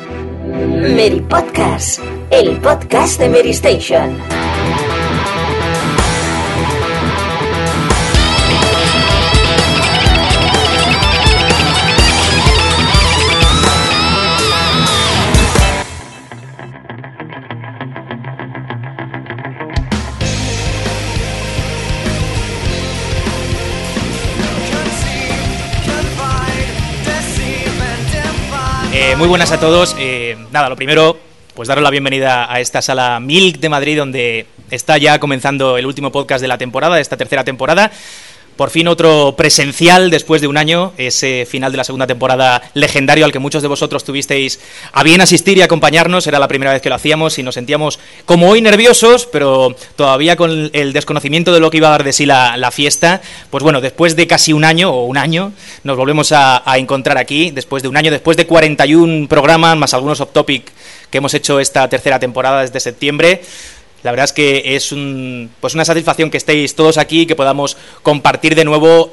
Mary Podcast, el podcast de Mary Station. Muy buenas a todos. Nada, lo primero, pues daros la bienvenida a esta sala Milk de Madrid, donde está ya comenzando el último podcast de la temporada, de esta tercera temporada. Por fin otro presencial después de un año, ese final de la segunda temporada legendario al que muchos de vosotros tuvisteis a bien asistir y acompañarnos. Era la primera vez que lo hacíamos y nos sentíamos como hoy nerviosos, pero todavía con el desconocimiento de lo que iba a dar de sí la fiesta. Pues bueno, después de casi un año, nos volvemos a encontrar aquí, después de un año, después de 41 programas, más algunos off-topic que hemos hecho esta tercera temporada desde septiembre. La verdad es que es una satisfacción que estéis todos aquí y que podamos compartir de nuevo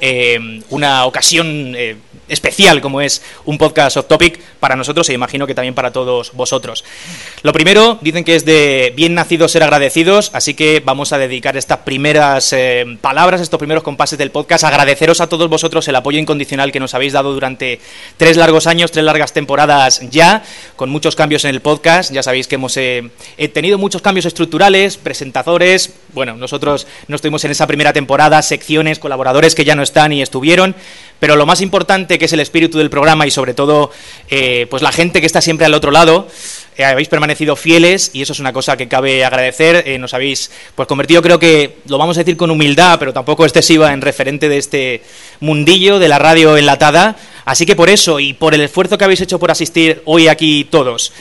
una ocasión especial como es un podcast off topic para nosotros e imagino que también para todos vosotros. Lo primero, dicen que es de bien nacidos ser agradecidos, así que vamos a dedicar estas primeras palabras, estos primeros compases del podcast, a agradeceros a todos vosotros el apoyo incondicional que nos habéis dado durante 3 largos años, 3 largas temporadas ya, con muchos cambios en el podcast. Ya sabéis que hemos tenido muchos cambios estructurales, presentadores. Bueno, nosotros no estuvimos en esa primera temporada, secciones, colaboradores que ya no están y estuvieron, pero lo más importante, que es el espíritu del programa y sobre todo pues la gente que está siempre al otro lado, habéis permanecido fieles y eso es una cosa que cabe agradecer. Nos habéis pues convertido, creo que lo vamos a decir con humildad, pero tampoco excesiva, en referente de este mundillo de la radio enlatada. Así que por eso y por el esfuerzo que habéis hecho por asistir hoy aquí todos,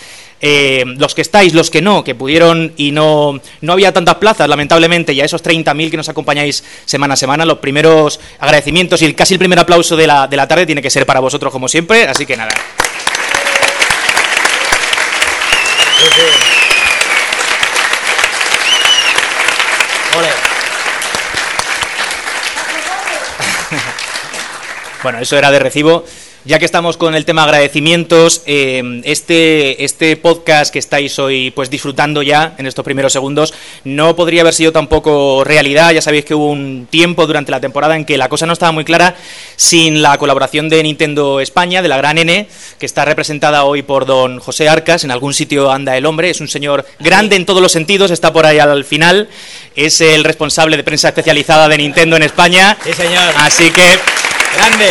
los que estáis, los que no, que pudieron y no había tantas plazas, lamentablemente, y a esos 30.000 que nos acompañáis semana a semana, los primeros agradecimientos y casi el primer aplauso de la tarde tiene que ser para vosotros como siempre, así que nada. ¡Ole! Bueno, eso era de recibo. Ya que estamos con el tema agradecimientos, este podcast que estáis hoy pues disfrutando ya en estos primeros segundos no podría haber sido tampoco realidad. Ya sabéis que hubo un tiempo durante la temporada en que la cosa no estaba muy clara sin la colaboración de Nintendo España, de la gran N, que está representada hoy por don José Arcas. En algún sitio anda el hombre, es un señor grande en todos los sentidos, está por ahí al final, es el responsable de prensa especializada de Nintendo en España. Sí, señor. Así que, grande.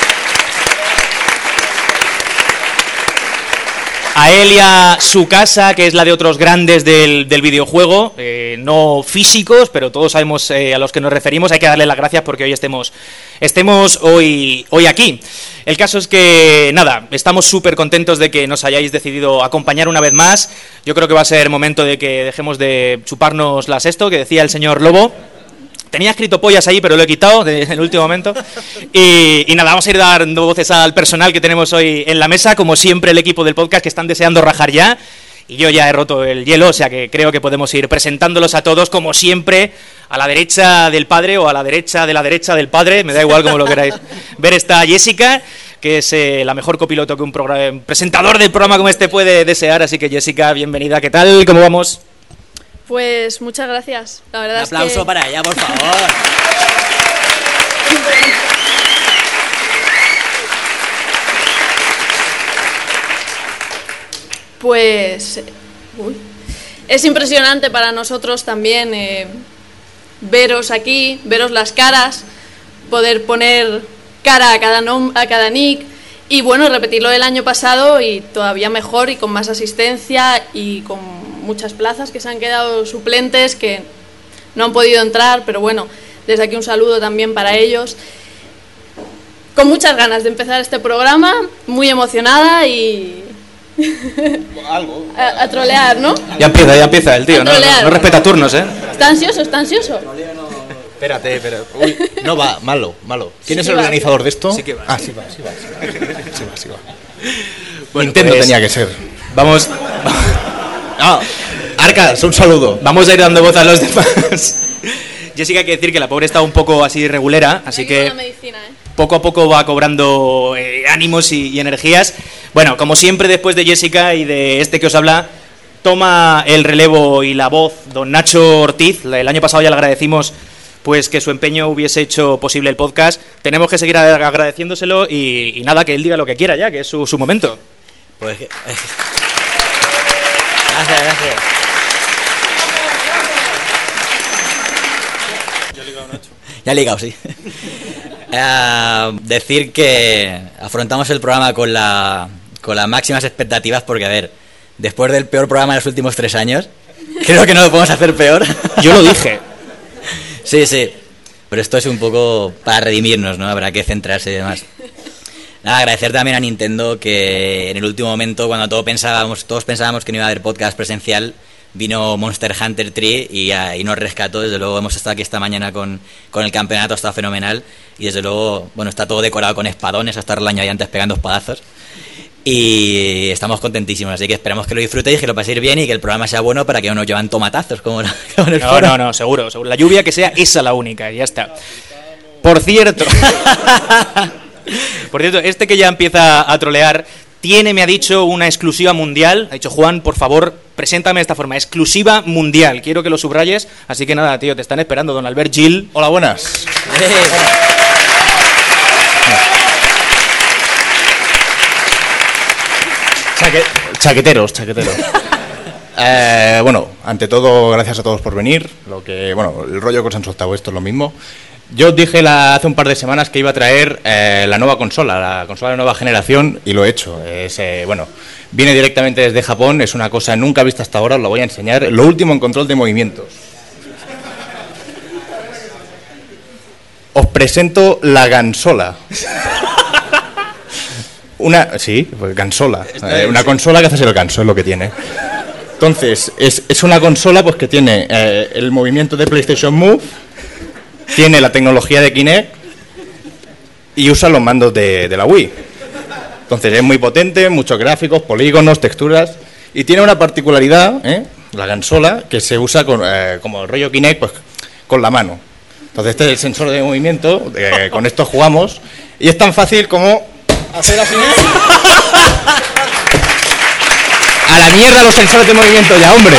A él y a su casa, que es la de otros grandes del videojuego, no físicos, pero todos sabemos a los que nos referimos. Hay que darle las gracias porque hoy estemos hoy aquí. El caso es que, nada, estamos súper contentos de que nos hayáis decidido acompañar una vez más. Yo creo que va a ser momento de que dejemos de chuparnos la sexto, que decía el señor Lobo. Tenía escrito pollas ahí, pero lo he quitado en el último momento. Y nada, vamos a ir dando voces al personal que tenemos hoy en la mesa, como siempre el equipo del podcast que están deseando rajar ya. Y yo ya he roto el hielo, o sea que creo que podemos ir presentándolos a todos, como siempre, a la derecha del padre o a la derecha del padre, me da igual como lo queráis ver. Está Jessica, que es la mejor copiloto que un presentador del programa como este puede desear. Así que Jessica, bienvenida, ¿qué tal? ¿Cómo vamos? Pues muchas gracias. La verdad Un aplauso para ella, por favor. Pues es impresionante para nosotros también veros aquí, veros las caras, poder poner cara a cada nick y bueno, repetirlo del año pasado y todavía mejor y con más asistencia y con muchas plazas que se han quedado suplentes que no han podido entrar, pero bueno, desde aquí un saludo también para ellos. Con muchas ganas de empezar este programa, muy emocionada y Algo. A trolear, ¿no? Ya empieza el tío, no respeta turnos, ¿eh? Está ansioso. Espérate. Uy, no va, malo. ¿Quién es el organizador de esto? Sí que va. Ah, sí va. Bueno, Nintendo pues, tenía que ser. Vamos. Arcas, un saludo. Vamos a ir dando voz a los demás. Jessica, hay que decir que la pobre está un poco así regulera, así que la medicina, poco a poco va cobrando ánimos y energías. Bueno, como siempre, después de Jessica y de este que os habla, toma el relevo y la voz don Nacho Ortiz. El año pasado ya le agradecimos pues que su empeño hubiese hecho posible el podcast. Tenemos que seguir agradeciéndoselo y nada, que él diga lo que quiera ya, que es su momento. Pues gracias. Ya he ligado, sí. Decir que afrontamos el programa con las máximas expectativas porque, a ver, después del peor programa de los últimos 3 años, creo que no lo podemos hacer peor. Yo lo dije. Sí, pero esto es un poco para redimirnos, ¿no? Habrá que centrarse y demás. Nada, agradecer también a Nintendo que en el último momento, cuando todos pensábamos que no iba a haber podcast presencial, vino Monster Hunter 3 y nos rescató. Desde luego hemos estado aquí esta mañana con el campeonato, está fenomenal. Y desde luego, bueno, está todo decorado con espadones, hasta el año ahí antes pegando espadazos. Y estamos contentísimos, así que esperamos que lo disfrutéis, que lo paséis bien y que el programa sea bueno para que no nos llevan tomatazos como en el foro. No, seguro. La lluvia que sea esa la única, y ya está. Por cierto, este que ya empieza a trolear, me ha dicho, una exclusiva mundial. Ha dicho: Juan, por favor, preséntame de esta forma, exclusiva mundial. Quiero que lo subrayes, así que nada, tío, te están esperando, don Albert Gil. Hola, buenas. Chaqueteros. Bueno, ante todo, gracias a todos por venir. El rollo que os han soltado, esto es lo mismo. Yo os dije hace un par de semanas que iba a traer la nueva consola, la consola de nueva generación, y lo he hecho. Viene directamente desde Japón, es una cosa nunca vista hasta ahora, os lo voy a enseñar. Lo último en control de movimientos. Os presento la Gansola. Gansola. Una consola que hace el ganso, es lo que tiene. Entonces, es una consola pues que tiene el movimiento de PlayStation Move, tiene la tecnología de Kinect y usa los mandos de la Wii. Entonces es muy potente, muchos gráficos, polígonos, texturas, y tiene una particularidad, la Gansola, que se usa como el rollo Kinect, pues con la mano. Entonces este es el sensor de movimiento, con esto jugamos, y es tan fácil como hacer así. A la mierda los sensores de movimiento ya, hombre.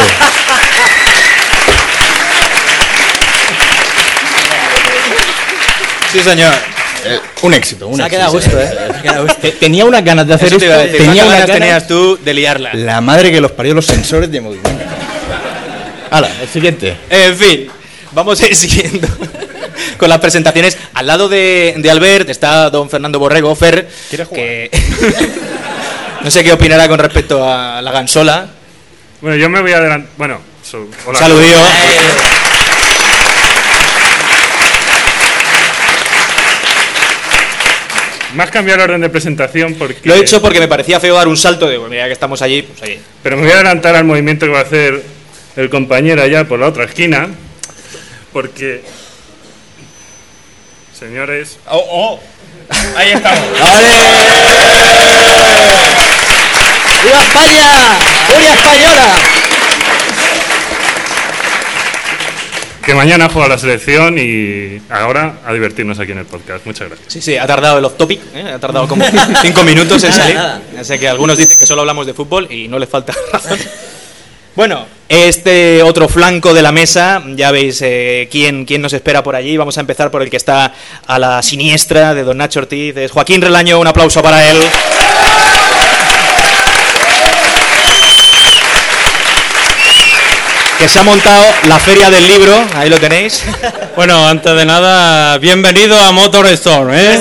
Sí, señor. Un éxito. Se ha quedado a gusto, Tenía unas ganas de hacer Eso te iba a esto. decir, ¿cuántas ganas tenías tú de liarla? La madre que los parió, los sensores de movimiento. Hala, el siguiente. En fin, vamos a ir siguiendo con las presentaciones. Al lado de Albert está don Fernando Borrego, Fer, que no sé qué opinará con respecto a la Gansola. Bueno, yo me voy a adelantar. Bueno, hola. Saludillo. Más cambiar el orden de presentación porque... Lo he hecho porque me parecía feo dar un salto de, bueno, ya que estamos allí, pues allí. Pero me voy a adelantar al movimiento que va a hacer el compañero allá por la otra esquina, porque... Señores... ¡Oh! Ahí estamos. ¡Ole! ¡Viva España! ¡Furia española! Que mañana juega la selección y ahora a divertirnos aquí en el podcast. Muchas gracias. Sí, ha tardado el off-topic, ha tardado como 5 minutos en salir. Ya sé que algunos dicen que solo hablamos de fútbol y no les falta razón. Bueno, este otro flanco de la mesa, ya veis quién nos espera por allí. Vamos a empezar por el que está a la siniestra de don Nacho Ortiz. Es Joaquín Relaño, un aplauso para él. Que se ha montado la feria del libro, ahí lo tenéis. Bueno, antes de nada, bienvenido a Motor Store, ¿eh?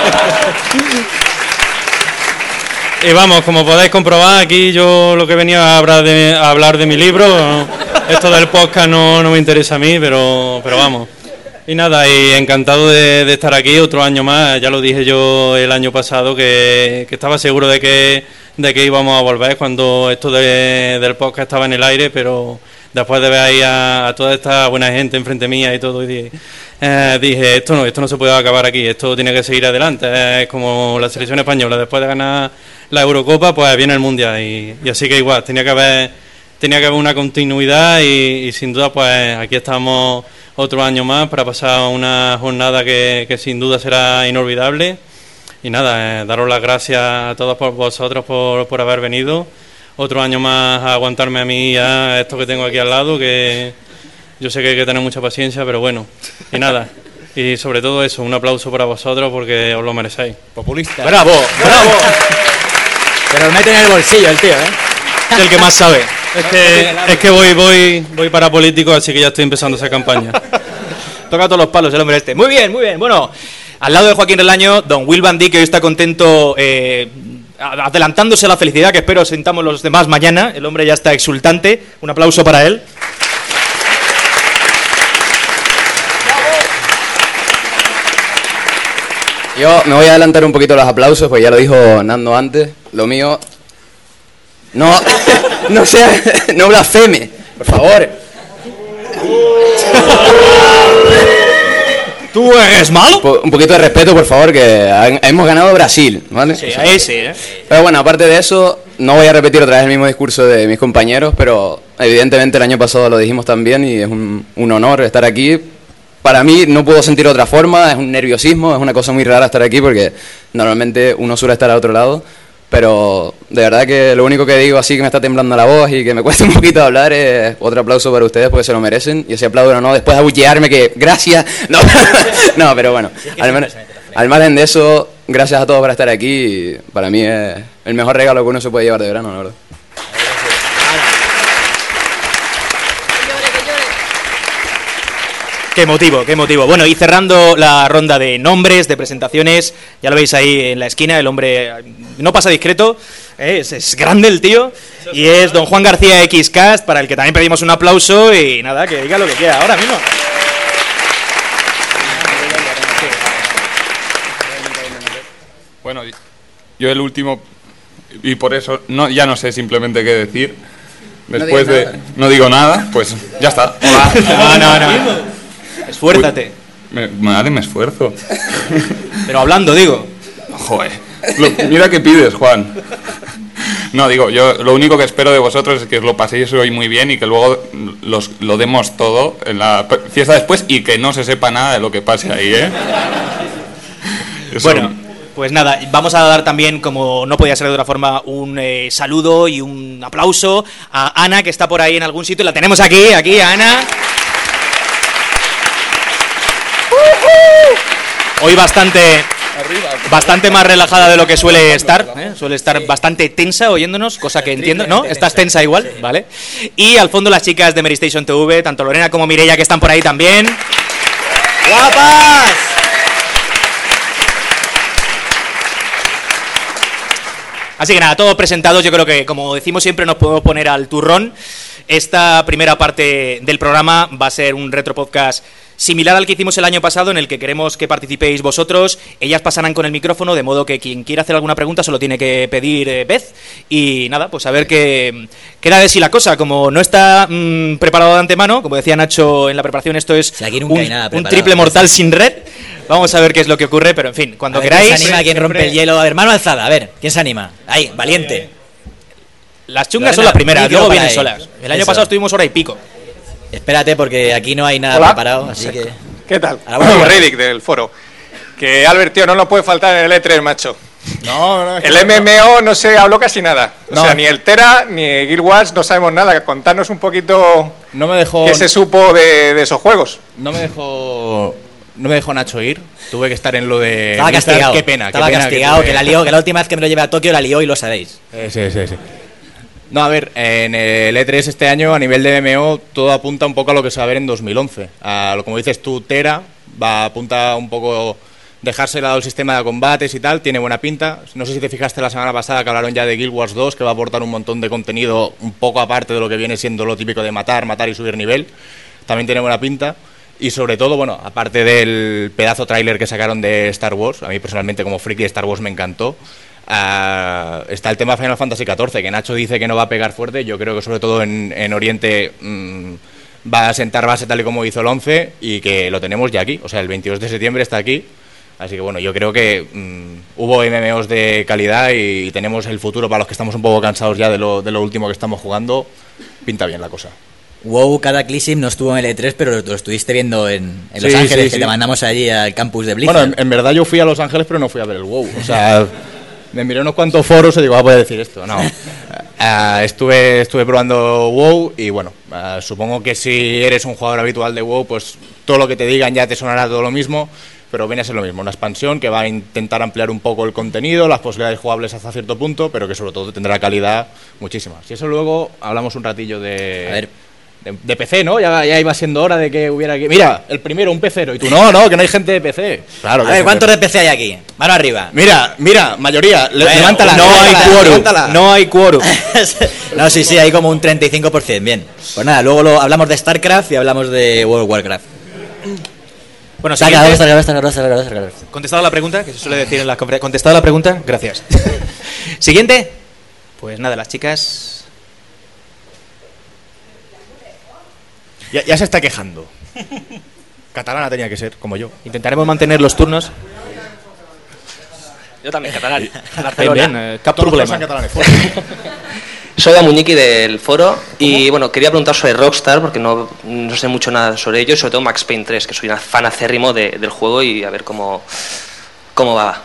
Y vamos, como podéis comprobar, aquí yo lo que venía a hablar de mi libro. Esto del podcast no me interesa a mí, pero vamos. Y nada, y encantado de estar aquí otro año más. Ya lo dije yo el año pasado que estaba seguro de que íbamos a volver cuando esto del podcast estaba en el aire, pero después de ver ahí a toda esta buena gente enfrente mía y todo, dije, esto no se puede acabar aquí, esto tiene que seguir adelante. Es como la selección española, después de ganar la Eurocopa, pues viene el Mundial, y así que igual, tenía que haber una continuidad, y sin duda, pues aquí estamos otro año más para pasar una jornada que sin duda será inolvidable. nada, daros las gracias a todos por vosotros por haber venido. Otro año más a aguantarme a mí a esto que tengo aquí al lado, que yo sé que hay que tener mucha paciencia, pero bueno. Y nada, y sobre todo eso, un aplauso para vosotros porque os lo merecéis. Populista. ¡Bravo! ¡Bravo! Pero lo mete en el bolsillo el tío, Es el que más sabe. Es que voy para político, así que ya estoy empezando esa campaña. Toca todos los palos el hombre este. Muy bien, muy bien. Bueno, al lado de Joaquín Relaño, don Will Van Dijk, que hoy está contento, adelantándose a la felicidad que espero sintamos los demás mañana. El hombre ya está exultante. Un aplauso para él. Yo me voy a adelantar un poquito los aplausos, pues ya lo dijo Nando antes. Lo mío... No blasfeme, por favor. ¿Tú eres malo? Un poquito de respeto, por favor, que hemos ganado Brasil, ¿vale? Sí, ahí sí, ¿eh? Pero bueno, aparte de eso, no voy a repetir otra vez el mismo discurso de mis compañeros, pero evidentemente el año pasado lo dijimos también y es un honor estar aquí. Para mí no puedo sentir otra forma, es un nerviosismo, es una cosa muy rara estar aquí porque normalmente uno suele estar al otro lado, pero de verdad que lo único que digo así que me está temblando la voz y que me cuesta un poquito hablar es otro aplauso para ustedes porque se lo merecen y ese aplauso no después de abuchearme que gracias, no, pero bueno, al margen de eso, gracias a todos por estar aquí y para mí es el mejor regalo que uno se puede llevar de verano, la verdad. Qué motivo. Bueno, y cerrando la ronda de nombres, de presentaciones, ya lo veis ahí en la esquina, el hombre no pasa discreto, es grande el tío, y es don Juan García Xcast, para el que también pedimos un aplauso, y nada, que diga lo que quiera ahora mismo. Bueno, yo el último, y por eso ya no sé simplemente qué decir. Después no digo nada, pues ya está. Hola. No. Esfuérzate. Me esfuerzo. Pero hablando, digo. Joder. Mira qué pides, Juan. No, digo, yo lo único que espero de vosotros es que os lo paséis hoy muy bien y que luego lo demos todo en la fiesta después y que no se sepa nada de lo que pase ahí, ¿eh? Eso. Bueno, pues nada, vamos a dar también, como no podía ser de otra forma, un saludo y un aplauso a Ana, que está por ahí en algún sitio. La tenemos aquí, Ana. Hoy bastante más relajada de lo que suele estar, ¿eh? Suele estar bastante tensa oyéndonos, cosa que entiendo, ¿no? ¿Estás tensa igual? Vale. Y al fondo las chicas de Mary Station TV, tanto Lorena como Mireia, que están por ahí también. ¡Guapas! Así que nada, todos presentados, yo creo que, como decimos siempre, nos podemos poner al turrón. Esta primera parte del programa va a ser un retro podcast similar al que hicimos el año pasado, en el que queremos que participéis vosotros. Ellas pasarán con el micrófono, de modo que quien quiera hacer alguna pregunta solo tiene que pedir Beth. Y nada, pues a ver qué queda de sí la cosa. Como no está preparado de antemano, como decía Nacho en la preparación, esto es un triple mortal sin red. Vamos a ver qué es lo que ocurre, pero en fin, cuando queráis... ¿Quién se anima? ¿Quién rompe el hielo? A ver, mano alzada, a ver, ¿quién se anima? Ahí, valiente. Las chungas son las primeras, luego vienen solas. El año pasado estuvimos hora y pico. Espérate, porque aquí no hay nada preparado, así que... ¿Qué tal? Riddick del foro. Que Albert, tío, no nos puede faltar en el E3, macho. No, el MMO no se habló casi nada. O sea, ni el Tera, ni Guild Wars, no sabemos nada. Contarnos un poquito qué se supo de esos juegos. No me dejó Nacho ir. Tuve que estar en lo de... Estaba castigado. Qué pena. Estaba castigado, que la lió, que la última vez que me lo llevé a Tokio la lió y lo sabéis. Sí. No, a ver, en el E3 este año, a nivel de MMO, todo apunta un poco a lo que se va a ver en 2011. Como dices tú, Tera apunta un poco dejarse de lado el sistema de combates y tal, tiene buena pinta. No sé si te fijaste la semana pasada que hablaron ya de Guild Wars 2, que va a aportar un montón de contenido un poco aparte de lo que viene siendo lo típico de matar y subir nivel. También tiene buena pinta. Y sobre todo, bueno, aparte del pedazo tráiler que sacaron de Star Wars, a mí personalmente como friki de Star Wars me encantó, está el tema Final Fantasy XIV, que Nacho dice que no va a pegar fuerte. Yo creo que sobre todo en Oriente va a sentar base tal y como hizo el 11 y que lo tenemos ya aquí. O sea, el 22 de septiembre está aquí. Así que bueno, yo creo que hubo MMOs de calidad y tenemos el futuro para los que estamos un poco cansados ya de lo último que estamos jugando. Pinta bien la cosa. WoW Cataclysm no estuvo en el E3, pero lo estuviste viendo en Los Ángeles, que te mandamos allí al campus de Blizzard. Bueno, en verdad yo fui a Los Ángeles, pero no fui a ver el WoW. O sea, me miré unos cuantos foros y digo, voy a decir esto. No. Estuve probando WoW y bueno, supongo que si eres un jugador habitual de WoW, pues todo lo que te digan ya te sonará todo lo mismo, pero viene a ser lo mismo, una expansión que va a intentar ampliar un poco el contenido, las posibilidades jugables hasta cierto punto, pero que sobre todo tendrá calidad muchísima. Si eso luego hablamos un ratillo de PC, ¿no? Ya iba siendo hora de que hubiera aquí. Mira, el primero, un pecero. Y tú, no, que no hay gente de PC. Claro. A ver, ¿cuántos de PC hay aquí? Mano arriba. Mira, mayoría. Levántala. No hay quórum. No, sí, hay como un 35%. Bien. Pues nada, luego hablamos de StarCraft y hablamos de World of Warcraft. Bueno, StarCraft. Contestada la pregunta, que se suele decir en las conferencias. Contestada la pregunta, gracias. Siguiente. Pues nada, las chicas... Ya se está quejando. Catalana tenía que ser, como yo. Intentaremos mantener los turnos. Yo también, catalán. Bien, cap problema. Soy Damuñiki del foro y bueno, quería preguntar sobre Rockstar porque no sé mucho nada sobre ello y sobre todo Max Payne 3, que soy un fan acérrimo del juego y a ver cómo va.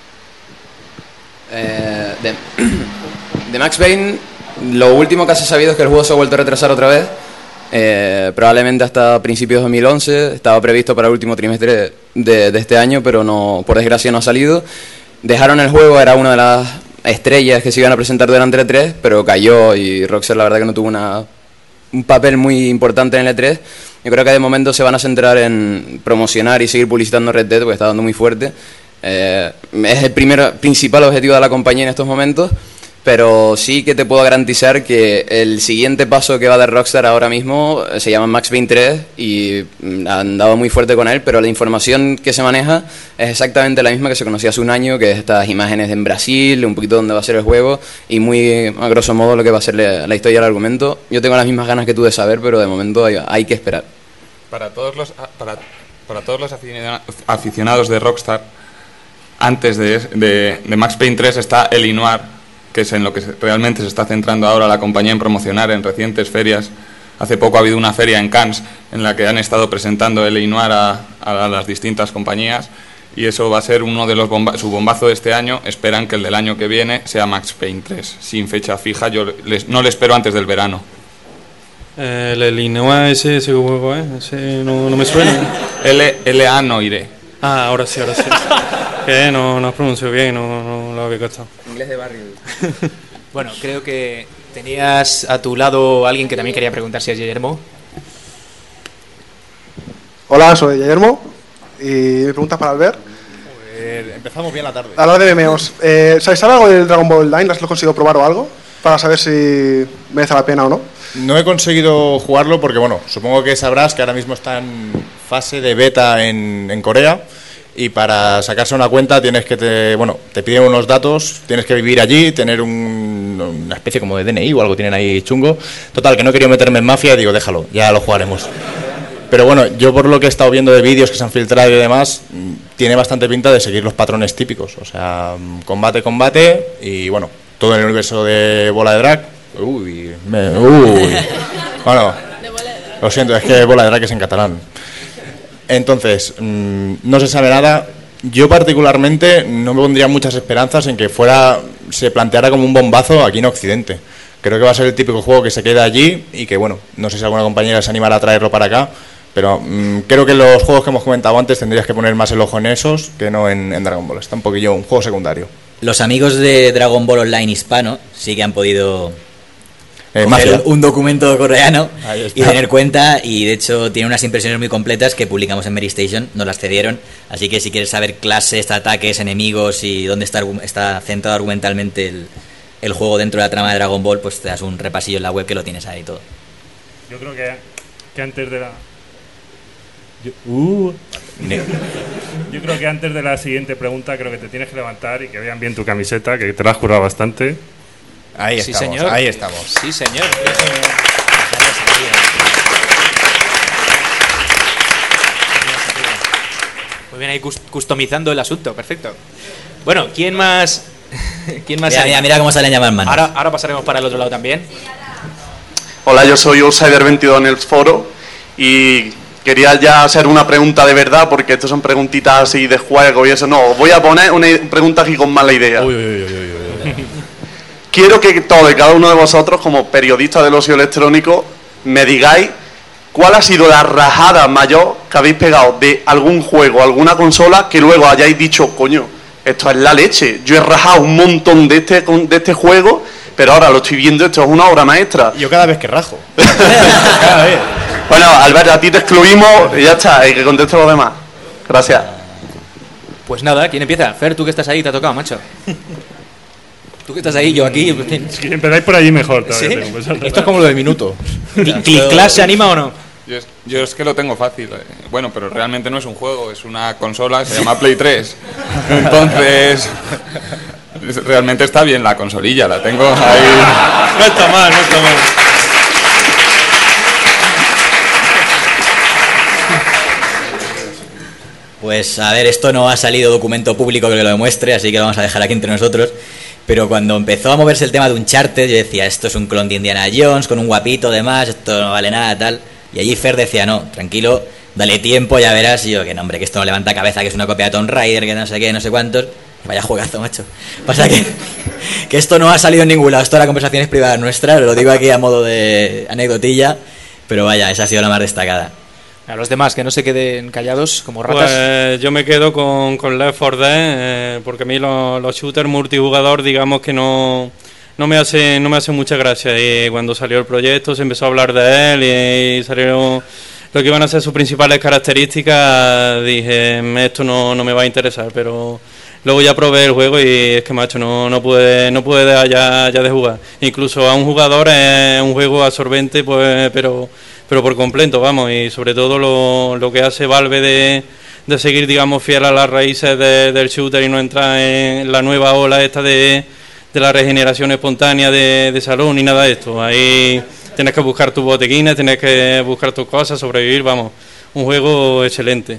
De Max Payne, lo último que se ha sabido es que el juego se ha vuelto a retrasar otra vez. Probablemente hasta principios de 2011. Estaba previsto para el último trimestre de este año, pero no, por desgracia no ha salido. Dejaron el juego, era una de las estrellas que se iban a presentar durante el E3, pero cayó y Rockstar la verdad que no tuvo un papel muy importante en el E3. Yo creo que de momento se van a centrar en promocionar y seguir publicitando Red Dead porque está dando muy fuerte. Es el principal objetivo de la compañía en estos momentos. Pero sí que te puedo garantizar que el siguiente paso que va a dar Rockstar ahora mismo se llama Max Payne 3 y han dado muy fuerte con él, pero la información que se maneja es exactamente la misma que se conocía hace un año, que es estas imágenes en Brasil, un poquito dónde va a ser el juego y muy a grosso modo lo que va a ser la historia del argumento. Yo tengo las mismas ganas que tú de saber, pero de momento hay que esperar. Para todos los aficionados de Rockstar, antes de Max Payne 3 está el Inuar, que es en lo que realmente se está centrando ahora la compañía en promocionar en recientes ferias. Hace poco ha habido una feria en Cannes en la que han estado presentando el Inuar a las distintas compañías y eso va a ser uno de su bombazo de este año. Esperan que el del año que viene sea Max Payne 3, sin fecha fija. Yo no le espero antes del verano. El Inuar, ese juego, ese no me suena. LA no iré. Ah, ahora sí. Que no pronuncio bien, no lo había cachado. Inglés de barrio. Bueno, creo que tenías a tu lado alguien que también quería preguntar si es Guillermo. Hola, soy Guillermo y mi pregunta es para Albert. Empezamos bien la tarde. Hablar de MMOs. ¿Sabéis algo del Dragon Ball Online? ¿Has conseguido probar o algo? Para saber si merece la pena o no. No he conseguido jugarlo porque, bueno, supongo que sabrás que ahora mismo está en fase de beta en Corea. Y para sacarse una cuenta tienes que te piden unos datos, tienes que vivir allí, tener una especie como de DNI o algo tienen ahí chungo. Total, que no he querido meterme en mafia y digo, déjalo, ya lo jugaremos. Pero bueno, yo por lo que he estado viendo de vídeos que se han filtrado y demás, tiene bastante pinta de seguir los patrones típicos. O sea, combate y bueno, todo en el universo de Bola de Drag. Bueno, lo siento, es que Bola de Drag es en catalán. Entonces, no se sabe nada. Yo particularmente no me pondría muchas esperanzas en que se planteara como un bombazo aquí en Occidente. Creo que va a ser el típico juego que se queda allí y que, bueno, no sé si alguna compañera se animará a traerlo para acá, pero creo que los juegos que hemos comentado antes tendrías que poner más el ojo en esos que no en Dragon Ball. Está un poquillo un juego secundario. Los amigos de Dragon Ball Online hispano sí que han podido... un documento coreano y tener cuenta, y de hecho tiene unas impresiones muy completas que publicamos en Mary Station, nos las cedieron, así que si quieres saber clases, ataques, enemigos y dónde está centrado argumentalmente el juego dentro de la trama de Dragon Ball, pues te das un repasillo en la web que lo tienes ahí todo. Yo creo que antes de la... Yo creo que antes de la siguiente pregunta creo que te tienes que levantar y que vean bien tu camiseta, que te la has currado bastante. Ahí estamos, sí, señor. Ahí estamos. Sí, señor. Muy bien, ahí customizando el asunto, perfecto. Bueno, ¿quién más? Mira cómo salen llamar manos. Ahora pasaremos para el otro lado también. Hola, yo soy Outsider22 en el foro y quería ya hacer una pregunta de verdad, porque estas son preguntitas así de juego y eso. No, os voy a poner una pregunta aquí con mala idea. Quiero que todos y cada uno de vosotros, como periodistas del ocio electrónico, me digáis cuál ha sido la rajada mayor que habéis pegado de algún juego, alguna consola, que luego hayáis dicho, coño, esto es la leche. Yo he rajado un montón de este juego, pero ahora lo estoy viendo, esto es una obra maestra. Yo cada vez que rajo. Cada vez. Bueno, Albert, a ti te excluimos y ya está, y que conteste los demás. Gracias. Pues nada, ¿quién empieza? Fer, tú que estás ahí, te ha tocado, macho. Tú que estás ahí, yo aquí. Si empezáis por allí mejor todavía. ¿Sí? Esto es como lo del minuto. ¿Click-Clash se anima o no? Yo es que lo tengo fácil. Bueno, pero realmente no es un juego, es una consola, se llama Play 3. Entonces, realmente está bien la consolilla, la tengo ahí. No está mal, no está mal. Pues a ver, esto no ha salido documento público que lo demuestre, así que lo vamos a dejar aquí entre nosotros. Pero cuando empezó a moverse el tema de Uncharted, yo decía, esto es un clon de Indiana Jones, con un guapito de más, esto no vale nada, tal. Y allí Fer decía, no, tranquilo, dale tiempo, ya verás. Y yo, que no, hombre, que esto no levanta cabeza, que es una copia de Tomb Raider, que no sé qué, no sé cuántos. Vaya juegazo, macho. Pasa que esto no ha salido en ningún lado, esto era conversaciones privadas nuestras, lo digo aquí a modo de anecdotilla, pero vaya, esa ha sido la más destacada. A los demás, que no se queden callados como ratas. Pues yo me quedo con Left 4 Dead, porque a mí los shooters multijugador, digamos que no me hace mucha gracia. Y cuando salió el proyecto se empezó a hablar de él y salieron lo que iban a ser sus principales características. Dije, esto no me va a interesar, pero luego ya probé el juego y es que, macho, no pude dejar ya de jugar. Incluso a un jugador es un juego absorbente, pues, pero por completo, vamos, y sobre todo lo que hace Valve de seguir, digamos, fiel a las raíces del shooter y no entrar en la nueva ola esta de la regeneración espontánea de salud ni nada de esto. Ahí tienes que buscar tus botequines, tienes que buscar tus cosas, sobrevivir, vamos, un juego excelente.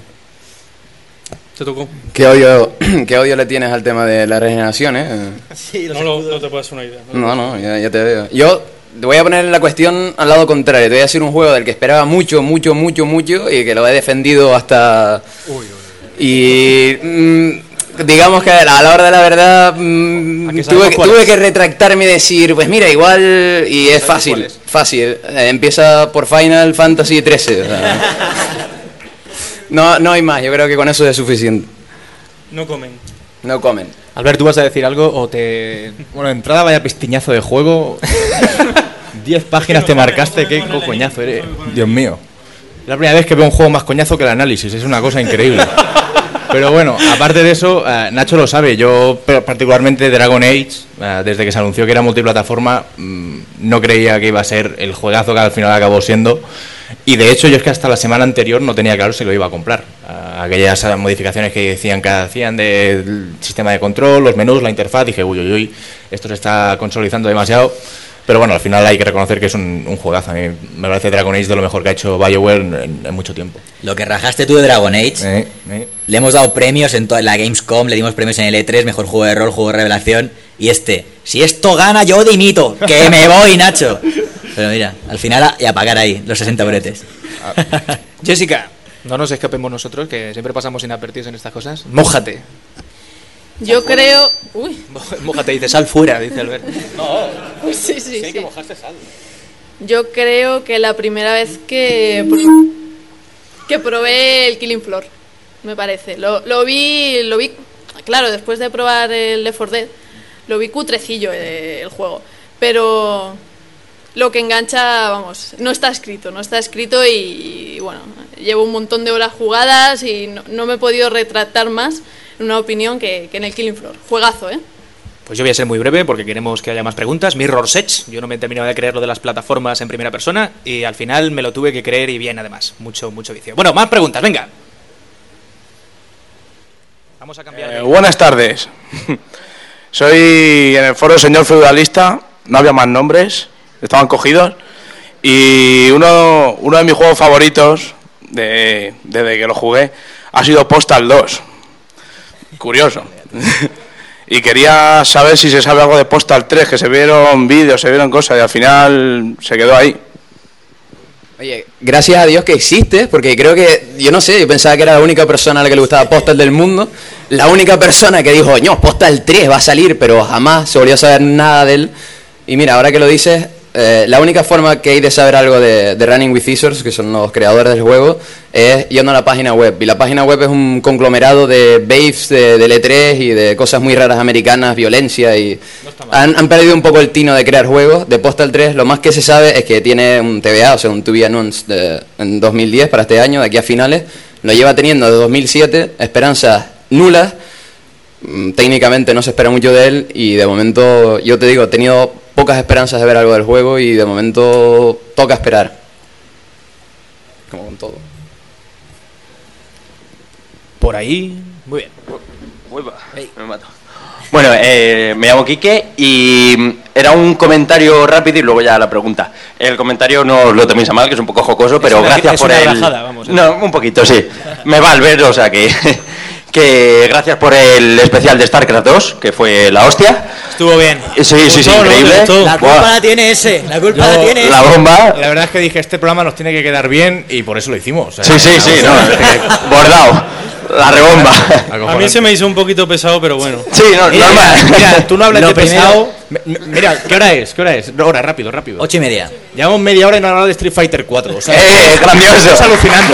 ¿Te tocó? ¿Qué odio le tienes al tema de la regeneración, Sí, no te puedes hacer una idea. No, ya te veo. Yo te voy a poner la cuestión al lado contrario. Te voy a decir un juego del que esperaba mucho y que lo he defendido hasta... Y digamos que a la hora de la verdad tuve que retractarme y decir, pues mira, igual... Y es fácil. Empieza por Final Fantasy XIII. O sea, no hay más, yo creo que con eso es suficiente. No comen. Albert, ¿tú vas a decir algo o te...? Bueno, de entrada vaya pistiñazo de juego. 10 páginas te marcaste, qué coñazo eres. Dios mío. La primera vez que veo un juego más coñazo que el análisis, es una cosa increíble. Pero bueno, aparte de eso, Nacho lo sabe, yo particularmente Dragon Age, desde que se anunció que era multiplataforma, no creía que iba a ser el juegazo que al final acabó siendo. Y de hecho yo es que hasta la semana anterior no tenía claro si lo iba a comprar. Aquellas modificaciones que decían que hacían del sistema de control, los menús, la interfaz, dije, uy, esto se está consolidando demasiado. Pero bueno, al final hay que reconocer que es un juegazo. A mí me parece Dragon Age de lo mejor que ha hecho BioWare en mucho tiempo. Lo que rajaste tú de Dragon Age, le hemos dado premios en toda la Gamescom, le dimos premios en el E3, mejor juego de rol, juego de revelación. Y si esto gana, yo dimito, que me voy, Nacho. Pero mira, al final y a pagar ahí los 60 bretes. Jessica, no nos escapemos nosotros, que siempre pasamos inadvertidos en estas cosas. Mójate. Yo creo... Uy. Mójate, dice sal fuera, dice Albert. No. Sí. Hay que mojarse sal. Yo creo que la primera vez que probé el Killing Floor, me parece. Lo vi, claro, después de probar el Left 4 Dead, lo vi cutrecillo el juego. Pero lo que engancha, vamos, no está escrito y bueno, llevo un montón de horas jugadas y no me he podido retratar más en una opinión que en el Killing Floor. Juegazo, ¿eh? Pues yo voy a ser muy breve porque queremos que haya más preguntas. Mirror's Edge, yo no me he terminado de creer lo de las plataformas en primera persona y al final me lo tuve que creer y bien además. Mucho vicio. Bueno, más preguntas, venga. Vamos a cambiar. Buenas tardes. Soy en el foro señor feudalista, no había más nombres, estaban cogidos. Y uno de mis juegos favoritos, desde que lo jugué, ha sido Postal 2. Curioso. Y quería saber si se sabe algo de Postal 3, que se vieron vídeos, se vieron cosas y al final se quedó ahí. Oye, gracias a Dios que existe, porque creo que, yo no sé, yo pensaba que era la única persona a la que le gustaba Postal del mundo, la única persona que dijo, no, Postal 3 va a salir, pero jamás se volvió a saber nada de él. Y mira, ahora que lo dices, la única forma que hay de saber algo de Running with Scissors, que son los creadores del juego, es yendo a la página web. Y la página web es un conglomerado de babes del E3 y de cosas muy raras americanas, violencia, y han perdido un poco el tino de crear juegos. De Postal 3 lo más que se sabe es que tiene un TBA, o sea, un To Be Announced en 2010 para este año, de aquí a finales. Lo lleva teniendo de 2007, esperanzas nulas. Técnicamente no se espera mucho de él y de momento, yo te digo, he tenido pocas esperanzas de ver algo del juego y de momento toca esperar. Como con todo. Por ahí, muy bien. Me mato. Bueno, me llamo Quique y era un comentario rápido y luego ya la pregunta. El comentario no os lo toméis a mal, que es un poco jocoso, pero gracias por el... rajada, vamos. No, un poquito, sí. Me va al ver, o sea que... que gracias por el especial de StarCraft 2, que fue la hostia. Estuvo bien. Sí, increíble. La culpa la tiene ese, la culpa la tiene ese. La bomba. La verdad es que dije, este programa nos tiene que quedar bien y por eso lo hicimos. Sí, bordado. La rebomba. A mí se me hizo un poquito pesado, pero bueno. Sí, normal. Mira, tú no hablas de pesado. Mira, ¿qué hora es? Hora, rápido. 8:30. Llevamos media hora y no han hablado de Street Fighter 4. O sea, grandioso. Es alucinante.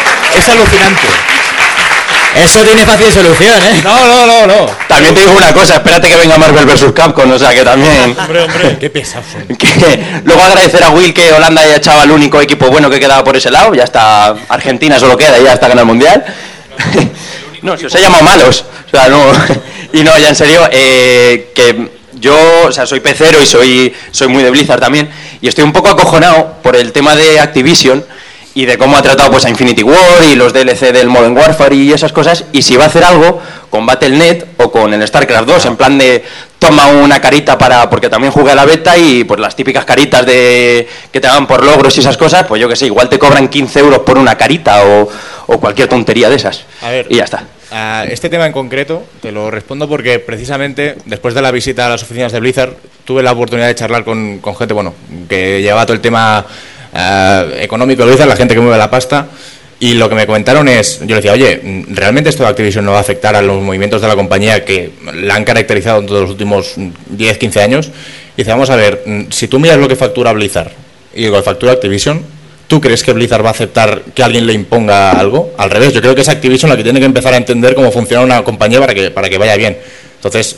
Eso tiene fácil solución, ¿eh? No. También te digo una cosa, espérate que venga Marvel vs. Capcom, o sea que también... Hombre. Qué pesados son. Luego agradecer a Will que Holanda haya echado al único equipo bueno que quedaba por ese lado, ya está, Argentina solo queda y ya está ganando el Mundial. No, si os he llamado malos, o sea, no... Y no, ya en serio, que yo, o sea, soy pecero y soy muy de Blizzard también, y estoy un poco acojonado por el tema de Activision, y de cómo ha tratado pues a Infinity War y los DLC del Modern Warfare y esas cosas, y si va a hacer algo con Battle.net o con el StarCraft 2, en plan de toma una carita porque también jugué a la beta y pues las típicas caritas que te hagan por logros y esas cosas, pues yo que sé, igual te cobran 15 euros por una carita o cualquier tontería de esas. A ver, y ya está. Este tema en concreto te lo respondo porque precisamente después de la visita a las oficinas de Blizzard tuve la oportunidad de charlar con gente, bueno, que llevaba todo el tema económico de Blizzard, la gente que mueve la pasta, y lo que me comentaron es, yo le decía, oye, ¿realmente esto de Activision no va a afectar a los movimientos de la compañía que la han caracterizado en todos los últimos 10, 15 años? Y dice, vamos a ver, si tú miras lo que factura Blizzard y lo que factura Activision, ¿tú crees que Blizzard va a aceptar que alguien le imponga algo? Al revés, yo creo que es Activision la que tiene que empezar a entender cómo funciona una compañía para que vaya bien. Entonces,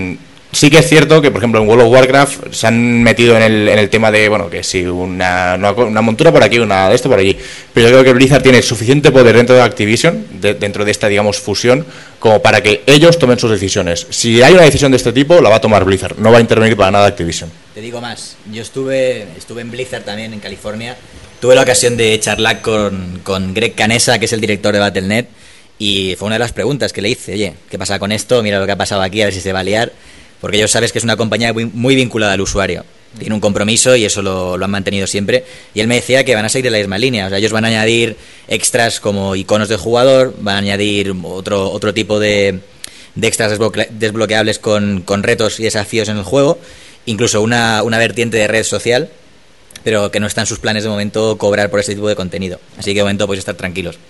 sí que es cierto que, por ejemplo, en World of Warcraft se han metido en el tema de, bueno, que sí, una montura por aquí, una de esto por allí. Pero yo creo que Blizzard tiene suficiente poder dentro de Activision, dentro de esta, digamos, fusión, como para que ellos tomen sus decisiones. Si hay una decisión de este tipo, la va a tomar Blizzard, no va a intervenir para nada Activision. Te digo más, yo estuve en Blizzard también, en California. Tuve la ocasión de charlar con Greg Canessa, que es el director de Battle.net, y fue una de las preguntas que le hice, oye, ¿qué pasa con esto? Mira lo que ha pasado aquí, a ver si se va a liar. Porque ellos sabes que es una compañía muy vinculada al usuario. Tiene un compromiso y eso lo han mantenido siempre. Y él me decía que van a seguir en la misma línea. O sea, ellos van a añadir extras como iconos de jugador, van a añadir otro tipo de extras desbloqueables con retos y desafíos en el juego. Incluso una vertiente de red social, pero que no está en sus planes de momento cobrar por ese tipo de contenido. Así que de momento podéis estar tranquilos.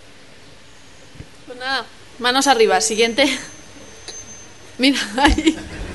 Pues nada, manos arriba. Siguiente. Mira, ahí.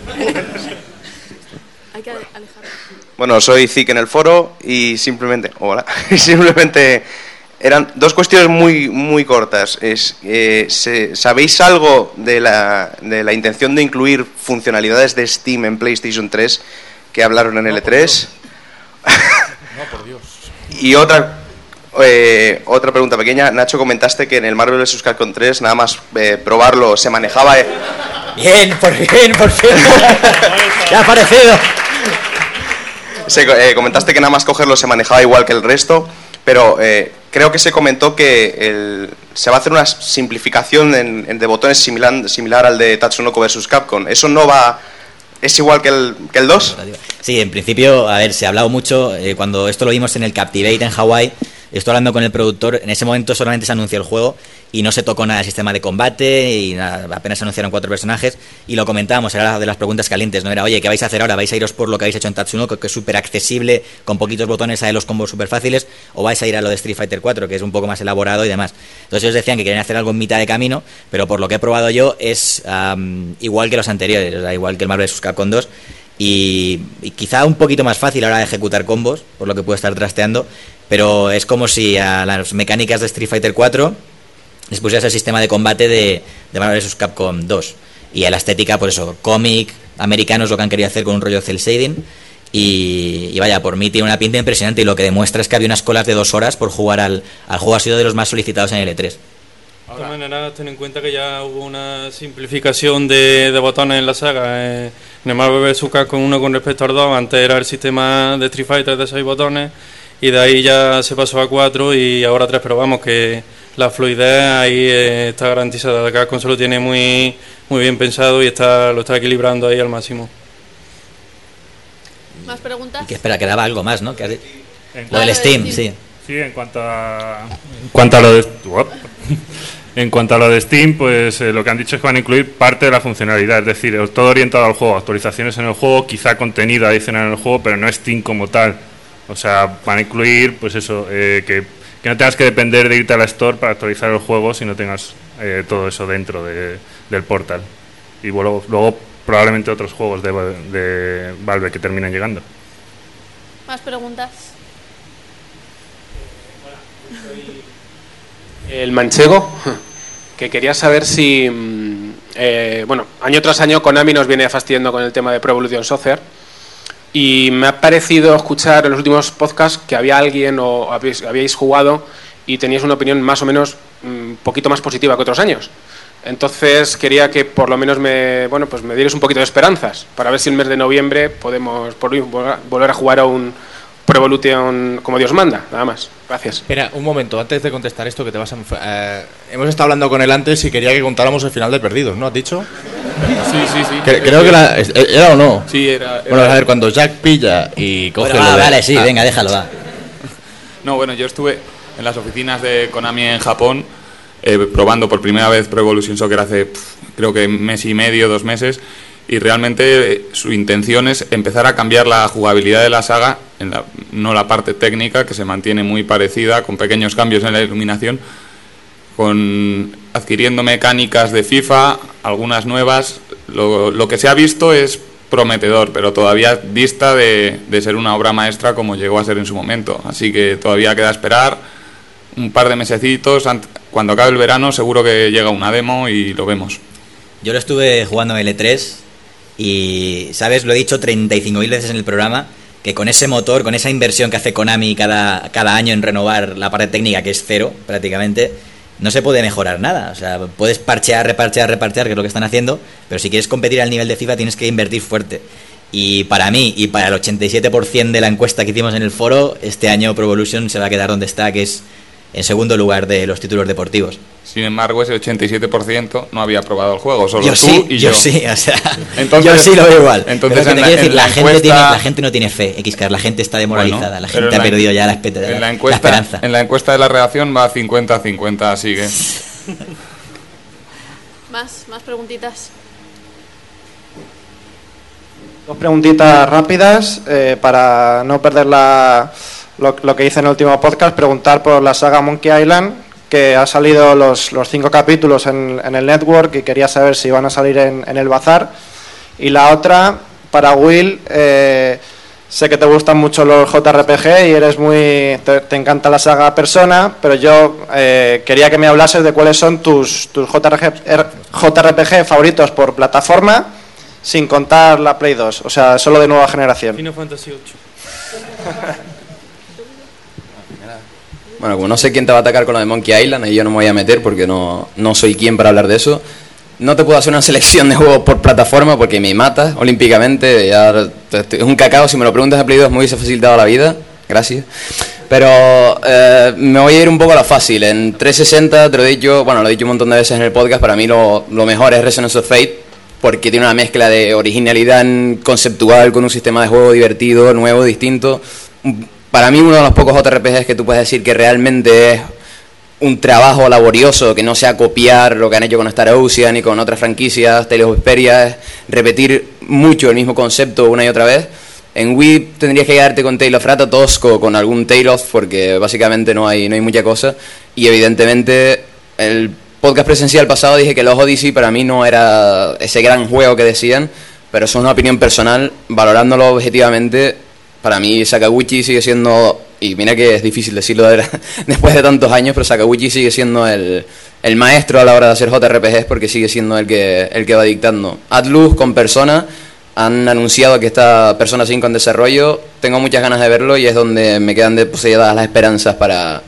Hay que alejarlo. Bueno, soy Zik en el foro y simplemente... Hola. Simplemente eran dos cuestiones muy cortas. ¿Sabéis algo de la intención de incluir funcionalidades de Steam en PlayStation 3 que hablaron en L3? No, por Dios. Y otra pregunta pequeña. Nacho, comentaste que en el Marvel vs. Capcom 3 nada más probarlo se manejaba... Bien, por fin. Ya ha aparecido. Comentaste que nada más cogerlo se manejaba igual que el resto, pero creo que se comentó que se va a hacer una simplificación de botones similar al de Tatsunoko vs. Capcom. ¿Eso no va... es igual que el 2? Sí, en principio, a ver, se ha hablado mucho, cuando esto lo vimos en el Captivate en Hawái, estoy hablando con el productor, en ese momento solamente se anunció el juego y no se tocó nada del sistema de combate y nada, apenas se anunciaron 4 personajes y lo comentábamos, era de las preguntas calientes, ¿no? Era, oye, ¿qué vais a hacer ahora? ¿Vais a iros por lo que habéis hecho en Tatsunoko, que es súper accesible, con poquitos botones, hay los combos súper fáciles, o vais a ir a lo de Street Fighter 4, que es un poco más elaborado y demás? Entonces ellos decían que querían hacer algo en mitad de camino, pero por lo que he probado yo es igual que los anteriores, o sea, igual que el Marvel vs. Capcom 2, y quizá un poquito más fácil a la hora de ejecutar combos, por lo que puedo estar trasteando, pero es como si a las mecánicas de Street Fighter 4 les pusieras el sistema de combate de Marvel vs. Capcom 2, y a la estética, pues eso, cómic americano es lo que han querido hacer con un rollo cel shading, y vaya, por mí tiene una pinta impresionante, y lo que demuestra es que había unas colas de 2 horas por jugar al juego, ha sido de los más solicitados en el E3. De todas maneras, ten en cuenta que ya hubo una simplificación de botones en la saga. En el Marvel vs. Capcom 1 con respecto al 2, antes era el sistema de Street Fighter de 6 botones, y de ahí ya se pasó a 4 y ahora 3, pero vamos, que la fluidez ahí está garantizada. Capcom se lo tiene muy bien pensado y lo está equilibrando ahí al máximo. ¿Más preguntas? Y que espera, que daba algo más, ¿no? Lo del Steam, sí. Sí, en cuanto a lo de... En cuanto a lo de Steam, pues lo que han dicho es que van a incluir parte de la funcionalidad, es decir, todo orientado al juego, actualizaciones en el juego, quizá contenido adicional en el juego, pero no Steam como tal. O sea, van a incluir, pues eso, que no tengas que depender de irte a la Store para actualizar el juego si no tengas todo eso dentro del portal. Y luego probablemente otros juegos de Valve que terminen llegando. ¿Más preguntas? El manchego, que quería saber si, año tras año Konami nos viene fastidiando con el tema de Pro Evolution Soccer, y me ha parecido escuchar en los últimos podcasts que había alguien o habíais jugado y teníais una opinión más o menos un poquito más positiva que otros años. Entonces quería que por lo menos me dierais un poquito de esperanzas para ver si el mes de noviembre podemos volver a jugar a un Pro Evolution como Dios manda, nada más. Gracias. Espera, un momento, antes de contestar esto que te vas a... hemos estado hablando con él antes y quería que contáramos el final de Perdidos, ¿no? ¿Has dicho? Sí. Creo que ¿era o no? Sí, era. Bueno, a ver, cuando Jack pilla y coge... Bueno, vale, sí, venga, déjalo, va. No, bueno, yo estuve en las oficinas de Konami en Japón probando por primera vez Pro Evolution Soccer hace, creo que mes y medio, 2 meses, y realmente su intención es empezar a cambiar la jugabilidad de la saga, no la parte técnica, que se mantiene muy parecida, con pequeños cambios en la iluminación, adquiriendo mecánicas de FIFA, algunas nuevas. Lo que se ha visto es prometedor, pero todavía dista de ser una obra maestra como llegó a ser en su momento, así que todavía queda esperar un par de mesecitos. Cuando acabe el verano seguro que llega una demo y lo vemos. Yo lo estuve jugando en L3 y, ¿sabes? Lo he dicho 35.000 veces en el programa, que con ese motor, con esa inversión que hace Konami cada año en renovar la parte técnica, que es 0 prácticamente, no se puede mejorar nada. O sea, puedes parchear, reparchear, que es lo que están haciendo, pero si quieres competir al nivel de FIFA tienes que invertir fuerte. Y para mí, y para el 87% de la encuesta que hicimos en el foro, este año Pro Evolution se va a quedar donde está, que es en segundo lugar de los títulos deportivos. Sin embargo, ese 87% no había probado el juego, solo yo tú sí, y yo. Yo sí, o sea, entonces, yo sí lo veo igual. Entonces, pero en la gente no tiene fe, XCar, la gente está demoralizada, bueno, la gente ha perdido ya la esperanza. En la encuesta de la reacción va 50-50, así que... Más preguntitas. 2 preguntitas rápidas para no perder lo que hice en el último podcast. Preguntar por la saga Monkey Island, que ha salido los 5 capítulos en el network, y quería saber si van a salir en el bazar. Y la otra, para Will, sé que te gustan mucho los JRPG y eres te encanta la saga Persona, pero yo quería que me hablases de cuáles son tus JRPG favoritos por plataforma, sin contar la Play 2, o sea, solo de nueva generación. Final Fantasy 8. Bueno, como no sé quién te va a atacar con lo de Monkey Island, ahí yo no me voy a meter porque no soy quien para hablar de eso. No te puedo hacer una selección de juegos por plataforma porque me mata olímpicamente. Ya es un cacao, si me lo preguntas a Play 2 me hubiese facilitado la vida. Gracias. Pero me voy a ir un poco a la fácil. En 360, te lo he dicho, lo he dicho un montón de veces en el podcast, para mí lo mejor es Resonance of Fate, porque tiene una mezcla de originalidad conceptual con un sistema de juego divertido, nuevo, distinto. para mí uno de los pocos JRPGs que tú puedes decir que realmente es un trabajo laborioso, que no sea copiar lo que han hecho con Star Ocean y con otras franquicias, Tales of Vesperia, es repetir mucho el mismo concepto una y otra vez. En Wii tendrías que quedarte con Tale of Rata tosco, con algún Tale of, porque básicamente no hay mucha cosa. Y evidentemente, el podcast presencial pasado dije que los Odyssey para mí no era ese gran juego que decían, pero eso es una opinión personal. Valorándolo objetivamente, para mí Sakaguchi sigue siendo, y mira que es difícil decirlo después de tantos años, pero Sakaguchi sigue siendo el maestro a la hora de hacer JRPGs, porque sigue siendo el que va dictando. Atlus con Persona han anunciado que está Persona 5 en desarrollo. Tengo muchas ganas de verlo y es donde me quedan depositadas las esperanzas para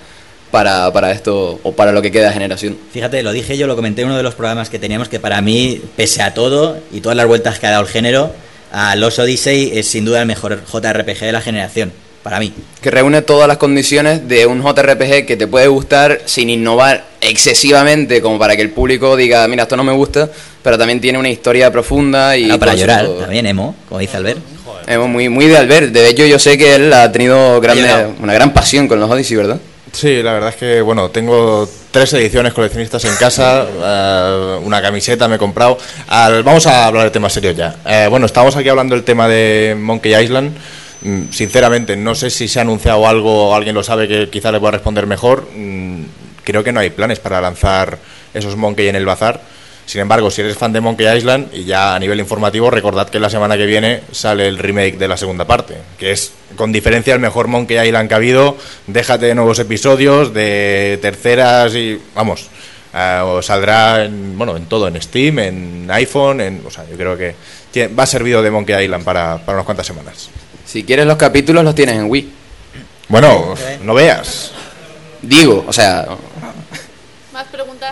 esto, o para lo que queda de generación. Fíjate, lo dije yo, lo comenté en uno de los programas que teníamos, que para mí, pese a todo y todas las vueltas que ha dado el género, a Los Odyssey es sin duda el mejor JRPG de la generación, para mí. Que reúne todas las condiciones de un JRPG que te puede gustar sin innovar excesivamente, como para que el público diga, mira, esto no me gusta, pero también tiene una historia profunda y... para llorar, también emo, como dice Albert. Emo, muy de Albert. De hecho, yo sé que él ha tenido una gran pasión con los Odyssey, ¿verdad? Sí, la verdad es que, bueno, tengo 3 ediciones coleccionistas en casa, una camiseta me he comprado. Vamos a hablar de temas serios ya. Bueno, estábamos aquí hablando del tema de Monkey Island. Sinceramente, no sé si se ha anunciado algo, alguien lo sabe que quizá le pueda responder mejor. Creo que no hay planes para lanzar esos Monkey en el bazar. Sin embargo, si eres fan de Monkey Island, y ya a nivel informativo, recordad que la semana que viene sale el remake de la segunda parte, que es, con diferencia, el mejor Monkey Island que ha habido. Déjate de nuevos episodios, de terceras y... vamos, saldrá en todo, en Steam, en iPhone, o sea, yo creo que va servido de Monkey Island para unas cuantas semanas. Si quieres los capítulos los tienes en Wii. Bueno, no veas. Digo, o sea... ¿Más preguntas?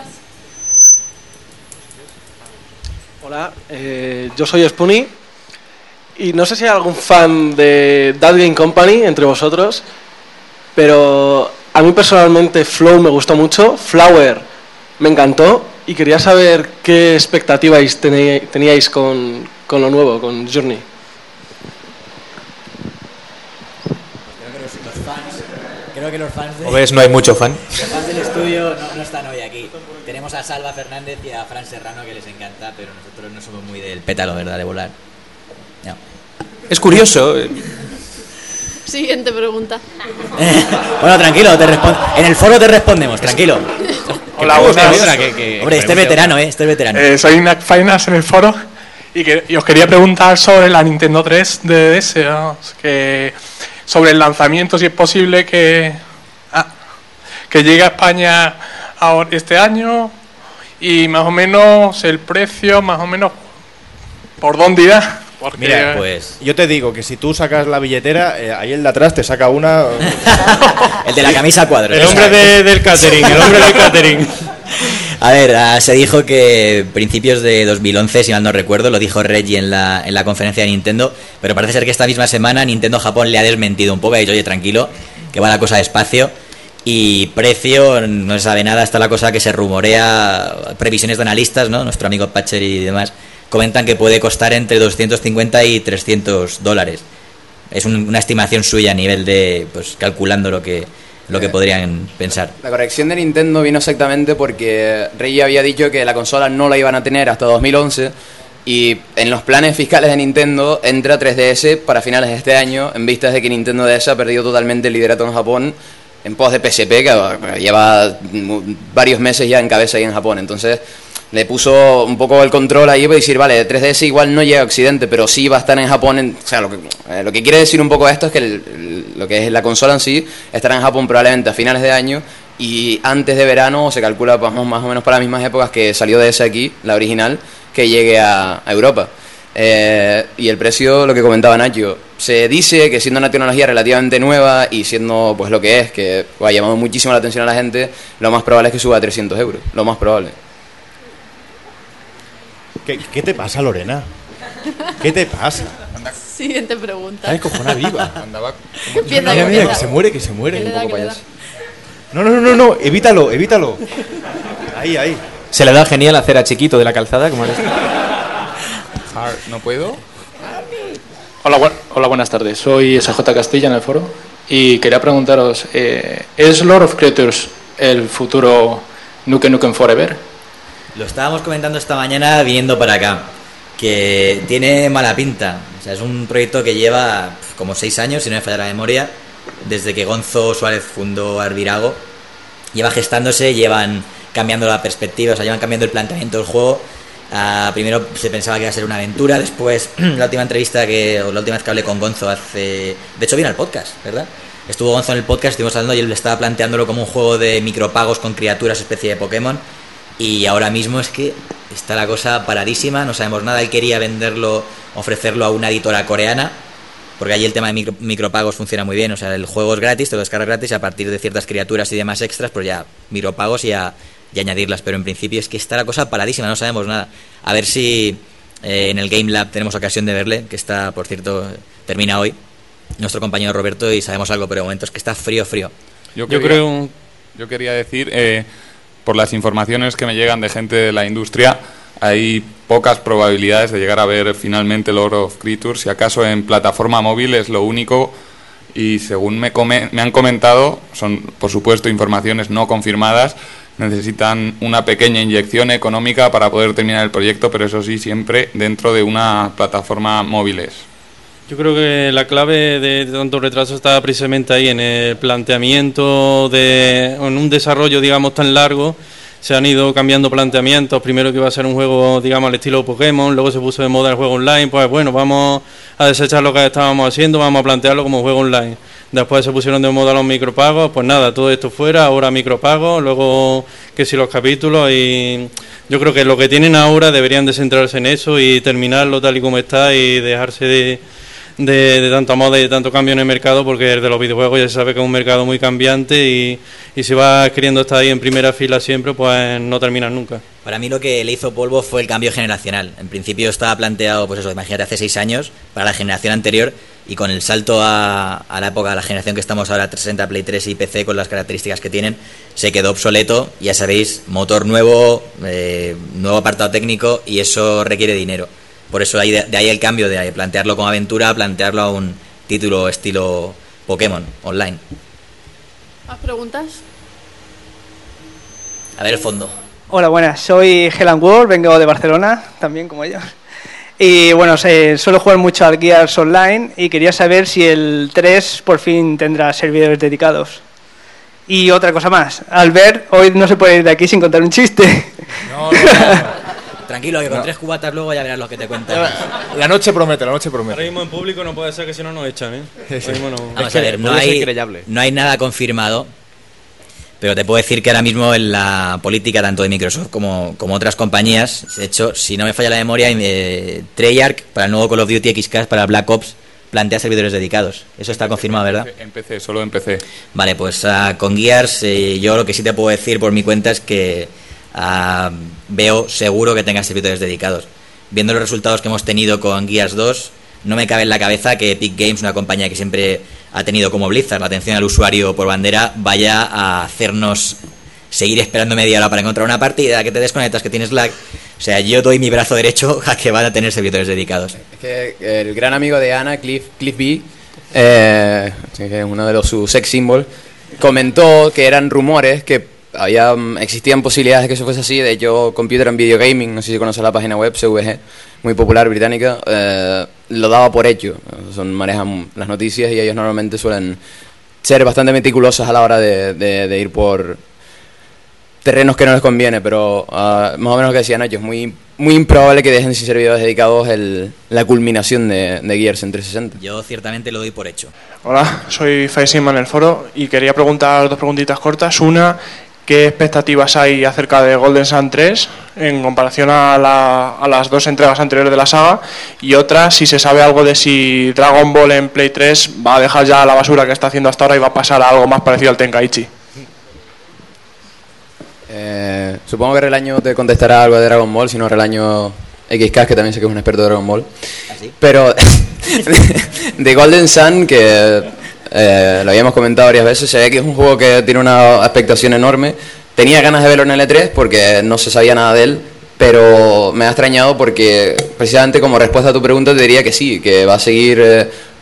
Hola, yo soy Spoonie y no sé si hay algún fan de That Game Company entre vosotros, pero a mí personalmente Flow me gustó mucho, Flower me encantó y quería saber qué expectativas teníais con lo nuevo, con Journey. Creo que los fans ¿O ves? No hay mucho fan. Los fans del estudio no están hoy aquí. Tenemos a Salva Fernández y a Fran Serrano, que les encanta, pero nosotros no somos muy del pétalo, ¿verdad? De volar. No. Es curioso. Siguiente pregunta. Bueno, tranquilo, en el foro te respondemos, tranquilo. Hola, buenas. Hombre, este es veterano, Este es veterano. Soy Nac Finance en el foro y os quería preguntar sobre la Nintendo 3DS, ¿no? Sobre el lanzamiento, si es posible que llegue a España ahora, este año, y más o menos el precio, más o menos por dónde irá. Porque... Mira, pues yo te digo que si tú sacas la billetera, ahí el de atrás te saca una... El de la camisa a cuadros. El hombre del catering, A ver, se dijo que principios de 2011, si mal no recuerdo, lo dijo Reggie en la conferencia de Nintendo, pero parece ser que esta misma semana Nintendo Japón le ha desmentido un poco, ha dicho, oye, tranquilo, que va la cosa despacio, y precio, no se sabe nada, está la cosa que se rumorea, previsiones de analistas, ¿no? Nuestro amigo Patcher y demás, comentan que puede costar entre 250 y $300. Es una estimación suya a nivel de, pues, calculando lo que podrían pensar. La corrección de Nintendo vino exactamente porque Reggie había dicho que la consola no la iban a tener hasta 2011 y en los planes fiscales de Nintendo entra 3DS para finales de este año, en vistas de que Nintendo DS ha perdido totalmente el liderato en Japón en pos de PSP, que lleva varios meses ya en cabeza ahí en Japón. Entonces le puso un poco el control ahí para decir, vale, 3DS igual no llega a Occidente, pero sí va a estar en Japón. O sea, lo que quiere decir un poco esto es que lo que es la consola en sí estará en Japón probablemente a finales de año, y antes de verano se calcula pues, más o menos para las mismas épocas que salió DS aquí, la original, que llegue a Europa. Y el precio, lo que comentaba Nacho, se dice que siendo una tecnología relativamente nueva y siendo pues lo que es, que ha llamado muchísimo la atención a la gente, lo más probable es que suba a 300 euros, lo más probable. ¿Qué te pasa, Lorena? ¿Qué te pasa? Siguiente pregunta. Ay, cojona viva. Mira, que se muere. Un poco payaso. No, evítalo. Ahí. Se le da genial hacer a Chiquito de la calzada, como eres. ¿No puedo? Hola, buenas tardes. Soy SJ Castilla en el foro. Y quería preguntaros, ¿es Lord of Creatures el futuro Nukem Nukem Forever? Lo estábamos comentando esta mañana viniendo para acá, que tiene mala pinta. O sea, es un proyecto que lleva como 6 años, si no me falla la memoria, desde que Gonzo Suárez fundó Arvirago. Lleva gestándose, llevan cambiando la perspectiva, o sea, llevan cambiando el planteamiento del juego. Primero se pensaba que iba a ser una aventura, después la última vez que hablé con Gonzo de hecho vino al podcast, ¿verdad? Estuvo Gonzo en el podcast, estuvimos hablando y él estaba planteándolo como un juego de micropagos con criaturas, especie de Pokémon. Y ahora mismo es que está la cosa paradísima, no sabemos nada. Él quería venderlo, ofrecerlo a una editora coreana, porque allí el tema de micropagos funciona muy bien. O sea, el juego es gratis, te lo descargas gratis, a partir de ciertas criaturas y demás extras, pues ya micropagos y añadirlas. Pero en principio es que está la cosa paradísima, no sabemos nada. A ver si en el Game Lab tenemos ocasión de verle, que está, por cierto, termina hoy, nuestro compañero Roberto, y sabemos algo, pero de momento es que está frío. Yo quería decir... por las informaciones que me llegan de gente de la industria, hay pocas probabilidades de llegar a ver finalmente Lord of Creatures. Si acaso en plataforma móvil es lo único, y según me han comentado, son por supuesto informaciones no confirmadas, necesitan una pequeña inyección económica para poder terminar el proyecto, pero eso sí, siempre dentro de una plataforma móviles. Yo creo que la clave de tanto retraso está precisamente ahí, en el planteamiento, en un desarrollo, digamos, tan largo. Se han ido cambiando planteamientos. Primero que iba a ser un juego, digamos, al estilo Pokémon, luego se puso de moda el juego online. Pues bueno, vamos a desechar lo que estábamos haciendo, vamos a plantearlo como juego online. Después se pusieron de moda los micropagos, pues nada, todo esto fuera, ahora micropagos, luego que si los capítulos, y yo creo que lo que tienen ahora deberían de centrarse en eso y terminarlo tal y como está y dejarse de tanta moda y de tanto cambio en el mercado, porque el de los videojuegos ya se sabe que es un mercado muy cambiante y si vas queriendo estar ahí en primera fila siempre, pues no terminas nunca. Para mí lo que le hizo polvo fue el cambio generacional. En principio estaba planteado, pues eso, imagínate, hace 6 años, para la generación anterior, y con el salto a la época, a la generación que estamos ahora, 360, Play 3 y PC, con las características que tienen, se quedó obsoleto. Ya sabéis, motor nuevo, nuevo apartado técnico, y eso requiere dinero. Por eso de ahí el cambio de plantearlo como aventura a plantearlo a un título estilo Pokémon online. ¿Más preguntas? A ver el fondo. Hola, buenas. Soy Helen Ward, vengo de Barcelona, también como ellos. Y bueno, suelo jugar mucho al Gears Online y quería saber si el 3 por fin tendrá servidores dedicados. Y otra cosa más, Albert, hoy no se puede ir de aquí sin contar un chiste. No. Tranquilo, que con 3 cubatas luego ya verás lo que te cuentan. La noche promete. Ahora mismo en público no puede ser, que si no nos echan, ¿eh? Sí. Vamos a ver, no hay nada confirmado, pero te puedo decir que ahora mismo en la política tanto de Microsoft como otras compañías, de hecho, si no me falla la memoria, Treyarch para el nuevo Call of Duty XCAS, para Black Ops, plantea servidores dedicados. Eso está confirmado, ¿verdad? En PC, solo en PC. Vale, pues con Gears yo lo que sí te puedo decir por mi cuenta es que veo seguro que tenga servidores dedicados. Viendo los resultados que hemos tenido con Gears 2, no me cabe en la cabeza que Epic Games, una compañía que siempre ha tenido como Blizzard la atención al usuario por bandera, vaya a hacernos seguir esperando media hora para encontrar una partida, que te desconectas, que tienes lag. O sea, yo doy mi brazo derecho a que van a tener servidores dedicados. Es que el gran amigo de Ana, Cliff B, que es uno de sus sex symbols, comentó que eran rumores que existían posibilidades de que eso fuese así. De hecho, Computer and Video Gaming, no sé si conoces la página web, CVG, muy popular, británica, lo daba por hecho. Manejan las noticias y ellos normalmente suelen ser bastante meticulosos a la hora de ir por terrenos que no les conviene, pero más o menos lo que decían ellos, muy improbable que dejen sin servidores dedicados la culminación de Gears en 360. Yo ciertamente lo doy por hecho. Hola, soy Faisima en el foro y quería preguntar 2 preguntitas cortas. Una, ¿qué expectativas hay acerca de Golden Sun 3 en comparación a las 2 entregas anteriores de la saga? Y otra, si se sabe algo de si Dragon Ball en Play 3 va a dejar ya la basura que está haciendo hasta ahora y va a pasar a algo más parecido al Tenkaichi. Supongo que Relaño te contestará algo de Dragon Ball, si no Relaño XK, que también sé que es un experto de Dragon Ball. ¿Ah, sí? Pero de Golden Sun, que lo habíamos comentado varias veces, se ve que es un juego que tiene una expectación enorme. Tenía ganas de verlo en L3 porque no se sabía nada de él, pero me ha extrañado porque precisamente como respuesta a tu pregunta te diría que sí, que va a seguir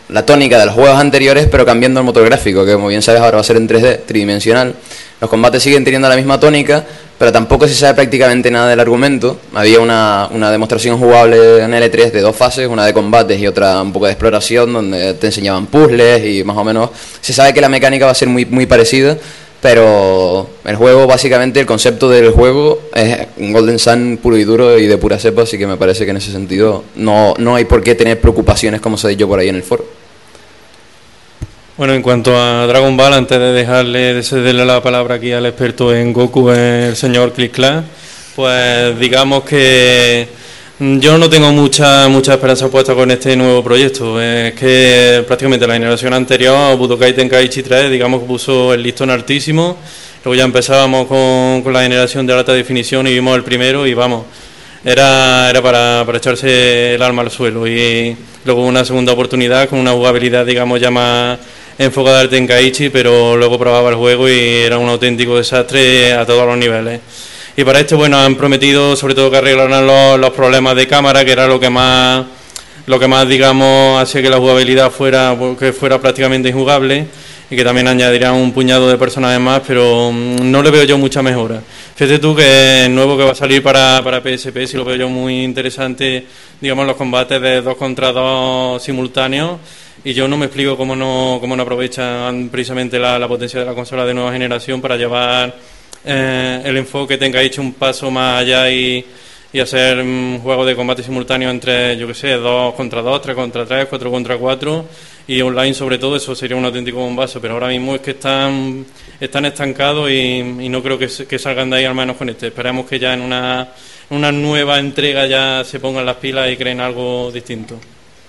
la tónica de los juegos anteriores, pero cambiando el motor gráfico, que como bien sabes ahora va a ser en 3D, tridimensional. Los combates siguen teniendo la misma tónica, pero tampoco se sabe prácticamente nada del argumento. Había una demostración jugable en L3 de 2 fases, una de combates y otra un poco de exploración, donde te enseñaban puzzles y más o menos se sabe que la mecánica va a ser muy, muy parecida, pero el juego, básicamente, el concepto del juego es un Golden Sun puro y duro y de pura cepa, así que me parece que en ese sentido no hay por qué tener preocupaciones, como se ha dicho por ahí en el foro. Bueno, en cuanto a Dragon Ball, antes de cederle la palabra aquí al experto en Goku, el señor Click-Clack, pues digamos que yo no tengo mucha esperanza puesta con este nuevo proyecto. Es que prácticamente la generación anterior, Budokai Tenkaichi 3, digamos que puso el listón altísimo. Luego ya empezábamos con la generación de alta definición y vimos el primero y vamos, era para echarse el alma al suelo. Y luego una segunda oportunidad con una jugabilidad, digamos, ya más enfocada al Tenkaichi, pero luego probaba el juego y era un auténtico desastre a todos los niveles. Y para esto, bueno, han prometido sobre todo que arreglarán los problemas de cámara, que era lo que más digamos, hacía que la jugabilidad fuera prácticamente injugable, y que también añadirán un puñado de personajes más, pero no le veo yo mucha mejora. Fíjate tú que el nuevo que va a salir para PSP, sí lo veo yo muy interesante, digamos, los combates de 2 contra 2 simultáneos, y yo no me explico cómo no aprovechan precisamente la potencia de la consola de nueva generación para llevar el enfoque tenga hecho un paso más allá y hacer un juego de combate simultáneo entre, yo que sé, 2 contra 2, 3 contra 3, 4 contra 4 y online sobre todo. Eso sería un auténtico bombazo, pero ahora mismo es que están estancados y no creo que salgan de ahí al menos con este. Esperemos que ya en una nueva entrega ya se pongan las pilas y creen algo distinto.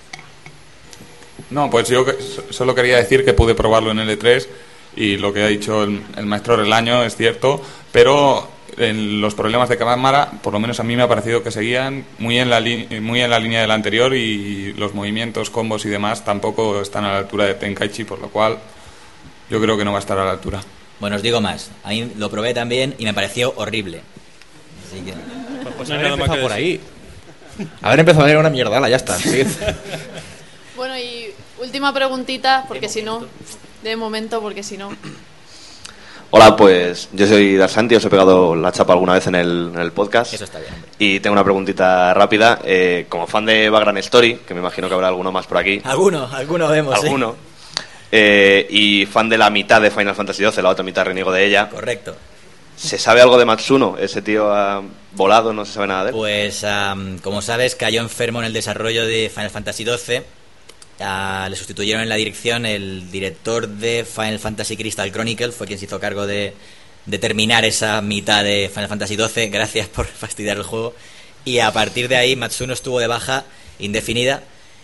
No, pues yo solo quería decir que pude probarlo en L3 y lo que ha dicho el maestro Relaño es cierto, pero en los problemas de cámara, por lo menos a mí me ha parecido que seguían muy en la línea del anterior, y los movimientos, combos y demás tampoco están a la altura de Tenkaichi, por lo cual yo creo que no va a estar a la altura. Bueno, os digo más, a mí lo probé también y me pareció horrible. Así que... Pues haber empezado por ahí. Haber empezado a ver una mierdala, ya está. ¿Sí? Bueno, y última preguntita, porque si no, de momento, porque si no... Hola, pues yo soy Darsanti, os he pegado la chapa alguna vez en el podcast. Eso está bien. Y tengo una preguntita rápida. Como fan de Background Story, que me imagino que habrá alguno más por aquí. Alguno vemos, ¿Alguno? ¿Sí? Y fan de la mitad de Final Fantasy XII, la otra mitad reniego de ella. Correcto. ¿Se sabe algo de Matsuno? Ese tío ha volado, no se sabe nada de él. Pues, como sabes, cayó enfermo en el desarrollo de Final Fantasy XII. Le sustituyeron en la dirección el director de Final Fantasy Crystal Chronicle, fue quien se hizo cargo de terminar esa mitad de Final Fantasy XII. Gracias por fastidiar el juego. Y a partir de ahí Matsuno estuvo de baja indefinida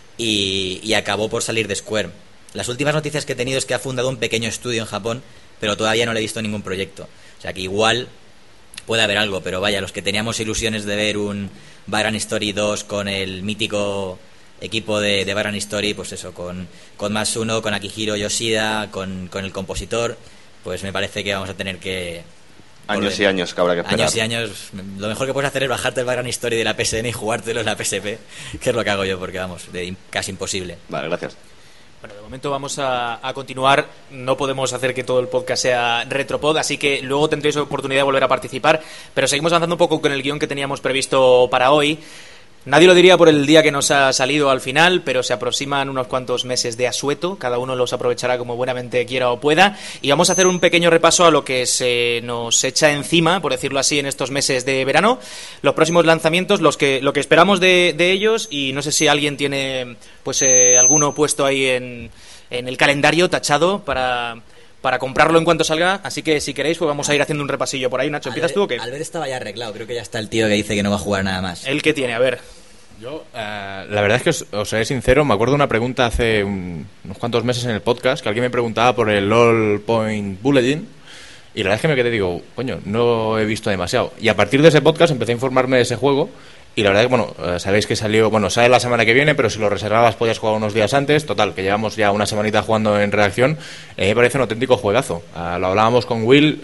y acabó por salir de Square. Las últimas noticias que he tenido es que ha fundado un pequeño estudio en Japón, pero todavía no le he visto ningún proyecto. O sea que igual puede haber algo, pero vaya, los que teníamos ilusiones de ver un Background Story 2 con el mítico equipo de Background Story, pues eso, con Matsuno, con Akihiro Yoshida, con el compositor, pues me parece que vamos a tener que... Años y años que habrá que esperar. Años y años. Lo mejor que puedes hacer es bajarte el Background Story de la PSN y jugártelo en la PSP, que es lo que hago yo, porque vamos, casi imposible. Vale, gracias. Bueno, de momento vamos a continuar. No podemos hacer que todo el podcast sea retropod, así que luego tendréis oportunidad de volver a participar, pero seguimos avanzando un poco con el guión que teníamos previsto para hoy. Nadie lo diría por el día que nos ha salido al final, pero se aproximan unos cuantos meses de asueto, cada uno los aprovechará como buenamente quiera o pueda, y vamos a hacer un pequeño repaso a lo que se nos echa encima, por decirlo así, en estos meses de verano, los próximos lanzamientos, lo que esperamos de ellos, y no sé si alguien tiene pues alguno puesto ahí en el calendario tachado para comprarlo en cuanto salga, así que si queréis pues vamos a ir haciendo un repasillo por ahí. Nacho, ¿empiezas tú o qué? Albert estaba ya arreglado, creo que ya está el tío que dice que no va a jugar nada más. ¿El qué tiene? A ver. Yo, la verdad es que os seré sincero, me acuerdo de una pregunta hace unos cuantos meses en el podcast, que alguien me preguntaba por el All Point Bulletin, y la verdad es que me quedé, digo, coño, no he visto demasiado. Y a partir de ese podcast empecé a informarme de ese juego, y la verdad es que, bueno, sabéis que sale la semana que viene, pero si lo reservabas podías jugar unos días antes. Total, que llevamos ya una semanita jugando en redacción. Me parece un auténtico juegazo. Lo hablábamos con Will,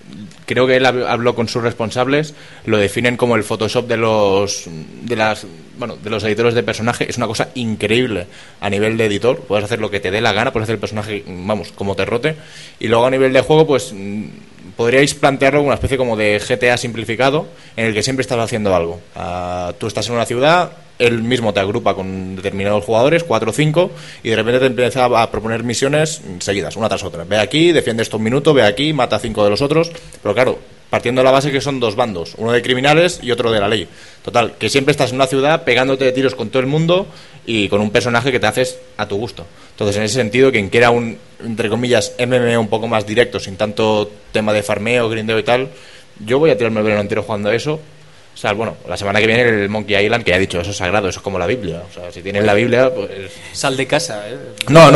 creo que él habló con sus responsables, lo definen como el Photoshop de las de los editores de personaje, es una cosa increíble a nivel de editor. Puedes hacer lo que te dé la gana, puedes hacer el personaje, como te rote. Y luego a nivel de juego, pues podríais plantearlo como una especie como de GTA simplificado, en el que siempre estás haciendo algo. Tú estás en una ciudad, él mismo te agrupa con determinados jugadores, 4 o 5, y de repente te empieza a proponer misiones seguidas, una tras otra. Ve aquí, defiende esto un minuto, ve aquí, mata a 5 de los otros. Pero claro, partiendo de la base que son 2 bandos, uno de criminales y otro de la ley. Total, que siempre estás en una ciudad pegándote de tiros con todo el mundo y con un personaje que te haces a tu gusto. Entonces, en ese sentido, quien quiera un, entre comillas, MMO un poco más directo, sin tanto tema de farmeo, grindeo y tal, yo voy a tirarme el verano entero jugando a eso. O sea, bueno, la semana que viene el Monkey Island, que ya he dicho, eso es sagrado, eso es como la Biblia. O sea, si tienes la Biblia, pues... Sal de casa, ¿eh? No.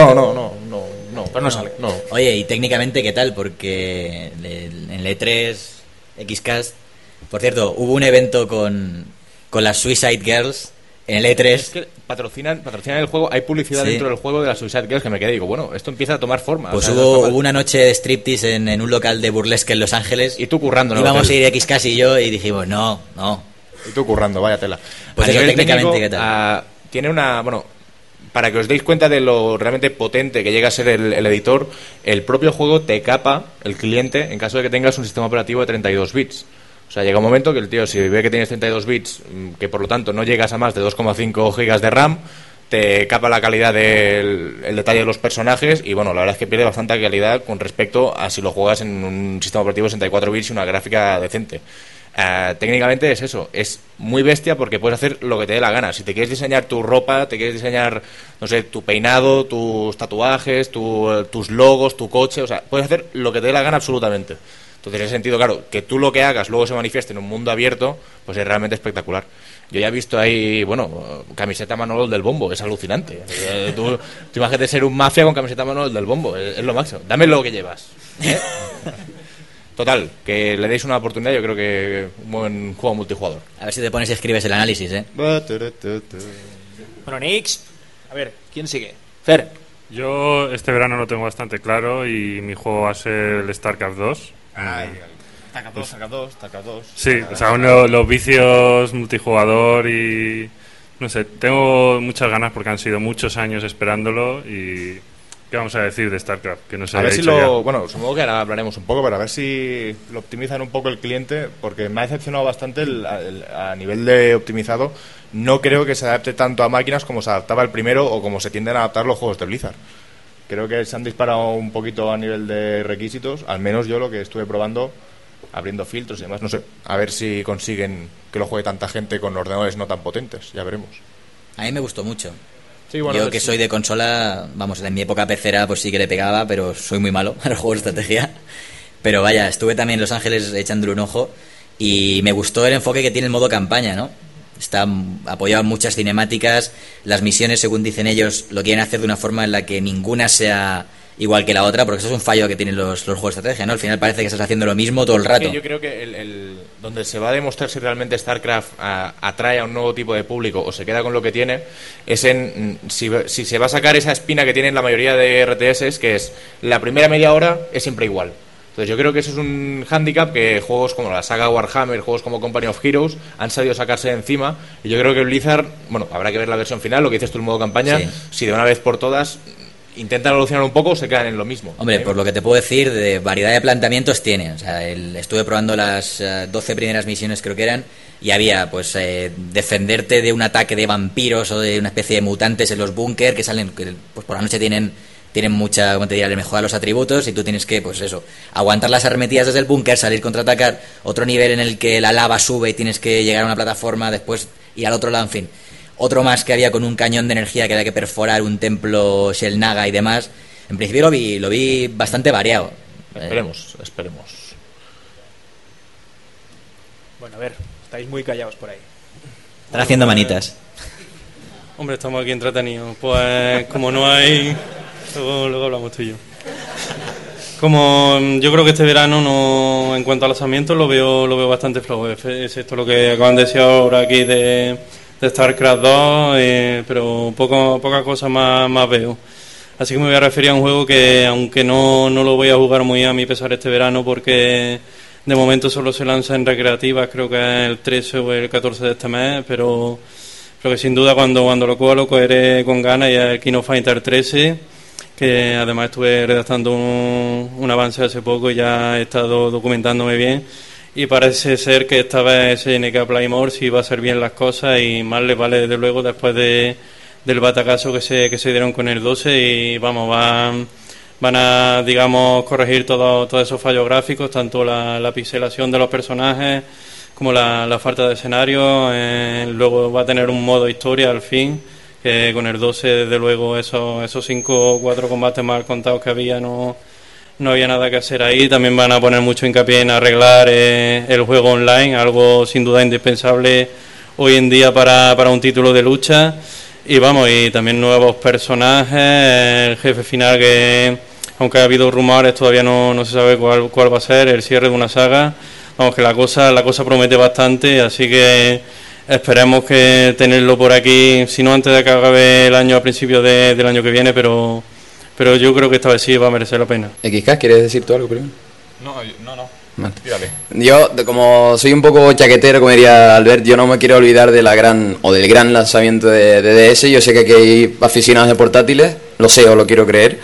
Pero no sale. No. Oye, y técnicamente, ¿qué tal? Porque en el E3, XCast... Por cierto, hubo un evento con las Suicide Girls en el E3. Es que patrocinan el juego, hay publicidad dentro del juego de las Suicide Girls que me quedé y digo, bueno, esto empieza a tomar forma. Pues o sea, hubo una noche de striptease en un local de burlesque en Los Ángeles. Y tú currando, ¿no? Íbamos a ir XCast y yo y dijimos, no. Y tú currando, vaya tela. Pues eso, técnicamente, técnico, ¿qué tal? Tiene una... Bueno, para que os deis cuenta de lo realmente potente que llega a ser el editor, el propio juego te capa el cliente en caso de que tengas un sistema operativo de 32 bits. O sea, llega un momento que el tío, si ve que tienes 32 bits, que por lo tanto no llegas a más de 2,5 gigas de RAM, te capa la calidad el detalle de los personajes y bueno, la verdad es que pierde bastante calidad con respecto a si lo juegas en un sistema operativo de 64 bits y una gráfica decente. Técnicamente es eso, es muy bestia porque puedes hacer lo que te dé la gana. Si te quieres diseñar tu ropa, te quieres diseñar, no sé, tu peinado, tus tatuajes, tus logos, tu coche, o sea, puedes hacer lo que te dé la gana absolutamente. Entonces, en ese sentido, claro, que tú lo que hagas luego se manifieste en un mundo abierto, pues es realmente espectacular. Yo ya he visto ahí, bueno, camiseta Manol del Bombo, es alucinante. Tú imagínate ser un mafia con camiseta Manol del Bombo, es lo máximo. Dame lo que llevas. Total, que le deis una oportunidad, yo creo que un buen juego multijugador. A ver si te pones y escribes el análisis, ¿eh? Bueno, Nix, a ver, ¿quién sigue? Fer. Yo este verano lo tengo bastante claro y mi juego va a ser el StarCraft 2. StarCraft 2. Sí, o sea, los vicios multijugador y... No sé, tengo muchas ganas porque han sido muchos años esperándolo y... ¿Qué vamos a decir de StarCraft? Que no se a ver si dicho ya. Bueno, supongo que ahora hablaremos un poco, pero a ver si lo optimizan un poco el cliente, porque me ha decepcionado bastante a nivel de optimizado. No creo que se adapte tanto a máquinas como se adaptaba el primero o como se tienden a adaptar los juegos de Blizzard. Creo que se han disparado un poquito a nivel de requisitos, al menos yo lo que estuve probando, abriendo filtros y demás, no sé, a ver si consiguen que lo juegue tanta gente con ordenadores no tan potentes, ya veremos. A mí me gustó mucho. Sí, bueno, yo que soy de consola, vamos, en mi época pecera pues sí que le pegaba, pero soy muy malo para los juegos de estrategia. Pero vaya, estuve también en Los Ángeles echándole un ojo y me gustó el enfoque que tiene el modo campaña, ¿no? Está apoyado en muchas cinemáticas, las misiones, según dicen ellos, lo quieren hacer de una forma en la que ninguna sea igual que la otra, porque eso es un fallo que tienen los juegos de estrategia, ¿no? Al final parece que estás haciendo lo mismo todo el rato. Yo creo que donde se va a demostrar si realmente StarCraft atrae a un nuevo tipo de público o se queda con lo que tiene es en si se va a sacar esa espina que tienen la mayoría de RTS, que es la primera media hora es siempre igual. Entonces yo creo que eso es un hándicap que juegos como la saga Warhammer, juegos como Company of Heroes han sabido sacarse de encima, y yo creo que Blizzard, bueno, habrá que ver la versión final, lo que dices tú, el modo campaña, sí. Si de una vez por todas intentan evolucionar un poco o se quedan en lo mismo. Hombre, por lo que te puedo decir, de variedad de planteamientos tiene. O sea, estuve probando las 12 primeras misiones, creo que eran, y había, pues, defenderte de un ataque de vampiros o de una especie de mutantes en los búnker que salen, que pues por la noche tienen mucha, como te diría, le mejoran los atributos y tú tienes que, pues eso, aguantar las arremetidas desde el búnker, salir, contraatacar, otro nivel en el que la lava sube y tienes que llegar a una plataforma, después ir al otro lado, en fin. Otro más que había con un cañón de energía que había que perforar un templo Xel'Naga y demás. En principio lo vi bastante variado. Esperemos. Bueno, a ver, estáis muy callados por ahí. Están haciendo manitas. Hombre, estamos aquí entretenidos. Pues como no hay... Luego hablamos tú y yo. Como yo creo que este verano, no, en cuanto a lanzamientos, lo veo bastante flojo. Es esto lo que acaban de decir ahora aquí de StarCraft 2, pero poca cosa más veo. Así que me voy a referir a un juego que, aunque no lo voy a jugar muy a mi pesar este verano, porque de momento solo se lanza en recreativas, creo que es el 13 o el 14 de este mes, pero pero que sin duda cuando lo coja lo cogeré con ganas, y el King of Fighter 13, que además estuve redactando un avance hace poco y ya he estado documentándome bien, y parece ser que esta vez SNK Playmore sí va a hacer bien las cosas, y más les vale desde luego después del batacazo que se dieron con el 12, y vamos, van a, digamos, corregir todos esos fallos gráficos, tanto la pixelación de los personajes como la falta de escenario. Luego va a tener un modo historia al fin, que con el 12 desde luego esos 5 o 4 combates mal contados que había no había nada que hacer ahí. También van a poner mucho hincapié en arreglar el juego online, algo sin duda indispensable hoy en día para un título de lucha. Y vamos, y también nuevos personajes, el jefe final que, aunque ha habido rumores, todavía no se sabe cuál va a ser, el cierre de una saga. Vamos, que la cosa promete bastante, así que esperemos que tenerlo por aquí, si no antes de que acabe el año, a principios del año que viene, pero yo creo que esta vez sí va a merecer la pena. XK, ¿quieres decir tú algo primero? No. Vale. Dígale. Yo, como soy un poco chaquetero, como diría Albert, yo no me quiero olvidar del gran lanzamiento de DS. Yo sé que aquí hay aficionados de portátiles, lo sé o lo quiero creer,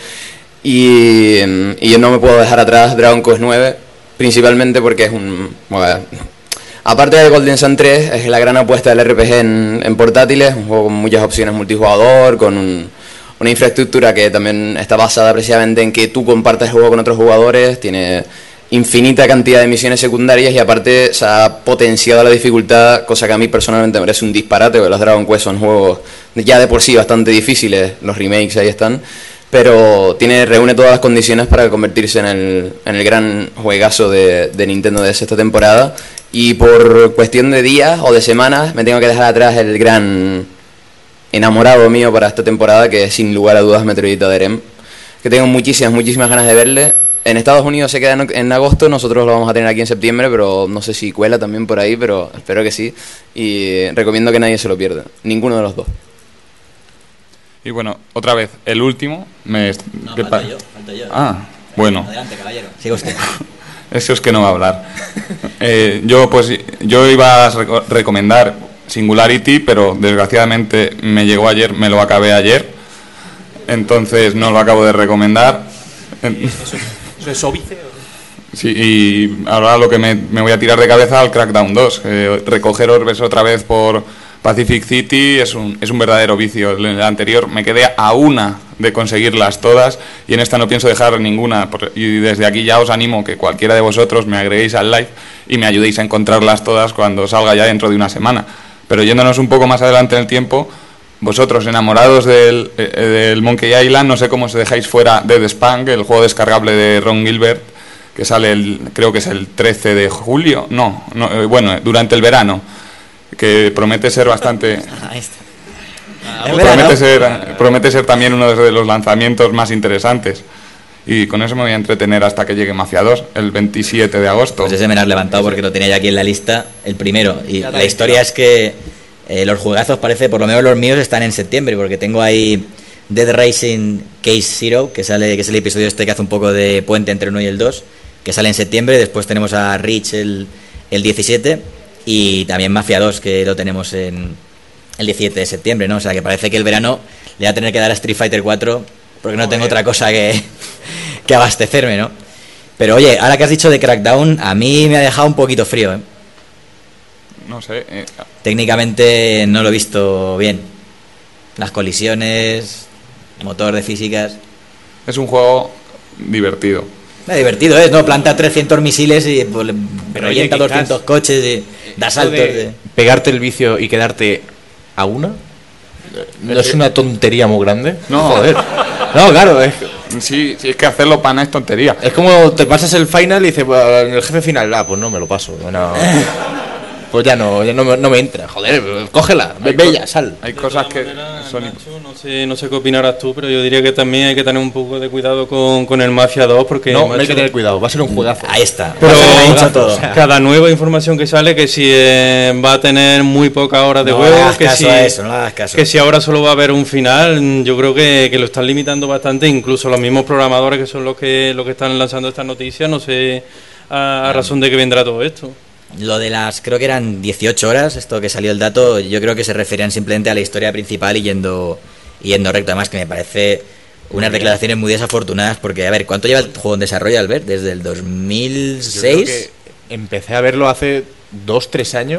y yo no me puedo dejar atrás Dragon Quest 9, principalmente porque es aparte de Golden Sun 3, es la gran apuesta del RPG en portátiles, un juego con muchas opciones multijugador, con una infraestructura que también está basada precisamente en que tú compartas el juego con otros jugadores, tiene infinita cantidad de misiones secundarias, y aparte se ha potenciado la dificultad, cosa que a mí personalmente me parece un disparate, porque los Dragon Quest son juegos ya de por sí bastante difíciles, los remakes ahí están, pero reúne todas las condiciones para convertirse en el gran juegazo de Nintendo DS esta temporada. Y por cuestión de días o de semanas me tengo que dejar atrás el gran enamorado mío para esta temporada, que es sin lugar a dudas Metroid Other M, que tengo muchísimas ganas de verle. En Estados Unidos se queda en agosto, nosotros lo vamos a tener aquí en septiembre, pero no sé si cuela también por ahí, pero espero que sí. Y recomiendo que nadie se lo pierda, ninguno de los dos. Y bueno, otra vez, el último... Falta yo. Ah, bueno. Adelante, caballero, siga usted. Eso es que no va a hablar. Yo iba a recomendar Singularity, pero desgraciadamente me llegó ayer, me lo acabé ayer, entonces no lo acabo de recomendar. ¿Eso es óbice? Sí, y ahora lo que me voy a tirar de cabeza al Crackdown 2. Recoger orbes otra vez por Pacific City es un verdadero vicio. En el anterior me quedé a una de conseguirlas todas, y en esta no pienso dejar ninguna. Y desde aquí ya os animo que cualquiera de vosotros me agreguéis al live y me ayudéis a encontrarlas todas cuando salga ya dentro de una semana. Pero yéndonos un poco más adelante en el tiempo, vosotros enamorados del Monkey Island, no sé cómo os dejáis fuera Dead Spunk, el juego descargable de Ron Gilbert, que sale creo que es el 13 de julio, bueno, durante el verano, que promete ser bastante... promete ser también uno de los lanzamientos más interesantes. Y con eso me voy a entretener hasta que llegue Mafia 2, el 27 de agosto. Pues ese me lo has levantado porque lo tenía ya aquí en la lista, el primero. Y la historia es que los juegazos, parece, por lo menos los míos, están en septiembre, porque tengo ahí Dead Racing Case Zero, que es el episodio este que hace un poco de puente entre el 1 y el 2, que sale en septiembre. Después tenemos a Reach el 17, y también Mafia 2, que lo tenemos en el 17 de septiembre, ¿no? O sea, que parece que el verano le va a tener que dar a Street Fighter 4, porque no tengo otra cosa que abastecerme, ¿no? Pero oye, ahora que has dicho de Crackdown, a mí me ha dejado un poquito frío, ¿eh? No sé. Técnicamente no lo he visto bien. Las colisiones, motor de físicas... Es un juego divertido. Divertido, ¿eh? No, planta 300 misiles y pues, revienta 200 coches y da saltos. Pegarte el vicio y quedarte a una... ¿No es una tontería muy grande? No, joder. No, claro, sí, es que hacerlo pana es tontería. Es como te pasas el final y dices, bueno, en el jefe final, pues no me lo paso. No. Pues ya no me entra. Joder, cógela, bella, sal. Hay cosas que son... No sé qué opinarás tú, pero yo diría que también hay que tener un poco de cuidado con el Mafia 2, porque... No hay que tener cuidado, va a ser un juegazo. Ahí está. Pero cada nueva información que sale, que si va a tener muy pocas horas de juego, que si ahora solo va a haber un final, yo creo que lo están limitando bastante, incluso los mismos programadores que son los que están lanzando estas noticias, no sé a razón de que vendrá todo esto. Lo de las, creo que eran 18 horas, esto que salió el dato, yo creo que se referían simplemente a la historia principal y yendo recto. Además, que me parece unas declaraciones muy desafortunadas, porque, a ver, ¿cuánto lleva el juego en desarrollo, Albert? ¿Desde el 2006? Yo creo que empecé a verlo hace 2-3 años,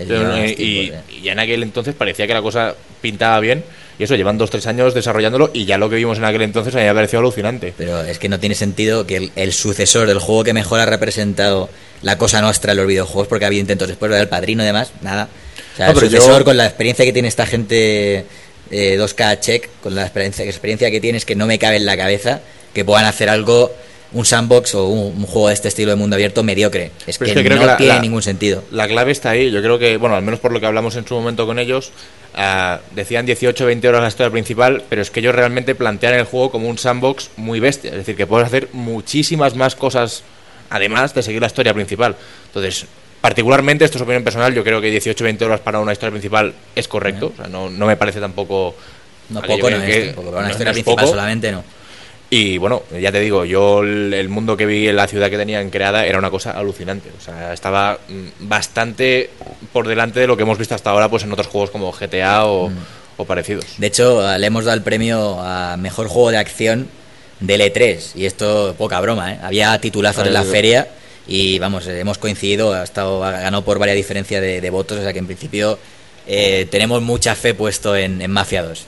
y ya en aquel entonces parecía que la cosa pintaba bien. Y eso, llevan 2-3 años desarrollándolo y ya lo que vimos en aquel entonces me había parecido alucinante. Pero es que no tiene sentido que el sucesor del juego que mejor ha representado la cosa nuestra en los videojuegos, porque ha habido intentos después, del Padrino y demás, nada. O sea, no, el sucesor, con la experiencia que tiene esta gente, 2K Check, con la experiencia que tienes, que no me cabe en la cabeza que puedan hacer algo, un sandbox o un juego de este estilo de mundo abierto mediocre. Es que creo no tiene ningún sentido. La clave está ahí. Yo creo que, bueno, al menos por lo que hablamos en su momento con ellos, decían 18-20 horas la historia principal, pero es que ellos realmente plantean el juego como un sandbox muy bestia. Es decir, que puedes hacer muchísimas más cosas además de seguir la historia principal. Entonces, particularmente, esto es opinión personal, yo creo que 18-20 horas para una historia principal es correcto. O sea, no me parece tampoco... No, poco no es, tampoco. Para una historia principal solamente no. Y bueno, ya te digo, yo el mundo que vi en la ciudad que tenían creada era una cosa alucinante. O sea, estaba bastante por delante de lo que hemos visto hasta ahora, pues en otros juegos como GTA o parecidos. De hecho, le hemos dado el premio a mejor juego de acción del E3, y esto poca broma, ¿eh? Había titulazos en la feria y vamos, hemos coincidido, ganó por varias diferencias de votos, o sea que en principio tenemos mucha fe puesto en Mafia 2.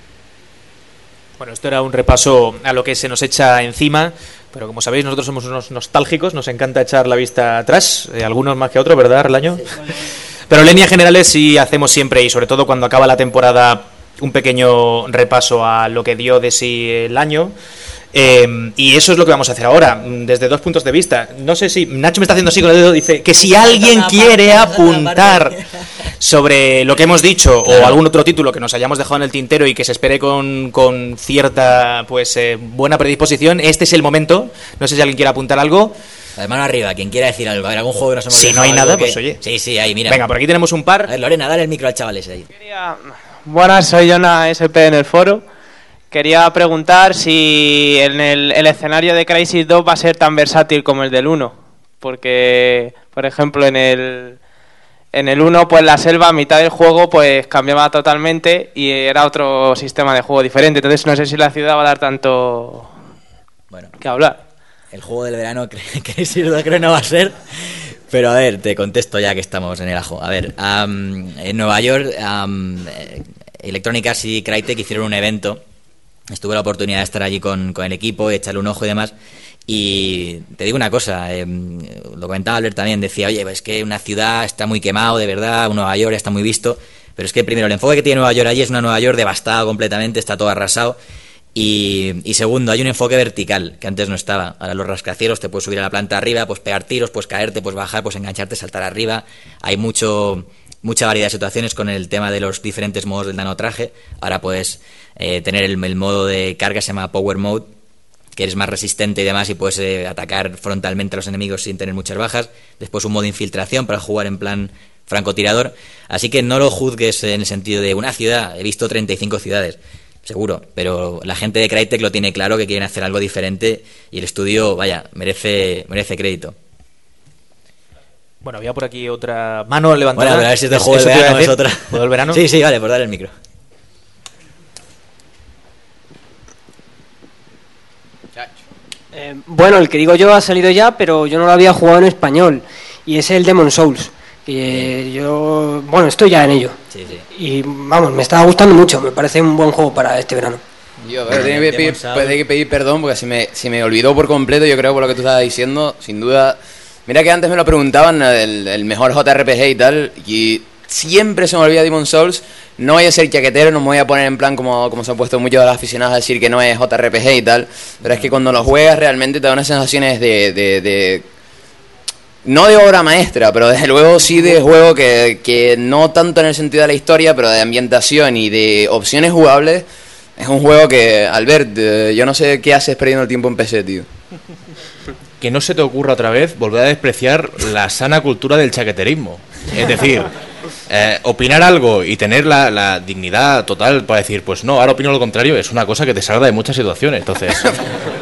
Bueno, esto era un repaso a lo que se nos echa encima, pero como sabéis, nosotros somos unos nostálgicos, nos encanta echar la vista atrás, algunos más que otros, ¿verdad, Arlaño? Sí, pero en líneas generales sí hacemos siempre, y sobre todo cuando acaba la temporada, un pequeño repaso a lo que dio de sí el año. Y eso es lo que vamos a hacer ahora, desde dos puntos de vista. No sé si Nacho me está haciendo así con el dedo, dice que si alguien quiere apuntar sobre lo que hemos dicho, claro, o algún otro título que nos hayamos dejado en el tintero y que se espere con cierta buena predisposición, este es el momento. No sé si alguien quiere apuntar algo. De mano arriba, quien quiera decir algo. A ver, algún juego que nos hemos dejado. Si no hay nada, pues oye. Sí, ahí, mira. Venga, por aquí tenemos un par. A ver, Lorena, dale el micro al chaval ese ahí. Buenas, soy Jonah SP en el foro. Quería preguntar si el escenario de Crysis 2 va a ser tan versátil como el del 1. Porque, por ejemplo, en el 1, pues la selva a mitad del juego pues cambiaba totalmente y era otro sistema de juego diferente. Entonces no sé si la ciudad va a dar tanto que hablar. El juego del verano Crysis 2 creo que no va a ser. Pero a ver, te contesto ya que estamos en el ajo. A ver, en Nueva York, Electronic Arts y Crytek hicieron un evento. Estuve la oportunidad de estar allí con el equipo, echarle un ojo y demás. Y te digo una cosa, lo comentaba Albert también, decía, oye, es que una ciudad está muy quemado, de verdad, Nueva York está muy visto. Pero es que primero, el enfoque que tiene Nueva York allí es una Nueva York devastada completamente, está todo arrasado. Y segundo, hay un enfoque vertical, que antes no estaba. Ahora los rascacielos, te puedes subir a la planta arriba, pues pegar tiros, pues caerte, pues bajar, pues engancharte, saltar arriba. Hay mucha variedad de situaciones con el tema de los diferentes modos del nanotraje. Ahora puedes tener el modo de carga, se llama Power Mode, que eres más resistente y demás, y puedes atacar frontalmente a los enemigos sin tener muchas bajas. Después un modo de infiltración para jugar en plan francotirador. Así que no lo juzgues en el sentido de una ciudad. He visto 35 ciudades, seguro, pero la gente de Crytek lo tiene claro, que quieren hacer algo diferente, y el estudio, vaya, merece crédito. Bueno, había por aquí otra mano levantada. Bueno, a ver si es de juego del verano, es otra. ¿Juego del verano? Sí, vale, pues dale el micro. Bueno, el que digo yo ha salido ya, pero yo no lo había jugado en español, y es el Demon's Souls. Yo, estoy ya en ello. Sí. Y vamos, me estaba gustando mucho, me parece un buen juego para este verano. Yo tengo que pedir perdón porque se me olvidó por completo, yo creo, por lo que tú estabas diciendo, sin duda. Mira que antes me lo preguntaban, el mejor JRPG y tal, y siempre se me olvida Demon's Souls. No voy a ser chaquetero, no me voy a poner en plan como se han puesto muchos de los aficionados a decir que no es JRPG y tal, pero es que cuando lo juegas realmente te da unas sensaciones de no de obra maestra, pero desde luego sí de juego que no tanto en el sentido de la historia, pero de ambientación y de opciones jugables. Es un juego que, Albert, yo no sé qué haces perdiendo el tiempo en PC, tío. Que no se te ocurra otra vez volver a despreciar la sana cultura del chaqueterismo. Es decir, opinar algo y tener la dignidad total para decir, pues no, ahora opino lo contrario, es una cosa que te salva de muchas situaciones. Entonces,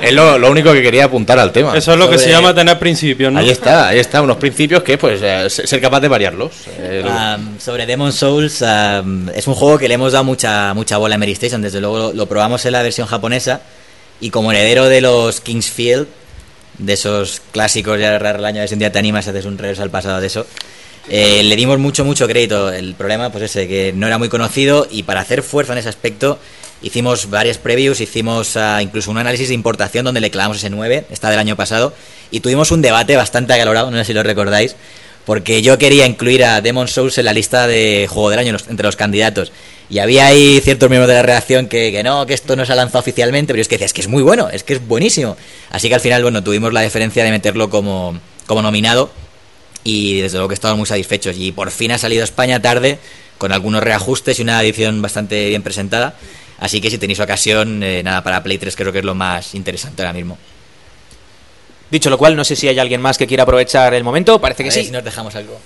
Es lo único que quería apuntar al tema. Eso es lo que se llama tener principios, ¿no? Ahí está, unos principios que pues ser capaz de variarlos. Sobre Demon's Souls, es un juego que le hemos dado mucha bola a Mary Station. Desde luego lo probamos en la versión japonesa y como heredero de los Kingsfield, de esos clásicos ya el año de si un día te animas haces un regreso al pasado de eso, le dimos mucho crédito. El problema pues ese, que no era muy conocido, y para hacer fuerza en ese aspecto hicimos varias previews, hicimos incluso un análisis de importación donde le clavamos ese 9, está del año pasado, y tuvimos un debate bastante acalorado, no sé si lo recordáis, porque yo quería incluir a Demon's Souls en la lista de juego del año entre los candidatos, y había ahí ciertos miembros de la redacción que no, que esto no se ha lanzado oficialmente, pero es que decía, es que es muy bueno, es que es buenísimo, así que al final, bueno, tuvimos la deferencia de meterlo como nominado, y desde luego que estamos muy satisfechos, y por fin ha salido a España tarde, con algunos reajustes y una edición bastante bien presentada. Así que si tenéis ocasión, nada, para Play 3 creo que es lo más interesante ahora mismo. Dicho lo cual, no sé si hay alguien más que quiera aprovechar el momento. Parece que sí. Si nos dejamos algo.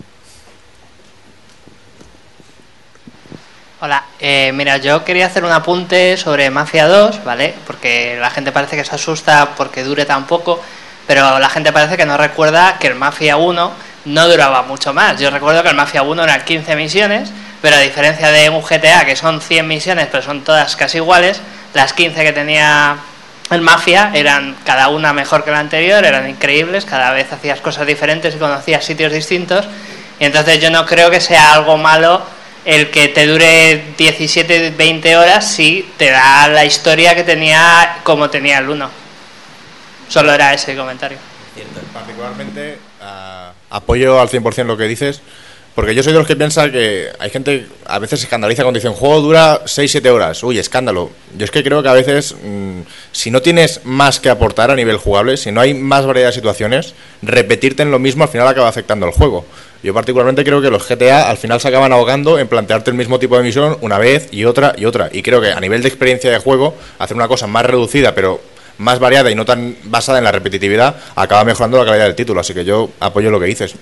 Hola, mira, yo quería hacer un apunte sobre Mafia 2, ¿vale? Porque la gente parece que se asusta porque dure tan poco, pero la gente parece que no recuerda que el Mafia 1 no duraba mucho más. Yo recuerdo que el Mafia 1 eran 15 misiones, pero a diferencia de un GTA que son 100 misiones, pero son todas casi iguales, las 15 que tenía el Mafia eran cada una mejor que la anterior, eran increíbles, cada vez hacías cosas diferentes y conocías sitios distintos, y entonces yo no creo que sea algo malo el que te dure 17, 20 horas si te da la historia que tenía como tenía el 1. Solo era ese comentario. Particularmente apoyo al 100% lo que dices, porque yo soy de los que piensa que hay gente a veces se escandaliza cuando dicen juego dura 6-7 horas, uy, escándalo. Yo es que creo que a veces si no tienes más que aportar a nivel jugable, si no hay más variedad de situaciones, repetirte en lo mismo al final acaba afectando al juego. Yo particularmente creo que los GTA al final se acaban ahogando en plantearte el mismo tipo de misión una vez y otra, y creo que a nivel de experiencia de juego hacer una cosa más reducida pero más variada y no tan basada en la repetitividad acaba mejorando la calidad del título, así que yo apoyo lo que dices.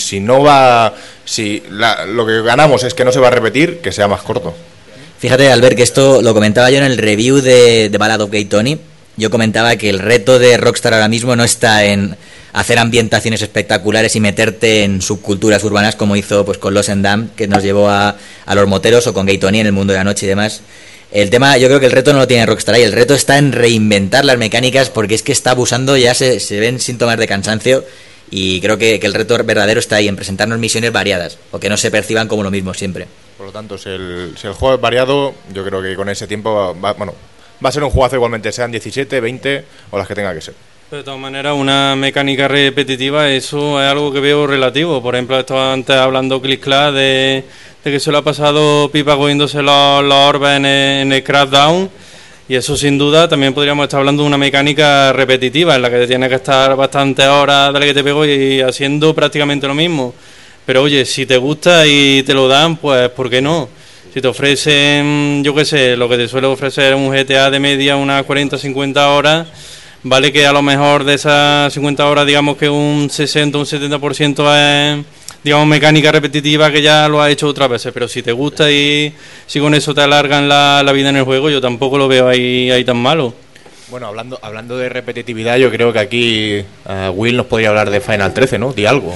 Lo que ganamos es que no se va a repetir, que sea más corto. Fíjate, Albert, que esto lo comentaba yo en el review de Ballad of Gay Tony. Yo comentaba que el reto de Rockstar ahora mismo no está en hacer ambientaciones espectaculares y meterte en subculturas urbanas como hizo pues con Lost and Damned, que nos llevó a los moteros, o con Gay Tony en el mundo de la noche y demás. El tema, yo creo que el reto no lo tiene Rockstar ahí, el reto está en reinventar las mecánicas, porque es que está abusando, ya se ven síntomas de cansancio, y creo que el reto verdadero está ahí, en presentarnos misiones variadas, o que no se perciban como lo mismo siempre. Por lo tanto, si el juego es variado, yo creo que con ese tiempo va a ser un juegazo igualmente, sean 17, 20 o las que tenga que ser. De todas maneras, una mecánica repetitiva, eso es algo que veo relativo. Por ejemplo, estaba antes hablando Click-Clash de que se lo ha pasado pipa cogiéndose los orbes en el Crackdown, y eso sin duda también podríamos estar hablando de una mecánica repetitiva en la que tienes que estar bastantes horas de la que te pego y haciendo prácticamente lo mismo. Pero oye, si te gusta y te lo dan, pues ¿por qué no? Si te ofrecen, yo qué sé, lo que te suele ofrecer un GTA de media, unas 40-50 horas, vale que a lo mejor de esas 50 horas, digamos que un 60 o un 70% es, digamos, mecánica repetitiva que ya lo has hecho otras veces, pero si te gusta y si con eso te alargan la vida en el juego, yo tampoco lo veo ahí tan malo. Bueno, hablando de repetitividad, yo creo que aquí Will nos podría hablar de Final 13, ¿no? Di algo.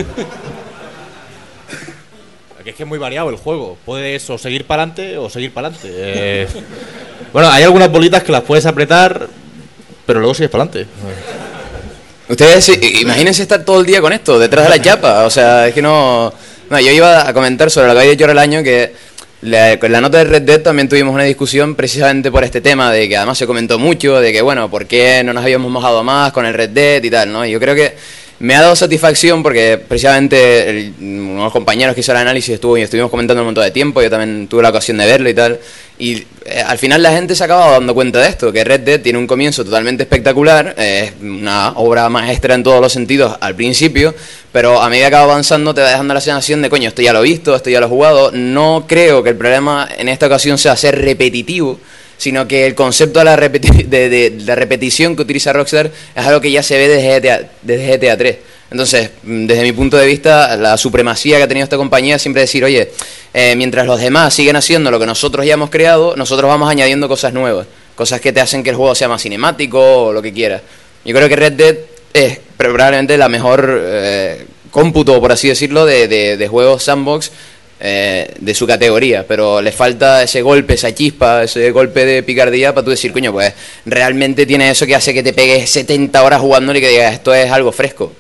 Aquí es que es muy variado el juego, puedes o seguir para adelante o seguir para adelante. Bueno, hay algunas bolitas que las puedes apretar, pero luego sigues para adelante. Ustedes imagínense estar todo el día con esto, detrás de la chapa. O sea, es que no, yo iba a comentar sobre lo que había hecho el año, que con la nota de Red Dead también tuvimos una discusión precisamente por este tema, de que además se comentó mucho, de que bueno, ¿por qué no nos habíamos mojado más con el Red Dead y tal, ¿no? Y yo creo que me ha dado satisfacción porque precisamente unos compañeros que hizo el análisis estuvimos comentando un montón de tiempo, yo también tuve la ocasión de verlo y tal, y al final la gente se ha acabado dando cuenta de esto, que Red Dead tiene un comienzo totalmente espectacular, es una obra maestra en todos los sentidos al principio, pero a medida que va avanzando te va dejando la sensación de, coño, esto ya lo he visto, esto ya lo he jugado. No creo que el problema en esta ocasión sea ser repetitivo, sino que el concepto de la repetición que utiliza Rockstar es algo que ya se ve desde GTA 3. Entonces, desde mi punto de vista, la supremacía que ha tenido esta compañía es siempre decir, oye, mientras los demás siguen haciendo lo que nosotros ya hemos creado, nosotros vamos añadiendo cosas nuevas cosas que te hacen que el juego sea más cinemático o lo que quieras. Yo creo que Red Dead es probablemente la mejor cómputo, por así decirlo, de juegos sandbox de su categoría, pero le falta ese golpe, esa chispa, ese golpe de picardía para tú decir, coño, pues realmente tiene eso que hace que te pegues 70 horas jugándole y que digas, esto es algo fresco.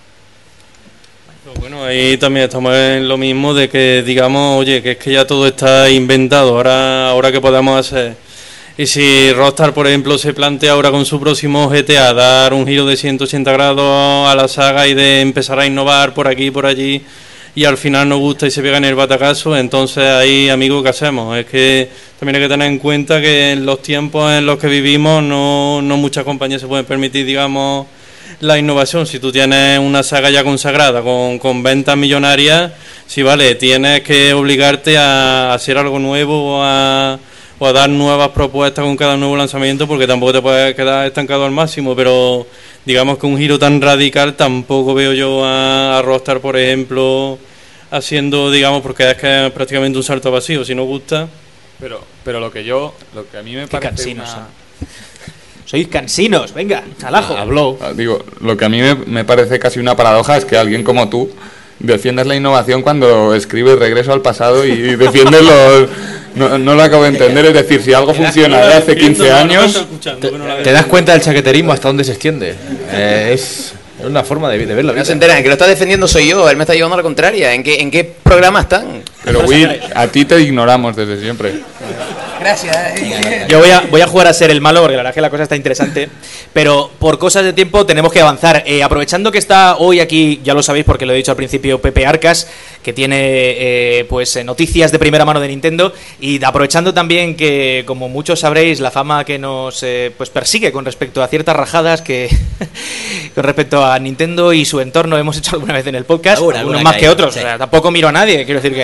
Bueno, ahí también estamos en lo mismo de que digamos, oye, que es que ya todo está inventado, ahora qué podemos hacer. Y si Rockstar, por ejemplo, se plantea ahora con su próximo GTA dar un giro de 180 grados a la saga y de empezar a innovar por aquí y por allí, y al final nos gusta y se pega en el batacazo, entonces ahí, amigo, ¿qué hacemos? Es que también hay que tener en cuenta que en los tiempos en los que vivimos no muchas compañías se pueden permitir, digamos, la innovación. Si tú tienes una saga ya consagrada con ventas millonarias, sí, vale, tienes que obligarte a hacer algo nuevo o a dar nuevas propuestas con cada nuevo lanzamiento, porque tampoco te puedes quedar estancado al máximo, pero digamos que un giro tan radical tampoco veo yo a Rockstar, por ejemplo, haciendo, digamos, porque es que es prácticamente un salto vacío, si no gusta. Pero lo que a mí me parece cansinos sois cansinos, venga, calajo. Habló. Digo, lo que a mí me parece casi una paradoja es que alguien como tú defiendes la innovación cuando escribes Regreso al pasado y defiendes los... No lo acabo de entender, es decir, si algo funciona de hace 15 años... ¿Te das cuenta del chaqueterismo hasta dónde se extiende? Es una forma de verlo. No se enteran, el que lo está defendiendo soy yo, él me está llevando a la contraria. ¿En qué programa están? Pero Will, a ti te ignoramos desde siempre. Gracias. Yo voy a jugar a ser el malo, porque la verdad es que la cosa está interesante, pero por cosas de tiempo tenemos que avanzar. Aprovechando que está hoy aquí, ya lo sabéis porque lo he dicho al principio, Pepe Arcas, que tiene noticias de primera mano de Nintendo, y aprovechando también que, como muchos sabréis, la fama que nos persigue con respecto a ciertas rajadas que con respecto a Nintendo y su entorno hemos hecho alguna vez en el podcast, unos más que otros, sí. O sea, tampoco miro a nadie, quiero decir que...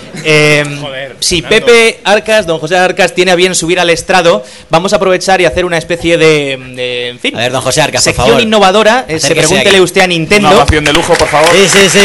si Pepe Arcas, don José Arcas, tiene a bien subir al estrado, vamos a aprovechar y hacer una especie de en fin, a ver, don José Arcas, sección por favor, innovadora. Se pregúntele usted a Nintendo. Una ovación de lujo, por favor. Sí.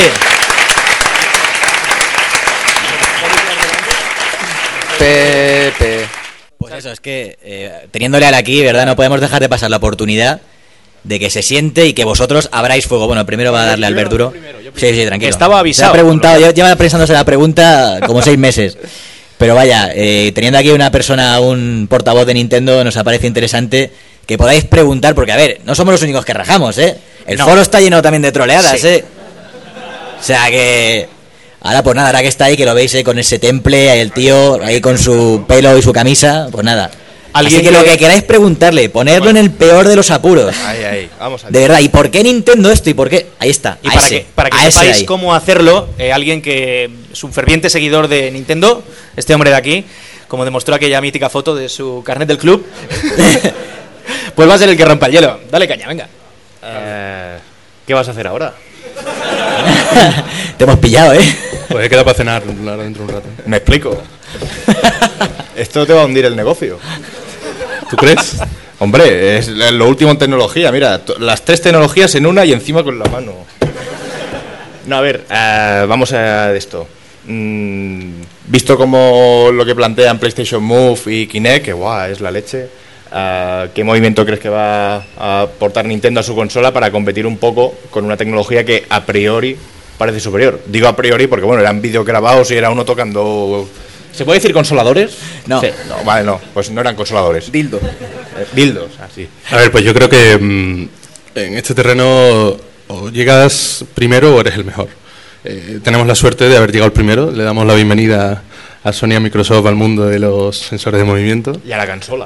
Pepe. Pues eso, es que teniéndole al aquí, ¿verdad? No podemos dejar de pasar la oportunidad de que se siente y que vosotros abráis fuego. Bueno, primero va a darle al Verduro. Sí, tranquilo. Estaba avisado. Se ha preguntado, lleva pensándose la pregunta como 6 meses. Pero vaya, teniendo aquí una persona, un portavoz de Nintendo, nos parece interesante que podáis preguntar, porque a ver, no somos los únicos que rajamos, ¿eh? El foro está lleno también de troleadas, sí. O sea que... Ahora pues nada, ahora que está ahí, que lo veis con ese temple, el tío ahí con su pelo y su camisa, pues nada. Así que lo que queráis preguntarle, ponerlo en el peor de los apuros. Ahí, vamos allá. De verdad, ¿y por qué Nintendo esto? ¿Y por qué? Ahí está. Y para que sepáis cómo hacerlo, alguien que es un ferviente seguidor de Nintendo, este hombre de aquí, como demostró aquella mítica foto de su carnet del club, pues va a ser el que rompa el hielo. Dale caña, venga. ¿Qué vas a hacer ahora? Te hemos pillado, ¿eh? Pues he quedado para cenar dentro de un rato. Me explico. Esto te va a hundir el negocio. ¿Tú crees? Hombre, es lo último en tecnología. Mira, las 3 tecnologías en una y encima con la mano. No, a ver, vamos a esto. Visto como lo que plantean PlayStation Move y Kinect, que guau, es la leche. ¿Qué movimiento crees que va a aportar Nintendo a su consola para competir un poco con una tecnología que a priori parece superior? Digo a priori porque, bueno, eran vídeos grabados y era uno tocando... ¿Se puede decir consoladores? No. Sí. No, vale, no, pues no eran consoladores. Dildos, así. A ver, pues yo creo que en este terreno o llegas primero o eres el mejor. Tenemos la suerte de haber llegado el primero, le damos la bienvenida a Sony y a Microsoft al mundo de los sensores de movimiento. Y a la consola.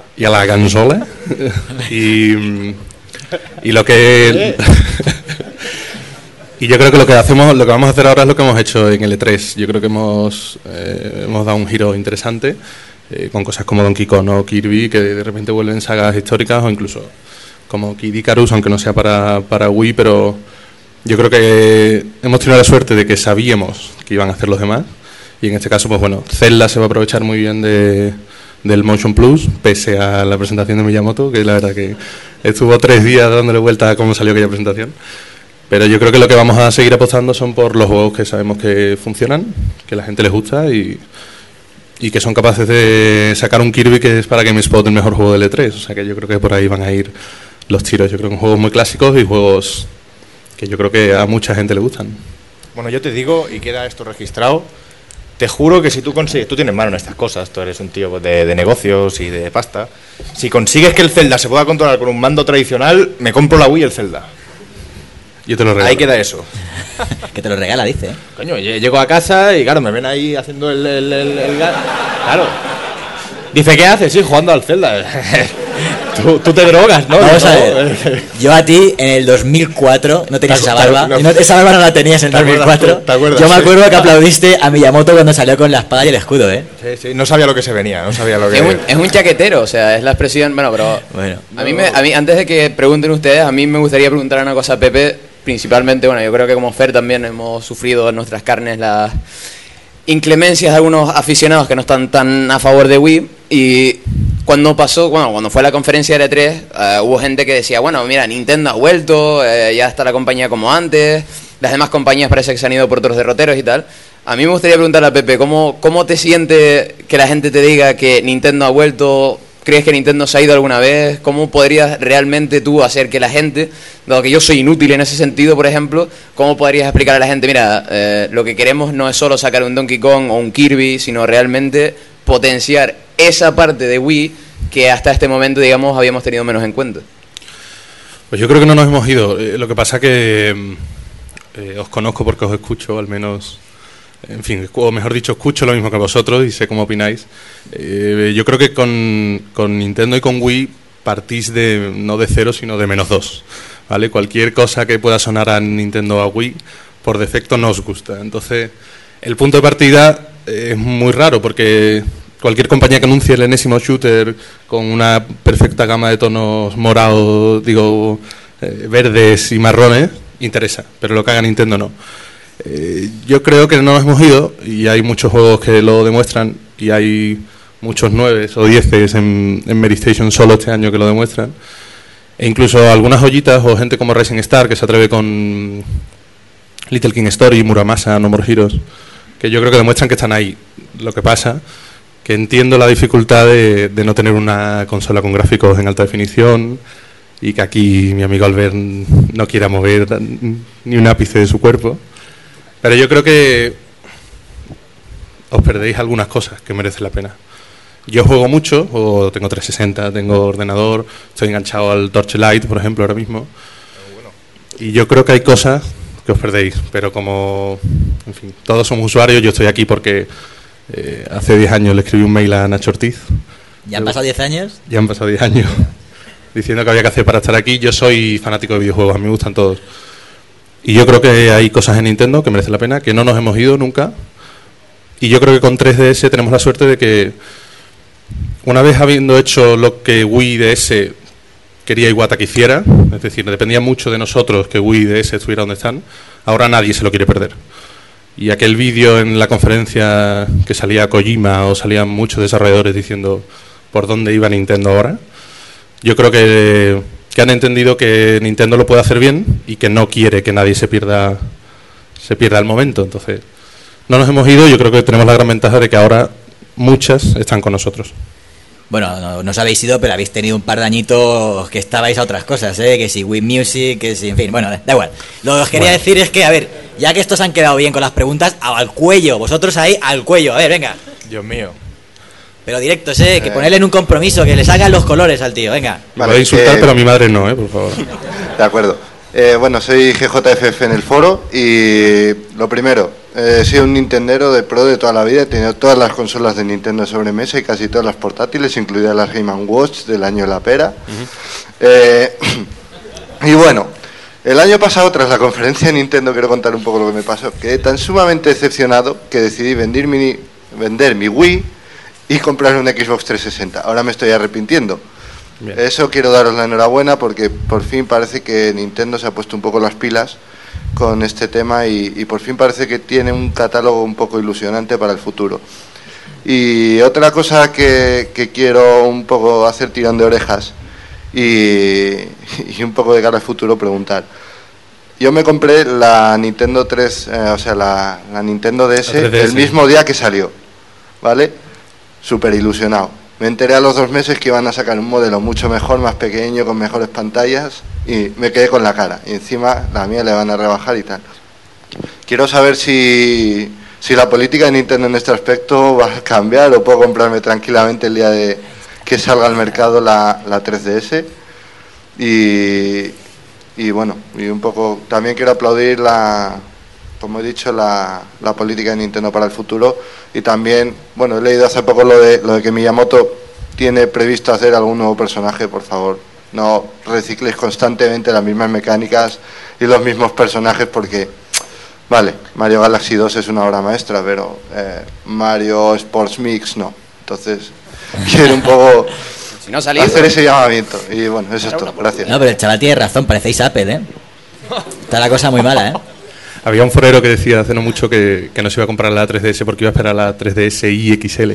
Y lo que... Y yo creo que lo que vamos a hacer ahora es lo que hemos hecho en el E3. Yo creo que hemos dado un giro interesante con cosas como Donkey Kong o Kirby, que de repente vuelven sagas históricas, o incluso como Kid Icarus, aunque no sea para Wii, pero yo creo que hemos tenido la suerte de que sabíamos que iban a hacer los demás, y en este caso, pues bueno, Zelda se va a aprovechar muy bien del Motion Plus, pese a la presentación de Miyamoto, que la verdad que estuvo 3 días dándole vuelta a cómo salió aquella presentación. Pero yo creo que lo que vamos a seguir apostando son por los juegos que sabemos que funcionan, que a la gente les gusta, y y que son capaces de sacar un Kirby que es para GameSpot el mejor juego del E3. O sea que yo creo que por ahí van a ir los tiros. Yo creo que son juegos muy clásicos y juegos que yo creo que a mucha gente le gustan. Bueno, yo te digo, y queda esto registrado, te juro que si tú consigues, tú tienes mano en estas cosas, tú eres un tío de negocios y de pasta, si consigues que el Zelda se pueda controlar con un mando tradicional, me compro la Wii y el Zelda. Yo te lo regalo. Ahí queda eso. Que te lo regala, dice. Coño, llego a casa y claro, me ven ahí haciendo Claro. Dice, ¿qué haces? Sí, jugando al Zelda. Tú te drogas, ¿no? Vamos a ver. Yo a ti, en el 2004, no tenías esa barba. Esa barba no la tenías en el 2004. ¿Te acuerdas? Yo me acuerdo que aplaudiste a Miyamoto cuando salió con la espada y el escudo, ¿eh? Sí, sí, no sabía lo que se venía, no sabía lo que... Es un chaquetero, o sea, es la expresión... Bueno, pero... Bueno. A mí, antes de que pregunten ustedes, a mí me gustaría preguntar una cosa a Pepe, principalmente, bueno, yo creo que como Fer también hemos sufrido en nuestras carnes las inclemencias de algunos aficionados que no están tan a favor de Wii. Y cuando fue la conferencia de E3, hubo gente que decía, bueno, mira, Nintendo ha vuelto, ya está la compañía como antes, las demás compañías parece que se han ido por otros derroteros y tal. A mí me gustaría preguntarle a Pepe, ¿cómo te siente que la gente te diga que Nintendo ha vuelto? ¿Crees que Nintendo se ha ido alguna vez? ¿Cómo podrías realmente tú hacer que la gente, dado que yo soy inútil en ese sentido, por ejemplo, cómo podrías explicar a la gente, mira, lo que queremos no es solo sacar un Donkey Kong o un Kirby, sino realmente potenciar esa parte de Wii que hasta este momento, digamos, habíamos tenido menos en cuenta? Pues yo creo que no nos hemos ido. Lo que pasa que os conozco porque os escucho, al menos... En fin, o mejor dicho, escucho lo mismo que vosotros y sé cómo opináis. Yo creo que con Nintendo y con Wii partís no de 0, sino de -2, ¿vale? Cualquier cosa que pueda sonar a Nintendo o a Wii, por defecto no os gusta. Entonces, el punto de partida es muy raro, porque cualquier compañía que anuncie el enésimo shooter con una perfecta gama de tonos morados, verdes y marrones, interesa, pero lo que haga Nintendo no. Yo creo que no nos hemos ido y hay muchos juegos que lo demuestran y hay muchos 9 o 10 en Medistation solo este año que lo demuestran, e incluso algunas joyitas o gente como Rising Star que se atreve con Little King Story, Muramasa, No More Heroes, que yo creo que demuestran que están ahí. Lo que pasa que entiendo la dificultad de no tener una consola con gráficos en alta definición y que aquí mi amigo Albert no quiera mover ni un ápice de su cuerpo. Pero yo creo que os perdéis algunas cosas que merecen la pena. Yo juego mucho, tengo 360, tengo ordenador, estoy enganchado al Torchlight, por ejemplo, ahora mismo. Y yo creo que hay cosas que os perdéis, pero como, en fin, todos somos usuarios, yo estoy aquí porque hace 10 años le escribí un mail a Nacho Ortiz. ¿Ya han pasado 10 años? Ya han pasado 10 años, diciendo que había que hacer para estar aquí. Yo soy fanático de videojuegos, a mí me gustan todos. Y yo creo que hay cosas en Nintendo que merecen la pena, que no nos hemos ido nunca. Y yo creo que con 3DS tenemos la suerte de que, una vez habiendo hecho lo que Wii DS quería Iwata que hiciera, es decir, dependía mucho de nosotros que Wii DS estuviera donde están, ahora nadie se lo quiere perder. Y aquel vídeo en la conferencia que salía Kojima o salían muchos desarrolladores diciendo por dónde iba Nintendo ahora, yo creo que han entendido que Nintendo lo puede hacer bien y que no quiere que nadie se pierda el momento. Entonces, no nos hemos ido. Yo creo que tenemos la gran ventaja de que ahora muchas están con nosotros. Bueno, no os habéis ido, pero habéis tenido un par de añitos que estabais a otras cosas, ¿eh? Que si Wii Music, que si, en fin, bueno, da igual. Lo que os quería decir es que, a ver, ya que estos han quedado bien con las preguntas, al cuello, vosotros ahí, al cuello, a ver, venga. Dios mío. Pero directos, que ponerle en un compromiso, que le salgan los colores al tío, venga. Vale, voy a insultar, pero a mi madre no, por favor. De acuerdo. Bueno, soy GJFF en el foro y lo primero, he sido un nintendero de pro de toda la vida, he tenido todas las consolas de Nintendo sobre mesa y casi todas las portátiles, incluidas las Game & Watch del año de la pera. Y bueno, el año pasado, tras la conferencia de Nintendo, quiero contar un poco lo que me pasó. Quedé tan sumamente decepcionado que decidí vender mi Wii y comprar un Xbox 360. Ahora me estoy arrepintiendo. Bien. Eso quiero daros la enhorabuena porque por fin parece que Nintendo se ha puesto un poco las pilas con este tema y por fin parece que tiene un catálogo un poco ilusionante para el futuro. Y otra cosa que quiero un poco hacer tirón de orejas y un poco de cara al futuro preguntar. Yo me compré la Nintendo 3, la Nintendo DS el mismo día que salió, ¿vale? súper ilusionado. Me enteré a los 2 meses que iban a sacar un modelo mucho mejor, más pequeño, con mejores pantallas, y me quedé con la cara. Y encima la mía le van a rebajar y tal. Quiero saber si la política de Nintendo en este aspecto va a cambiar o puedo comprarme tranquilamente el día de que salga al mercado la 3DS. Y bueno, y un poco también quiero aplaudir como he dicho, la política de Nintendo para el futuro. Y también, bueno, he leído hace poco lo de que Miyamoto tiene previsto hacer algún nuevo personaje. Por favor, no recicléis constantemente las mismas mecánicas y los mismos personajes, porque vale, Mario Galaxy 2 es una obra maestra, pero Mario Sports Mix no. Entonces quiero un poco si no salido, hacer ese llamamiento. Y bueno, eso es todo, gracias. No, pero el chaval tiene razón, parecéis Apple, ¿eh? Está la cosa muy mala, ¿eh? Había un forero que decía hace no mucho que no se iba a comprar la 3DS porque iba a esperar la 3DS XL.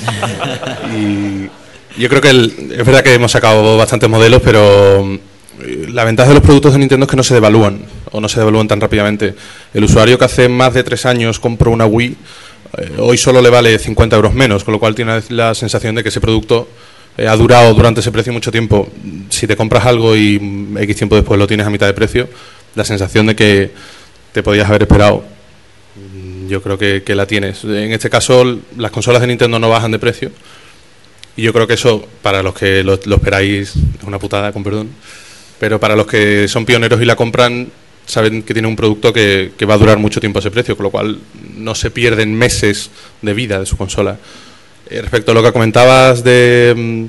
Y yo creo que es verdad que hemos sacado bastantes modelos, pero la ventaja de los productos de Nintendo es que no se devalúan, o no se devalúan tan rápidamente. El usuario que hace más de 3 años compró una Wii, hoy solo le vale 50 euros menos, con lo cual tiene la sensación de que ese producto ha durado durante ese precio mucho tiempo. Si te compras algo y X tiempo después lo tienes a mitad de precio, la sensación de que te podías haber esperado, yo creo que la tienes. En este caso, las consolas de Nintendo no bajan de precio, y yo creo que eso, para los que lo esperáis, es una putada, con perdón, pero para los que son pioneros y la compran, saben que tiene un producto que va a durar mucho tiempo a ese precio, con lo cual no se pierden meses de vida de su consola. Respecto a lo que comentabas de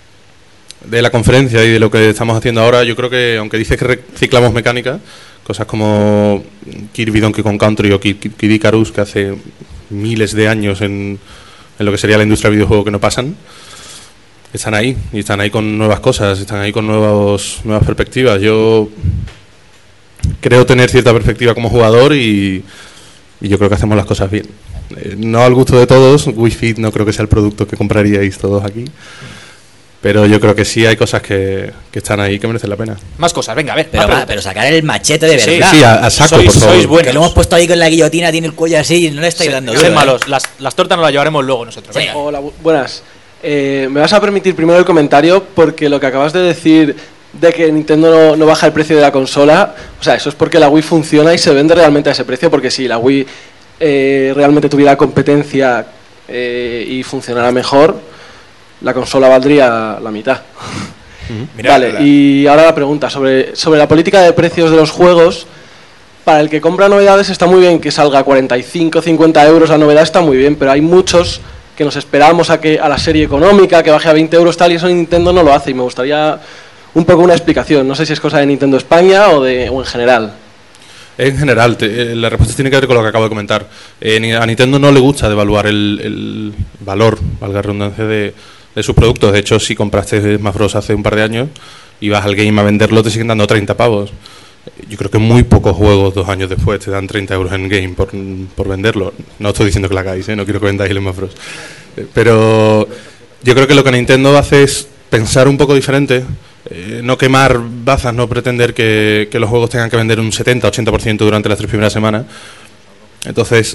la conferencia y de lo que estamos haciendo ahora, yo creo que, aunque dices que reciclamos mecánica, cosas como Kirby Donkey Kong Country o Kid Icarus, que hace miles de años en lo que sería la industria del videojuego que no pasan, están ahí, y están ahí con nuevas cosas, están ahí con nuevas perspectivas. Yo creo tener cierta perspectiva como jugador y yo creo que hacemos las cosas bien. No al gusto de todos, Wii Fit no creo que sea el producto que compraríais todos aquí, pero yo creo que sí hay cosas que están ahí que merecen la pena. Más cosas, venga, a ver. Pero sacar el machete de verdad. Sí, a saco, por favor. Sois buenos. Que lo hemos puesto ahí con la guillotina, tiene el cuello así y no le estáis dando duro. Malos. Las tortas nos las llevaremos luego nosotros. Sí. Hola, buenas. Me vas a permitir primero el comentario, porque lo que acabas de decir de que Nintendo no baja el precio de la consola, o sea, eso es porque la Wii funciona y se vende realmente a ese precio, porque si la Wii realmente tuviera competencia y funcionara mejor, la consola valdría la mitad. Vale, y ahora la pregunta sobre la política de precios de los juegos. Para el que compra novedades está muy bien que salga a 45, 50 euros, la novedad está muy bien, pero hay muchos que nos esperamos a la serie económica, que baje a 20 euros tal, y eso Nintendo no lo hace, y me gustaría un poco una explicación. No sé si es cosa de Nintendo España o en general. En general, la respuesta tiene que ver con lo que acabo de comentar. A Nintendo no le gusta devaluar el valor, valga la redundancia, de sus productos. De hecho, si compraste Smash Bros. Hace un par de años y vas al game a venderlo, te siguen dando 30 pavos. Yo creo que muy pocos juegos 2 años después te dan 30 euros en game por venderlo. No estoy diciendo que la hagáis, no quiero que vendáis el Smash Bros. Pero yo creo que lo que Nintendo hace es pensar un poco diferente, no quemar bazas, no pretender que los juegos tengan que vender un 70-80% durante las 3 primeras semanas. Entonces,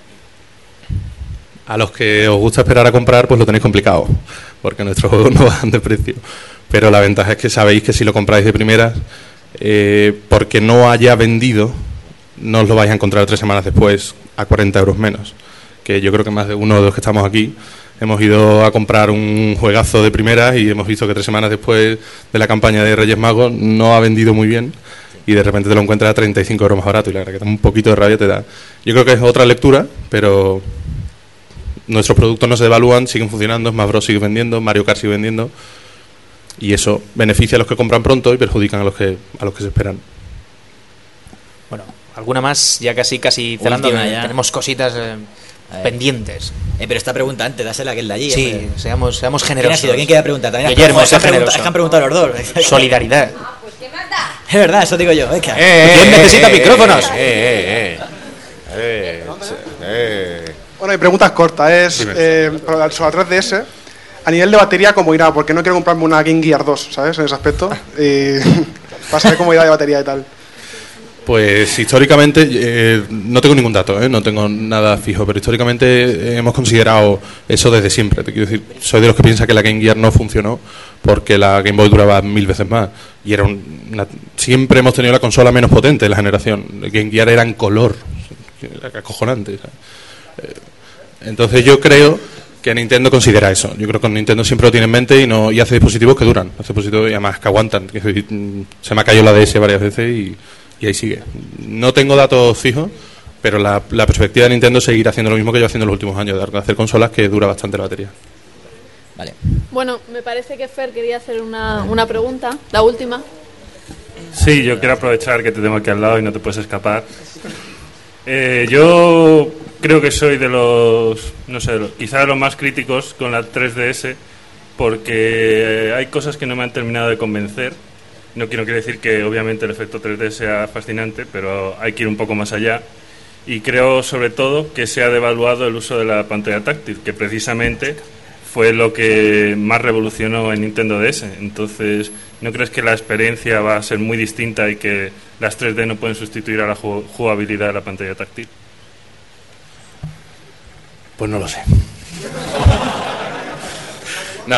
a los que os gusta esperar a comprar, pues lo tenéis complicado, porque nuestros juegos no bajan de precio. Pero la ventaja es que sabéis que si lo compráis de primeras, porque no haya vendido, no os lo vais a encontrar 3 semanas después a 40 euros menos. Que yo creo que más de uno de los que estamos aquí hemos ido a comprar un juegazo de primeras y hemos visto que 3 semanas después de la campaña de Reyes Magos no ha vendido muy bien, y de repente te lo encuentras a 35 euros más barato, y la verdad que un poquito de rabia te da. Yo creo que es otra lectura, pero nuestros productos no se devalúan, siguen funcionando, Smash Bros sigue vendiendo, Mario Kart sigue vendiendo, y eso beneficia a los que compran pronto y perjudican a los que se esperan. Bueno, alguna más, ya casi cerrando, ya. Tenemos cositas pendientes. Pero esta pregunta antes, dásela a aquel de allí. Sí, seamos generosos. ¿Quién queda preguntar? También Guillermo, es que han preguntado los dos. Solidaridad. Es verdad, eso digo yo. ¿Quién necesita micrófonos? Bueno, mi pregunta es corta, sobre la 3DS, a nivel de batería, ¿cómo irá? Porque no quiero comprarme una Game Gear 2, ¿sabes? En ese aspecto. Y para saber cómo irá de batería y tal. Pues históricamente, no tengo ningún dato, no tengo nada fijo, pero históricamente hemos considerado eso desde siempre. Te quiero decir, soy de los que piensa que la Game Gear no funcionó porque la Game Boy duraba 1000 veces más. Y era siempre hemos tenido la consola menos potente de la generación. La Game Gear era en color, era acojonante. Entonces yo creo que Nintendo considera eso. Yo creo que Nintendo siempre lo tiene en mente y hace dispositivos que duran, hace dispositivos y además que aguantan. Se me ha caído la DS varias veces y ahí sigue. No tengo datos fijos, pero la perspectiva de Nintendo es seguir haciendo lo mismo que yo haciendo en los últimos años, de hacer consolas que dura bastante la batería. Vale. Bueno, me parece que Fer quería hacer una pregunta, la última. Sí, yo quiero aprovechar que te tengo aquí al lado y no te puedes escapar. Yo creo que soy de los, no sé, quizá de los más críticos con la 3DS, porque hay cosas que no me han terminado de convencer. No quiero decir que obviamente el efecto 3D sea fascinante, pero hay que ir un poco más allá. Y creo sobre todo que se ha devaluado el uso de la pantalla táctil, que precisamente fue lo que más revolucionó en Nintendo DS. Entonces, ¿no crees que la experiencia va a ser muy distinta y que las 3D no pueden sustituir a la jugabilidad de la pantalla táctil? Pues no lo sé. No,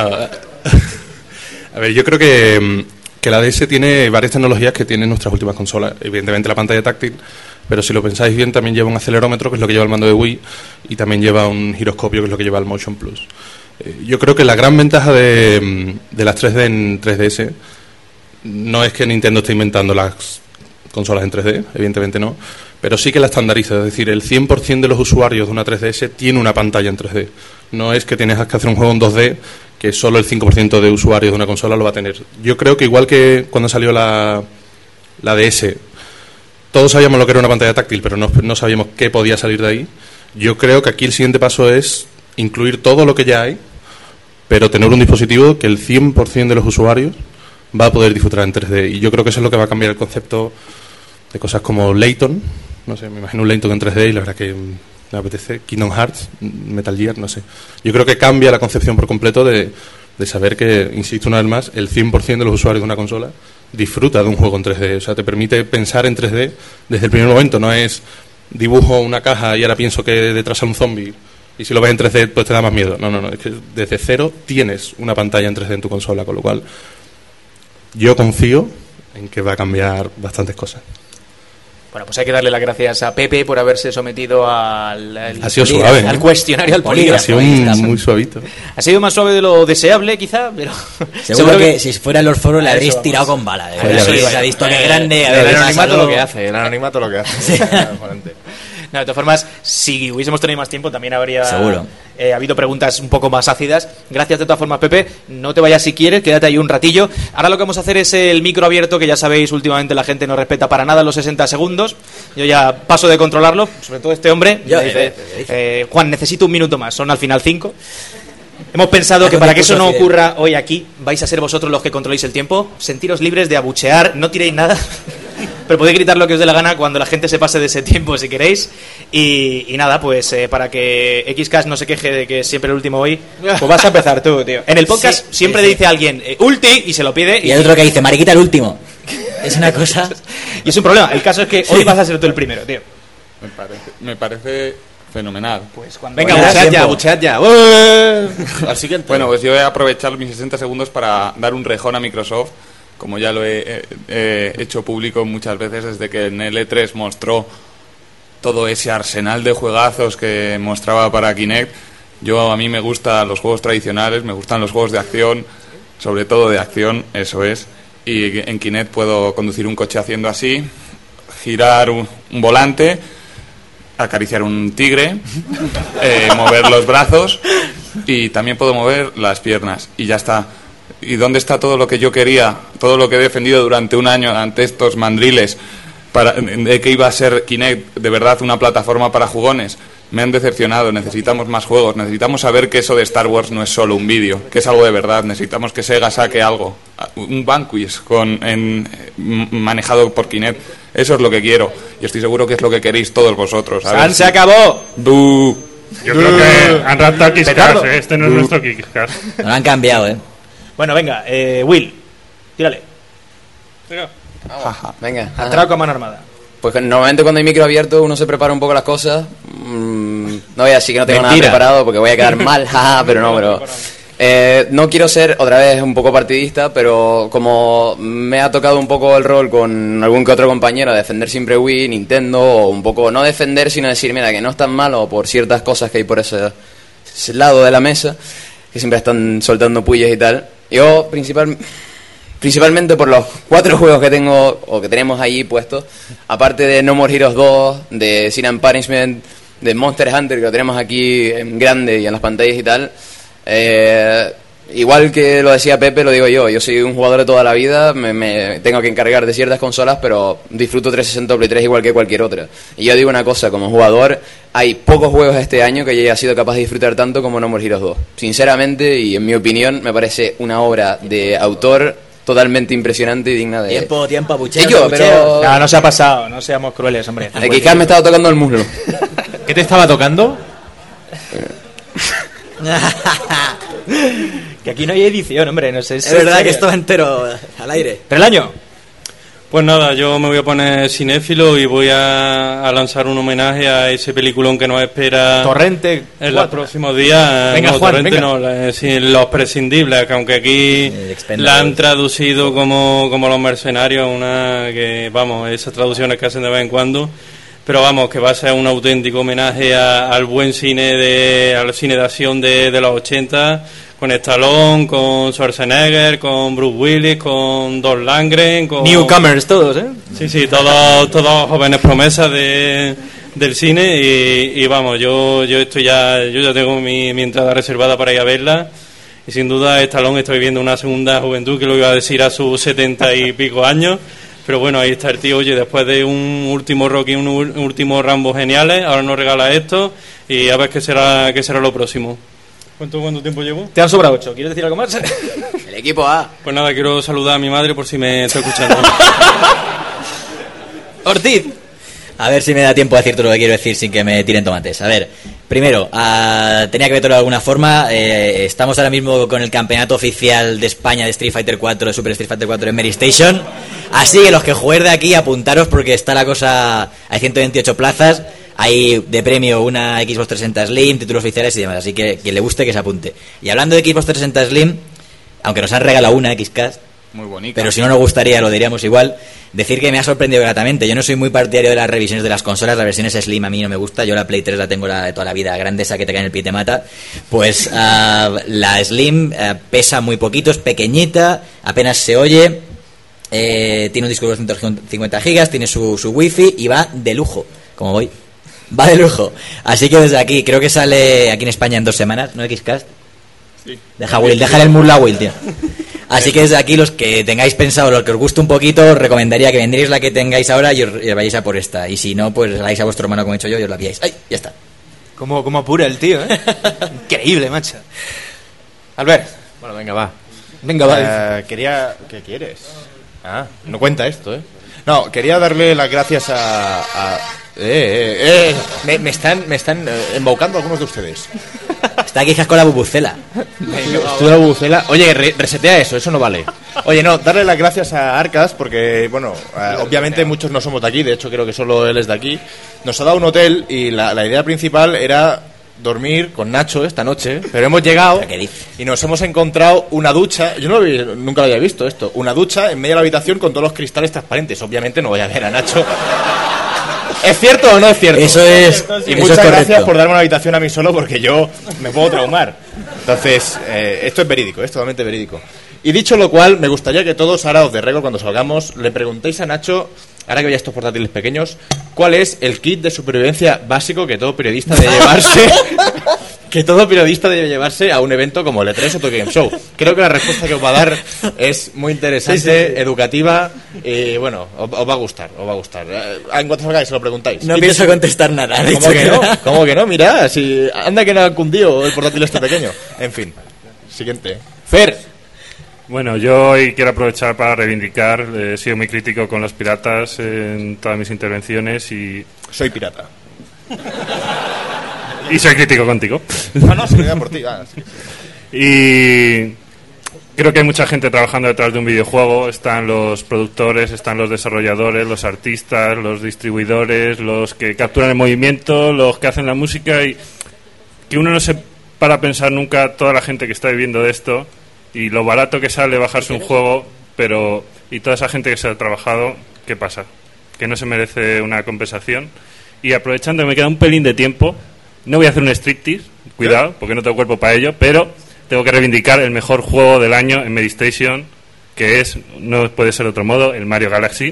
a ver, yo creo que la DS tiene varias tecnologías que tienen nuestras últimas consolas. Evidentemente la pantalla táctil, pero si lo pensáis bien también lleva un acelerómetro, que es lo que lleva el mando de Wii, y también lleva un giroscopio, que es lo que lleva el Motion Plus. Yo creo que la gran ventaja de las 3D en 3DS no es que Nintendo esté inventando las consolas en 3D, evidentemente no, pero sí que la estandariza. Es decir, el 100% de los usuarios de una 3DS tiene una pantalla en 3D. No es que tienes que hacer un juego en 2D que solo el 5% de usuarios de una consola lo va a tener. Yo creo que igual que cuando salió la DS, todos sabíamos lo que era una pantalla táctil, pero no sabíamos qué podía salir de ahí. Yo creo que aquí el siguiente paso es incluir todo lo que ya hay, pero tener un dispositivo que el 100% de los usuarios va a poder disfrutar en 3D. Y yo creo que eso es lo que va a cambiar el concepto de cosas como Layton. No sé, me imagino un Layton en 3D y la verdad que me apetece. Kingdom Hearts, Metal Gear, no sé. Yo creo que cambia la concepción por completo de saber que, insisto una vez más, el 100% de los usuarios de una consola disfruta de un juego en 3D. O sea, te permite pensar en 3D desde el primer momento. No es dibujo una caja y ahora pienso que detrás hay un zombie y si lo ves en 3D pues te da más miedo. No. Es que desde cero tienes una pantalla en 3D en tu consola, con lo cual yo confío en que va a cambiar bastantes cosas. Bueno, pues hay que darle las gracias a Pepe por haberse sometido al cuestionario, al polígrafo. Ha sido muy suavito. Ha sido más suave de lo deseable, quizá, pero... Seguro que si fuera Lord Foro le habréis tirado con bala. Se ha visto que grande. El anonimato lo que hace. El anonimato lo que hace. Sí. No, de todas formas, si hubiésemos tenido más tiempo también habría seguro habido preguntas un poco más ácidas. Gracias de todas formas, Pepe. No te vayas si quieres, quédate ahí un ratillo. Ahora lo que vamos a hacer es el micro abierto, que ya sabéis, últimamente la gente no respeta para nada los 60 segundos. Yo ya paso de controlarlo, sobre todo este hombre. Juan, necesito un minuto más, son al final 5. Hemos pensado que para que eso no ocurra hoy aquí, vais a ser vosotros los que controléis el tiempo. Sentiros libres de abuchear, no tiréis nada, pero podéis gritar lo que os dé la gana cuando la gente se pase de ese tiempo, si queréis. Y nada, pues para que XCast no se queje de que siempre el último hoy, pues vas a empezar tú, tío. En el podcast siempre dice alguien ulti y se lo pide. Y el otro que dice, mariquita, el último. Es una cosa... Y es un problema. El caso es que hoy vas a ser tú el primero, tío. Me parece fenomenal. Pues cuando venga, buchead ya. Al siguiente. Bueno, pues yo voy a aprovechar mis 60 segundos para dar un rejón a Microsoft, como ya lo he hecho público muchas veces desde que en el E3 mostró todo ese arsenal de juegazos que mostraba para Kinect. A mí me gustan los juegos tradicionales, me gustan los juegos de acción, sobre todo de acción, eso es. Y en Kinect puedo conducir un coche haciendo así, girar un volante, acariciar un tigre, mover los brazos y también puedo mover las piernas y ya está. ¿Y dónde está todo lo que yo quería, todo lo que he defendido durante un año ante estos mandriles de que iba a ser Kinect de verdad una plataforma para jugones? Me han decepcionado. Necesitamos más juegos, necesitamos saber que eso de Star Wars no es solo un vídeo, que es algo de verdad. Necesitamos que Sega saque algo, un Vanquish manejado por Kinect. Eso es lo que quiero y estoy seguro que es lo que queréis todos vosotros. ¡Se acabó! ¡Bú! Yo creo que han raptado Kickcast, este no es nuestro Kickcast. No lo han cambiado, Bueno, venga, Will, tírale. Venga. Atraco a mano armada. Pues normalmente cuando hay micro abierto uno se prepara un poco las cosas. No voy a decir que no tengo Mentira. nada preparado porque voy a quedar mal, jaja, pero no, no quiero ser otra vez un poco partidista, pero como me ha tocado un poco el rol con algún que otro compañero, defender siempre Wii, Nintendo, o un poco no defender, sino decir, mira, que no es tan malo por ciertas cosas que hay por ese lado de la mesa, que siempre están soltando pullas y tal. Yo principalmente por los 4 juegos que tengo o que tenemos ahí puestos, aparte de No More Heroes 2, de Sin and Punishment, de Monster Hunter, que lo tenemos aquí en grande y en las pantallas y tal. Igual que lo decía Pepe, lo digo yo soy un jugador de toda la vida, me tengo que encargar de ciertas consolas, pero disfruto 360 o Play 3 igual que cualquier otra. Y yo digo una cosa, como jugador, hay pocos juegos este año que yo haya sido capaz de disfrutar tanto como No More Heroes 2. Sinceramente, y en mi opinión, me parece una obra de autor totalmente impresionante y digna de... Tiempo, abucheo. pero... No se ha pasado, no seamos crueles, hombre. El Kikar me estaba tocando el muslo. ¿Qué te estaba tocando? Que aquí no hay edición, hombre, no sé. Es verdad que esto va entero al aire. ¿Pero el año? Pues nada, yo me voy a poner cinéfilo y voy a lanzar un homenaje a ese peliculón que nos espera Torrente en los próximos días. Venga, no, Juan, Torrente venga. no, sí, Los Prescindibles, que aunque aquí la han traducido como Los Mercenarios, una que, vamos, esas traducciones que hacen de vez en cuando, pero vamos, que va a ser un auténtico homenaje al buen cine al cine de acción de los 80, con Stallone, con Schwarzenegger, con Bruce Willis, con Dolph Lundgren, con... Newcomers todos, ¿eh? Sí, todos jóvenes promesas del cine y vamos, yo ya tengo mi entrada reservada para ir a verla y sin duda Stallone está viviendo una segunda juventud, que lo iba a decir a sus 70 y pico años, pero bueno, ahí está el tío, oye, después de un último Rocky, un último Rambo geniales, ahora nos regala esto y a ver qué será lo próximo. ¿Cuánto tiempo llevo? Te han sobrado 8. ¿Quieres decir algo más? El equipo A. Pues nada, quiero saludar a mi madre por si me está escuchando. Ortiz. A ver si me da tiempo a decir todo lo que quiero decir sin que me tiren tomates. A ver, primero, tenía que meterlo de alguna forma. Estamos ahora mismo con el campeonato oficial de España de Street Fighter 4, de Super Street Fighter 4 en Mary Station. Así que los que juguéis de aquí, apuntaros porque está la cosa... Hay 128 plazas. Hay de premio una Xbox 360 Slim, títulos oficiales y demás, así que quien le guste que se apunte. Y hablando de Xbox 360 Slim, aunque nos han regalado una Xcast, muy bonita, pero si no nos gustaría lo diríamos igual, decir que me ha sorprendido gratamente. Yo no soy muy partidario de las revisiones de las consolas, las versiones Slim a mí no me gusta, yo la Play 3 la tengo de toda la vida, grande, esa que te cae en el pie y te mata. Pues la Slim pesa muy poquito, es pequeñita, apenas se oye, tiene un disco de 250 gigas, tiene su wifi y va de lujo, como voy. Va de lujo. Así que desde aquí, creo que sale aquí en España en 2 semanas, ¿no, Xcast? Sí. Déjale el muslo a Will, tío. Así que desde aquí, los que tengáis pensado, los que os guste un poquito, os recomendaría que vendríais la que tengáis ahora y os vayáis a por esta. Y si no, pues la dais a vuestro hermano como he hecho yo y os la enviáis. ¡Ay! Ya está. Como apura el tío, ¿eh? Increíble, macho. Albert. Bueno, venga, va. Venga, va. ¿Qué quieres? Ah, no cuenta esto, ¿eh? No, quería darle las gracias me están embaucando algunos de ustedes. Está aquí con la bubucela. Estoy la bubucela. Oye, resetea eso no vale. Oye, no, darle las gracias a Arcas porque, bueno, obviamente muchos no somos de aquí, de hecho creo que solo él es de aquí. Nos ha dado un hotel y la idea principal era dormir con Nacho esta noche, pero hemos llegado y nos hemos encontrado una ducha. Yo nunca lo había visto esto, una ducha en medio de la habitación con todos los cristales transparentes. Obviamente no voy a ver a Nacho. ¿Es cierto o no es cierto? Eso es. Y muchas gracias por darme una habitación a mí solo porque yo me puedo traumar. Entonces, esto es verídico, es totalmente verídico. Y dicho lo cual, me gustaría que todos, ahora os de récord cuando salgamos, le preguntéis a Nacho, ahora que veis estos portátiles pequeños, ¿cuál es el kit de supervivencia básico que todo periodista debe llevarse? Que todo periodista debe llevarse a un evento como el E3 o Tokyo Game Show. Creo que la respuesta que os va a dar es muy interesante, sí. Educativa y bueno, os va a gustar, En cuanto salgáis se lo preguntáis. No pienso contestar nada. ¿Cómo que no? ¿Cómo que no? Mira, si anda que no ha cundido el portátil este pequeño. En fin, siguiente. Fer. Bueno, yo hoy quiero aprovechar para reivindicar, he sido muy crítico con los piratas en todas mis intervenciones y... Soy pirata. Y soy crítico contigo. No, se me da por ti. Sí. creo que hay mucha gente trabajando detrás de un videojuego. Están los productores, están los desarrolladores, los artistas, los distribuidores, los que capturan el movimiento, los que hacen la música, y que uno no se para a pensar nunca toda la gente que está viviendo de esto y lo barato que sale bajarse un juego, pero y toda esa gente que se ha trabajado, ¿qué pasa? Que no se merece una compensación. Y aprovechando que me queda un pelín de tiempo, no voy a hacer un striptease, cuidado, porque no tengo cuerpo para ello, pero tengo que reivindicar el mejor juego del año en Medistation, que es, no puede ser de otro modo, el Mario Galaxy.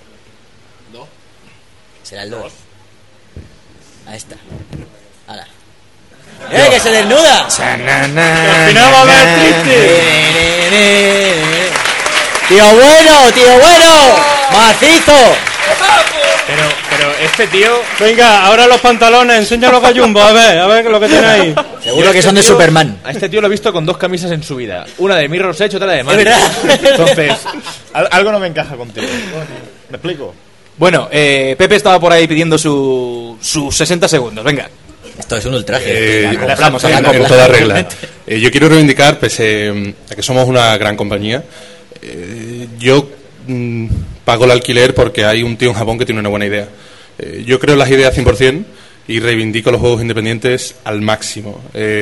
Será el 2. Ahí está. ¡Hala! ¡Que se desnuda! Al final va a haber striptease. ¡Tío bueno! ¡Macizo! Pero este tío... Venga, ahora los pantalones, enséñalo a Gallumbo, a ver lo que tiene ahí. Seguro que son de Superman. A este tío lo he visto con 2 camisas en su vida. Una de Mirror's Edge, otra de Mario. Es verdad. Entonces, algo no me encaja contigo. ¿Me explico? Bueno, Pepe estaba por ahí pidiendo sus 60 segundos, venga. Esto es un ultraje. En toda regla. Yo quiero reivindicar, pese a que somos una gran compañía, yo pago el alquiler porque hay un tío en Japón que tiene una buena idea. Yo creo en las ideas 100% y reivindico los juegos independientes al máximo.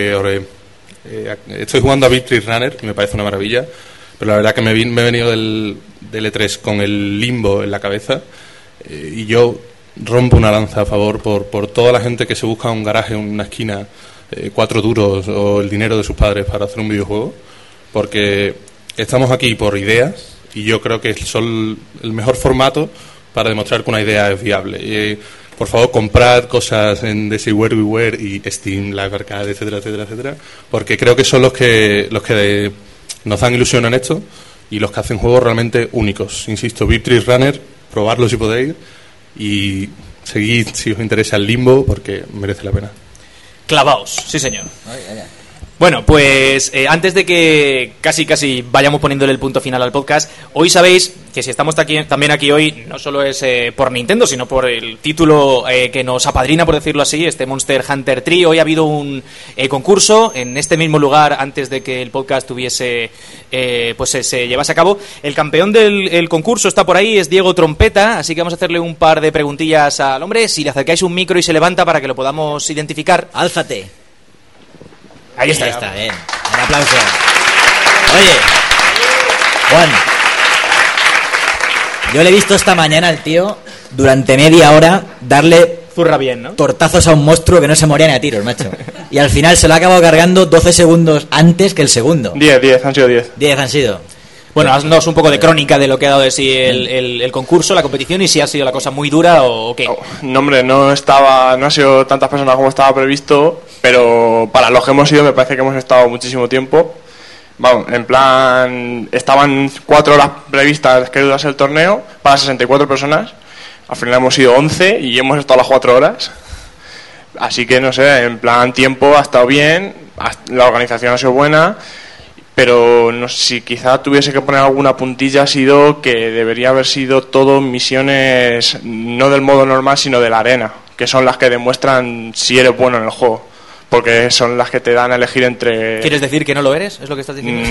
Estoy jugando a Victory Runner, que me parece una maravilla, pero la verdad que me he venido del E3 con el Limbo en la cabeza, y yo rompo una lanza a favor por toda la gente que se busca un garaje en una esquina, 4 duros o el dinero de sus padres para hacer un videojuego, porque estamos aquí por ideas y yo creo que son el mejor formato para demostrar que una idea es viable. Por favor, comprad cosas en Desigual WiiWare y Steam, Live Arcade, etcétera, etcétera, etcétera, porque creo que son los que nos dan ilusión en esto y los que hacen juegos realmente únicos. Insisto, Victory Runner, probadlo si podéis y seguid si os interesa el Limbo, porque merece la pena. Clavaos, sí señor. Bueno, pues antes de que casi vayamos poniéndole el punto final al podcast, hoy sabéis que si estamos también aquí hoy, no solo es por Nintendo, sino por el título que nos apadrina, por decirlo así, este Monster Hunter 3. Hoy ha habido un concurso en este mismo lugar antes de que el podcast tuviese se llevase a cabo. El campeón del concurso está por ahí, es Diego Trompeta, así que vamos a hacerle un par de preguntillas al hombre. Si le acercáis un micro y se levanta para que lo podamos identificar. ¡Álzate! Ahí está. Bien. Un aplauso. Oye, Juan, yo le he visto esta mañana al tío durante media hora darle zurra bien, ¿no? Tortazos a un monstruo que no se moría ni a tiros, macho. Y al final se lo ha acabado cargando 12 segundos antes que el segundo. 10, han sido 10. 10 han sido. Bueno, haznos un poco de crónica de lo que ha dado de sí el concurso, la competición, y si ha sido la cosa muy dura o qué. No, hombre, no ha sido tantas personas como estaba previsto, pero para los que hemos ido me parece que hemos estado muchísimo tiempo. Vamos, en plan, estaban 4 horas previstas que durase el torneo para 64 personas. Al final hemos ido 11 y hemos estado las 4 horas. Así que, no sé, en plan tiempo ha estado bien, la organización ha sido buena. Pero no sé, si quizá tuviese que poner alguna puntilla, ha sido que debería haber sido todo misiones no del modo normal, sino de la arena, que son las que demuestran si eres bueno en el juego, porque son las que te dan a elegir entre... ¿Quieres decir que no lo eres? ¿Es lo que estás diciendo?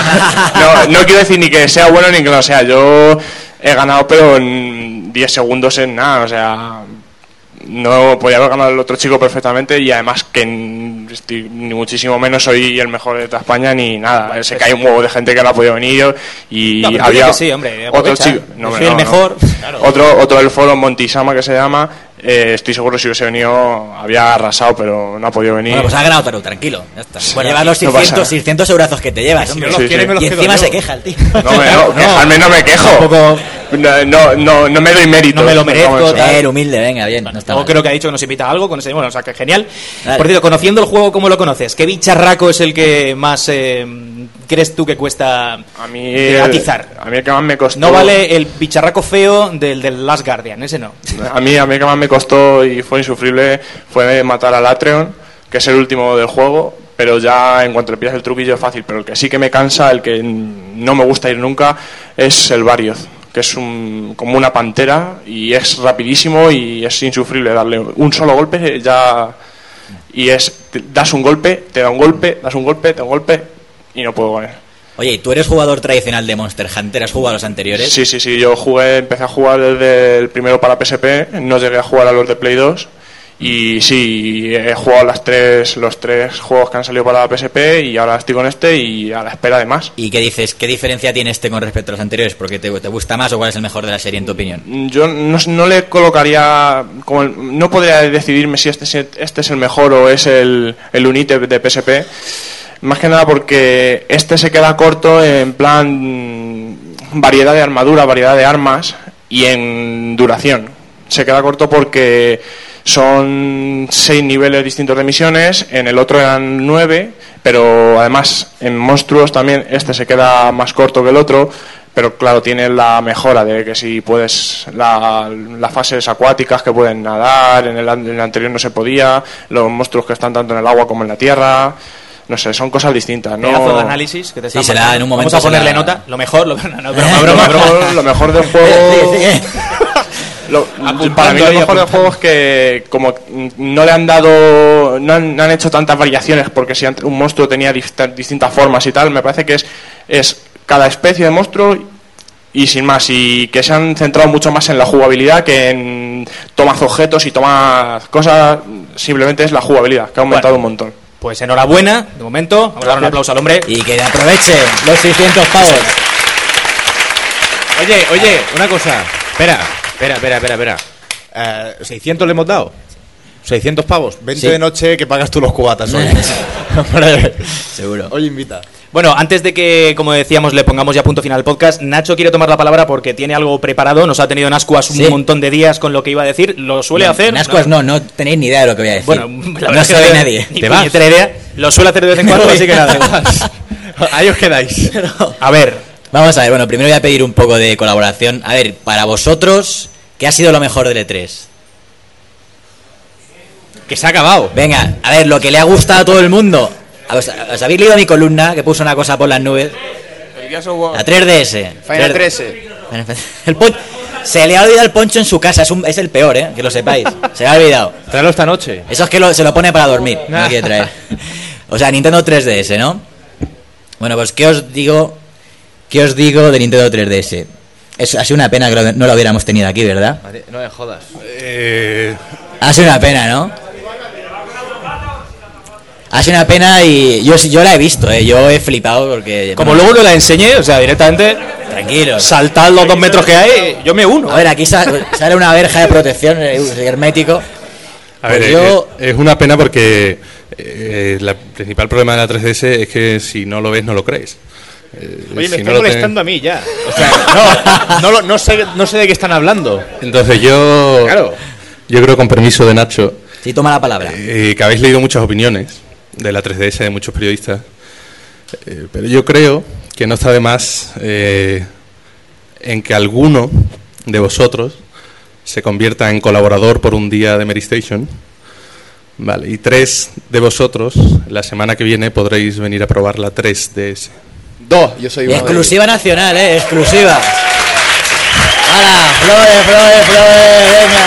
No quiero decir ni que sea bueno ni que no sea. Yo he ganado, pero en 10 segundos en nada, o sea... No podía haber ganado el otro chico perfectamente, y además que ni muchísimo menos soy el mejor de toda España ni nada. Bueno, sé que hay un huevo de gente que no ha podido venir y no, había que sí, hombre, otro chico, el mejor. Claro. Otro del foro Montisama que se llama. Estoy seguro si hubiese venido había arrasado, pero no ha podido venir. Bueno, pues ha ganado, tranquilo, ya está. Sí, bueno, llevar los 600 eurazos que te llevas, hombre. Si y encima se queja el tío. Quejarme no me quejo. Tampoco... No me doy mérito. No me lo merezco. Humilde, venga, bien. No está mal. Creo que ha dicho que nos invita a algo con ese... Bueno, o sea, que genial. Vale. Por cierto, conociendo el juego, ¿cómo lo conoces? ¿Qué bicharraco es el que más crees tú que cuesta atizar? A mí el que más me costó... No vale el bicharraco feo del Last Guardian, ese no. A mí el que más me costó y fue insufrible fue matar al Atreon, que es el último del juego, pero ya en cuanto le pillas el truquillo es fácil. Pero el que sí que me cansa, el que no me gusta ir nunca, es el Varioth, que es como una pantera y es rapidísimo y es insufrible darle un solo golpe ya, y das un golpe, te da un golpe, das un golpe, te da un golpe y no puedo con él. Oye, ¿y tú eres jugador tradicional de Monster Hunter? ¿Has jugado a los anteriores? Sí, yo empecé a jugar desde el primero para PSP, no llegué a jugar a los de Play 2 y sí, he jugado los tres juegos que han salido para la PSP y ahora estoy con este y a la espera de más. ¿Y qué dices? ¿Qué diferencia tiene este con respecto a los anteriores? ¿Porque te gusta más o cuál es el mejor de la serie en tu opinión? Yo no le colocaría, no podría decidirme si este es el mejor o es el Unite de PSP. Más que nada porque este se queda corto en plan variedad de armadura, variedad de armas y en duración. Se queda corto porque son 6 niveles distintos de misiones, en el otro eran 9, pero además en monstruos también este se queda más corto que el otro, pero claro, tiene la mejora de que si puedes, las fases acuáticas que pueden nadar, en el anterior no se podía, los monstruos que están tanto en el agua como en la tierra. No sé, son cosas distintas, ¿no? Pedazo de análisis que te Sí, será en un momento. Vamos a ponerle nota. Lo mejor, lo mejor del juego. Para mí lo mejor del juego es que como no le han dado, no han hecho tantas variaciones, porque si un monstruo tenía distintas formas y tal, me parece que es cada especie de monstruo y sin más, y que se han centrado mucho más en la jugabilidad que en tomas objetos y tomas cosas. Simplemente es la jugabilidad que ha aumentado un montón. Pues enhorabuena, de momento. Vamos a dar un aplauso al hombre. Y que aproveche los 600 pavos. Oye, una cosa. Espera. 600 le hemos dado. 600 pavos. 20 Sí. de noche que pagas tú los cubatas hoy. Seguro. Oye, invita. Bueno, antes de que, como decíamos, le pongamos ya punto final al podcast, Nacho quiere tomar la palabra porque tiene algo preparado. Nos ha tenido en Ascuas un montón de días con lo que iba a decir. ¿Lo suele hacer? En Ascuas no tenéis ni idea de lo que voy a decir. Bueno, la verdad no es que sabe nadie. Ni puñetera idea. Lo suele hacer de vez en cuando, así que nada. Ahí os quedáis. A ver. Vamos a ver, bueno, primero voy a pedir un poco de colaboración. A ver, para vosotros, ¿qué ha sido lo mejor del E3? Que se ha acabado. Venga, a ver, lo que le ha gustado a todo el mundo. ¿Os habéis leído mi columna que puso una cosa por las nubes? La 3DS. Final 13. Se le ha olvidado el poncho en su casa, es el peor, que lo sepáis. Se le ha olvidado. Tráelo esta noche. Eso es que se lo pone para dormir, no lo quiere traer. O sea, Nintendo 3DS, ¿no? Bueno, pues ¿qué os digo de Nintendo 3DS? Ha sido una pena que no lo hubiéramos tenido aquí, ¿verdad? No me jodas. Ha sido una pena, ¿no? Ha sido una pena y yo la he visto, yo he flipado porque... Como luego no la enseñé, o sea, directamente... Tranquilo. Saltad los 2 metros que hay, yo me uno. A ver, aquí sale una verja de protección hermético. A ver, es una pena porque el principal problema de la 3DS es que si no lo ves, no lo crees. Oye, me si está no lo molestando a mí ya. O sea, no sé de qué están hablando. Entonces yo creo, con permiso de Nacho... Sí, toma la palabra. Que habéis leído muchas opiniones de la 3DS de muchos periodistas, pero yo creo que no está de más en que alguno de vosotros se convierta en colaborador por un día de Mary Station, vale, y 3 de vosotros la semana que viene podréis venir a probar la 3DS. Yo soy uno exclusiva nacional, exclusiva. ¡Hala! ¡Flores, venga!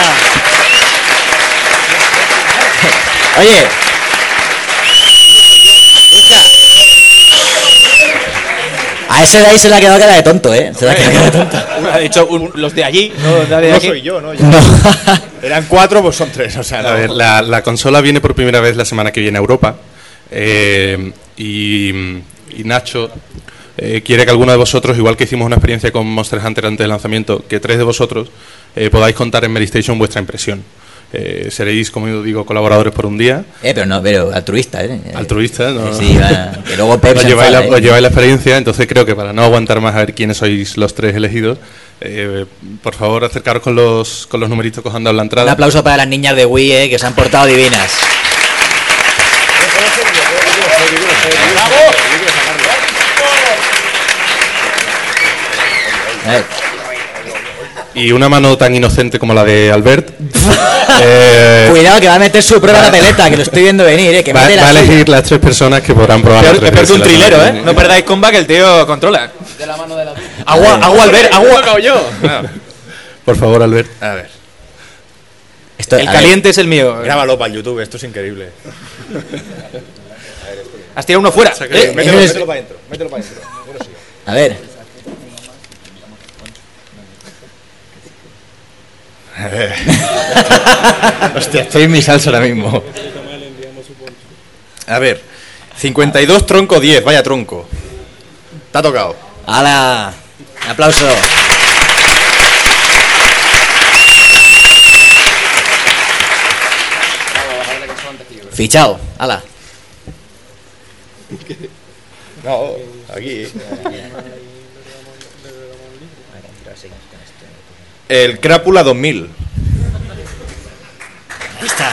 Oye, a ese de ahí se le ha quedado cara de tonto, Se le ha quedado cara de tonto. Ha dicho los de allí, no de aquí. Soy yo, ¿no? Eran 4, pues son 3, o sea... A ver, la consola viene por primera vez la semana que viene a Europa, y Nacho quiere que alguno de vosotros, igual que hicimos una experiencia con Monster Hunter antes del lanzamiento, que 3 de vosotros podáis contar en Mary Station vuestra impresión. Seréis, como yo digo, colaboradpero por un día. Pero altruista, Altruista, ¿no? Sí, que luego Pep os se lleváis, enfada, os lleváis la experiencia, entonces creo que para no aguantar más a ver quiénes sois los 3 elegidos, por favor acercaros con los numeritos que os han dado en la entrada. Un aplauso para las niñas de Wii, que se han portado divinas. Y una mano tan inocente como la de Albert. Cuidado, que va a meter su prueba a la peleta, que lo estoy viendo venir, que va a elegir las 3 personas que podrán probar. Es peor que un trilero, No perdáis comba, que el tío controla. De la mano de la... Agua, Albert, agua. yo. Por favor, Albert. A ver. El caliente es el mío. Grábalo para el YouTube, esto es increíble. Has tirado uno fuera. Mételo para adentro. Mételo para adentro. A ver. Hostia, estoy en mi salsa ahora mismo. A ver. 52 tronco 10, vaya tronco. Te ha tocado. ¡Hala! ¡Aplauso! Fichao, ¡hala! No, aquí. El Crápula 2000. Ahí está,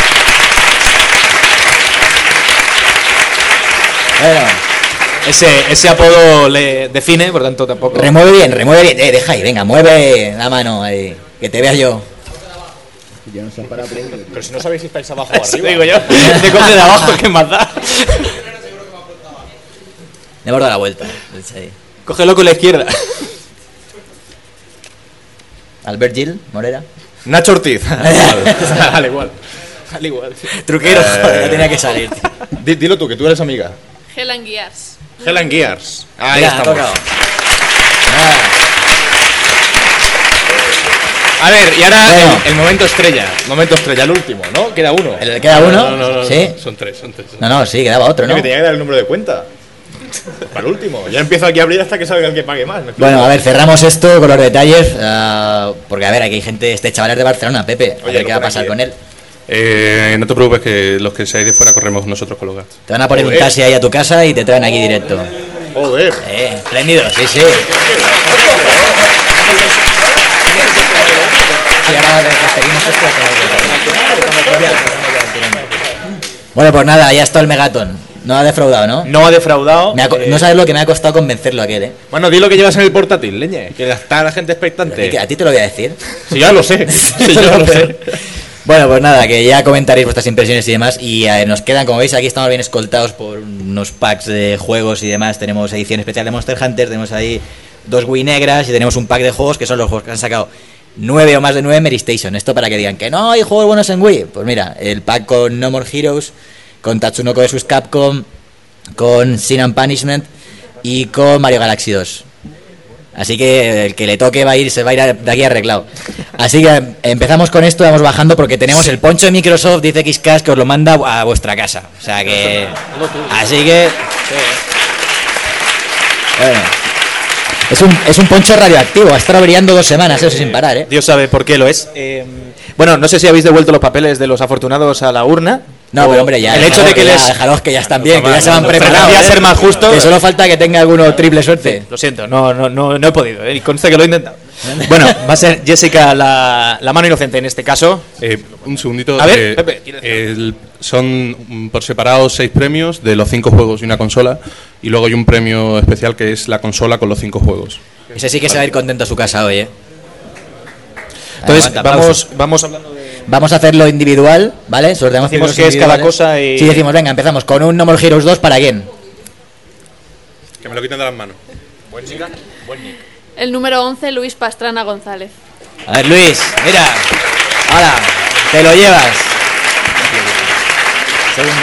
Bueno. Ese apodo le define, por tanto tampoco... Remueve bien. Deja ahí, venga, mueve la mano ahí. Que te vea yo. Pero si no sabéis si estáis abajo o Eso arriba. digo yo. Te coge de abajo, ¿qué más da? Le hemos dado la vuelta. Cógelo con la izquierda. Albert Gil, Morera. Nacho Ortiz. Al igual. Truquero, joder, ya tenía que salir. Dilo tú, que tú eres amiga. Helen Gears. Helen Gears. Ahí Mira, estamos. tocado. A ver, y ahora Bueno. el momento estrella. Momento estrella, el último, ¿no? Queda uno. ¿Queda uno? No, ¿Sí? Son tres. No, sí, quedaba otro, ¿no? Que tenía que dar el número de cuenta. Para el último. Ya empiezo aquí a abrir hasta que salga el que pague más. ¿me explico? Bueno, a ver, cerramos esto con los detalles. Porque, a ver, aquí hay gente, este chaval es de Barcelona, Pepe. A ver qué va a pasar con él. No te preocupes, que los que seáis de fuera corremos nosotros con los gatos. Te van a poner un taxi ahí a tu casa y te traen aquí directo. Joder. Espléndido, sí, sí. Bueno, pues nada, ya está el Megaton. No ha defraudado, ¿no? No ha defraudado. No sabes lo que me ha costado convencerlo a aquel, ¿eh? Bueno, di lo que llevas en el portátil, leñe. Que está la gente expectante. A ti te lo voy a decir. Sí, ya lo sé. Sí, ya lo sé. Bueno, pues nada, que ya comentaréis vuestras impresiones y demás. Y nos quedan, como veis, aquí estamos bien escoltados por unos packs de juegos y demás. Tenemos edición especial de Monster Hunter, tenemos ahí 2 Wii negras y tenemos un pack de juegos que son los juegos que han sacado 9 o más de 9 Mary Station. Esto para que digan que no hay juegos buenos en Wii. Pues mira, el pack con No More Heroes, con Tatsunoko vs Capcom, con Sin and Punishment y con Mario Galaxy 2. Así que el que le toque se va a ir de aquí arreglado. Así que empezamos con esto, vamos bajando porque tenemos el poncho de Microsoft, dice XCast, que os lo manda a vuestra casa. O sea que... Así que... Bueno, es un poncho radioactivo, ha estado brillando 2 semanas, eso sin parar, ¿eh? Dios sabe por qué lo es. Bueno, no sé si habéis devuelto los papeles de los afortunados a la urna. No, pero hombre, ya. El hecho de que Dejaros que ya están bien, que ya se van preparados. Voy a ser más justo. Que solo falta que tenga alguno triple suerte. Sí, lo siento, no he podido. Y conste que lo he intentado. Bueno, va a ser Jessica la mano inocente en este caso. Un segundito. A ver, Pepe. Son por separado 6 premios de los 5 juegos y una consola. Y luego hay un premio especial que es la consola con los 5 juegos. Ese sí que se va a ir contento a su casa hoy, ¿eh? Entonces, vamos hablando de... Vamos a hacerlo individual, ¿vale? Sorteamos decimos qué es cada cosa y... Sí, decimos, venga, empezamos con un No More Heroes 2 para quién. Que me lo quiten de las manos. Buen nick. El número 11, Luis Pastrana González. A ver, Luis, mira. Ahora, te lo llevas. Segundo.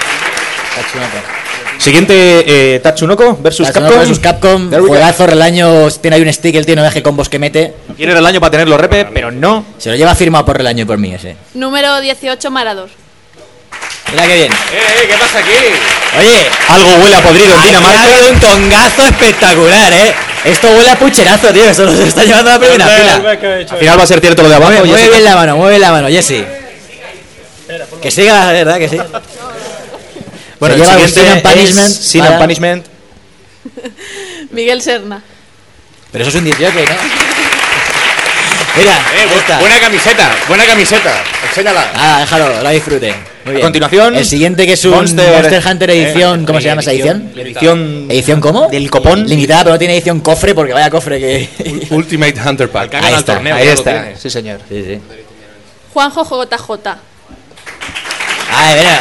Siguiente, Tatsunoko versus Capcom. Versus Capcom, juegazo del año. Tiene ahí un stick, el tío no deje combos que mete. Quiere el año para tenerlo repe, pero no. Se lo lleva firmado por el año y por mí ese. Número 18, Marador. Mira qué bien. ¿Qué pasa aquí? Oye, algo huele a podrido en Dinamarca. Ha habido un tongazo espectacular, ¿eh? Esto huele a pucherazo, tío. Esto nos está llevando a la primera fila. Al final va a ser cierto lo de abajo. Mueve bien la mano, Jesse. Que siga, la verdad, que sí. Bueno, el siguiente es Sin and Punishment. Miguel Serna. Pero eso es un 18, ¿no? Mira, buena camiseta. Enséñala. Ah, déjalo, la disfrute. Muy bien. A continuación, el siguiente que es un Monster Hunter edición, ¿cómo se llama esa edición? ¿Edición cómo? Del copón. Limitada, pero no tiene edición cofre, porque vaya cofre que... Ultimate Hunter Pack. Ahí está, ahí está. Sí, señor. Sí. Juanjo JJ. Ay, mira.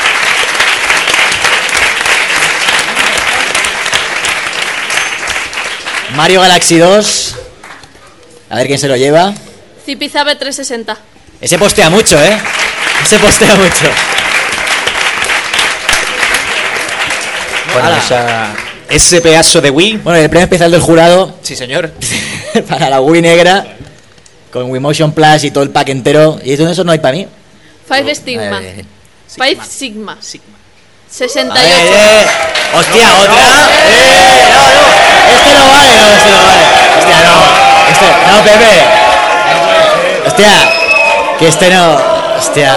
Mario Galaxy 2. A ver quién se lo lleva. Zipizabe 360. Ese postea mucho, ¿eh? Ese postea mucho. Bueno, ese pedazo de Wii. Bueno, el premio especial del jurado. Sí, señor. Para la Wii negra, con Wii Motion Plus y todo el pack entero. Y eso no hay para mí. Five Sigma. Five Sigma. 68. ¡Hostia, otra! Este no vale, este no vale. Hostia, no, Pepe. Hostia, que este no. Hostia.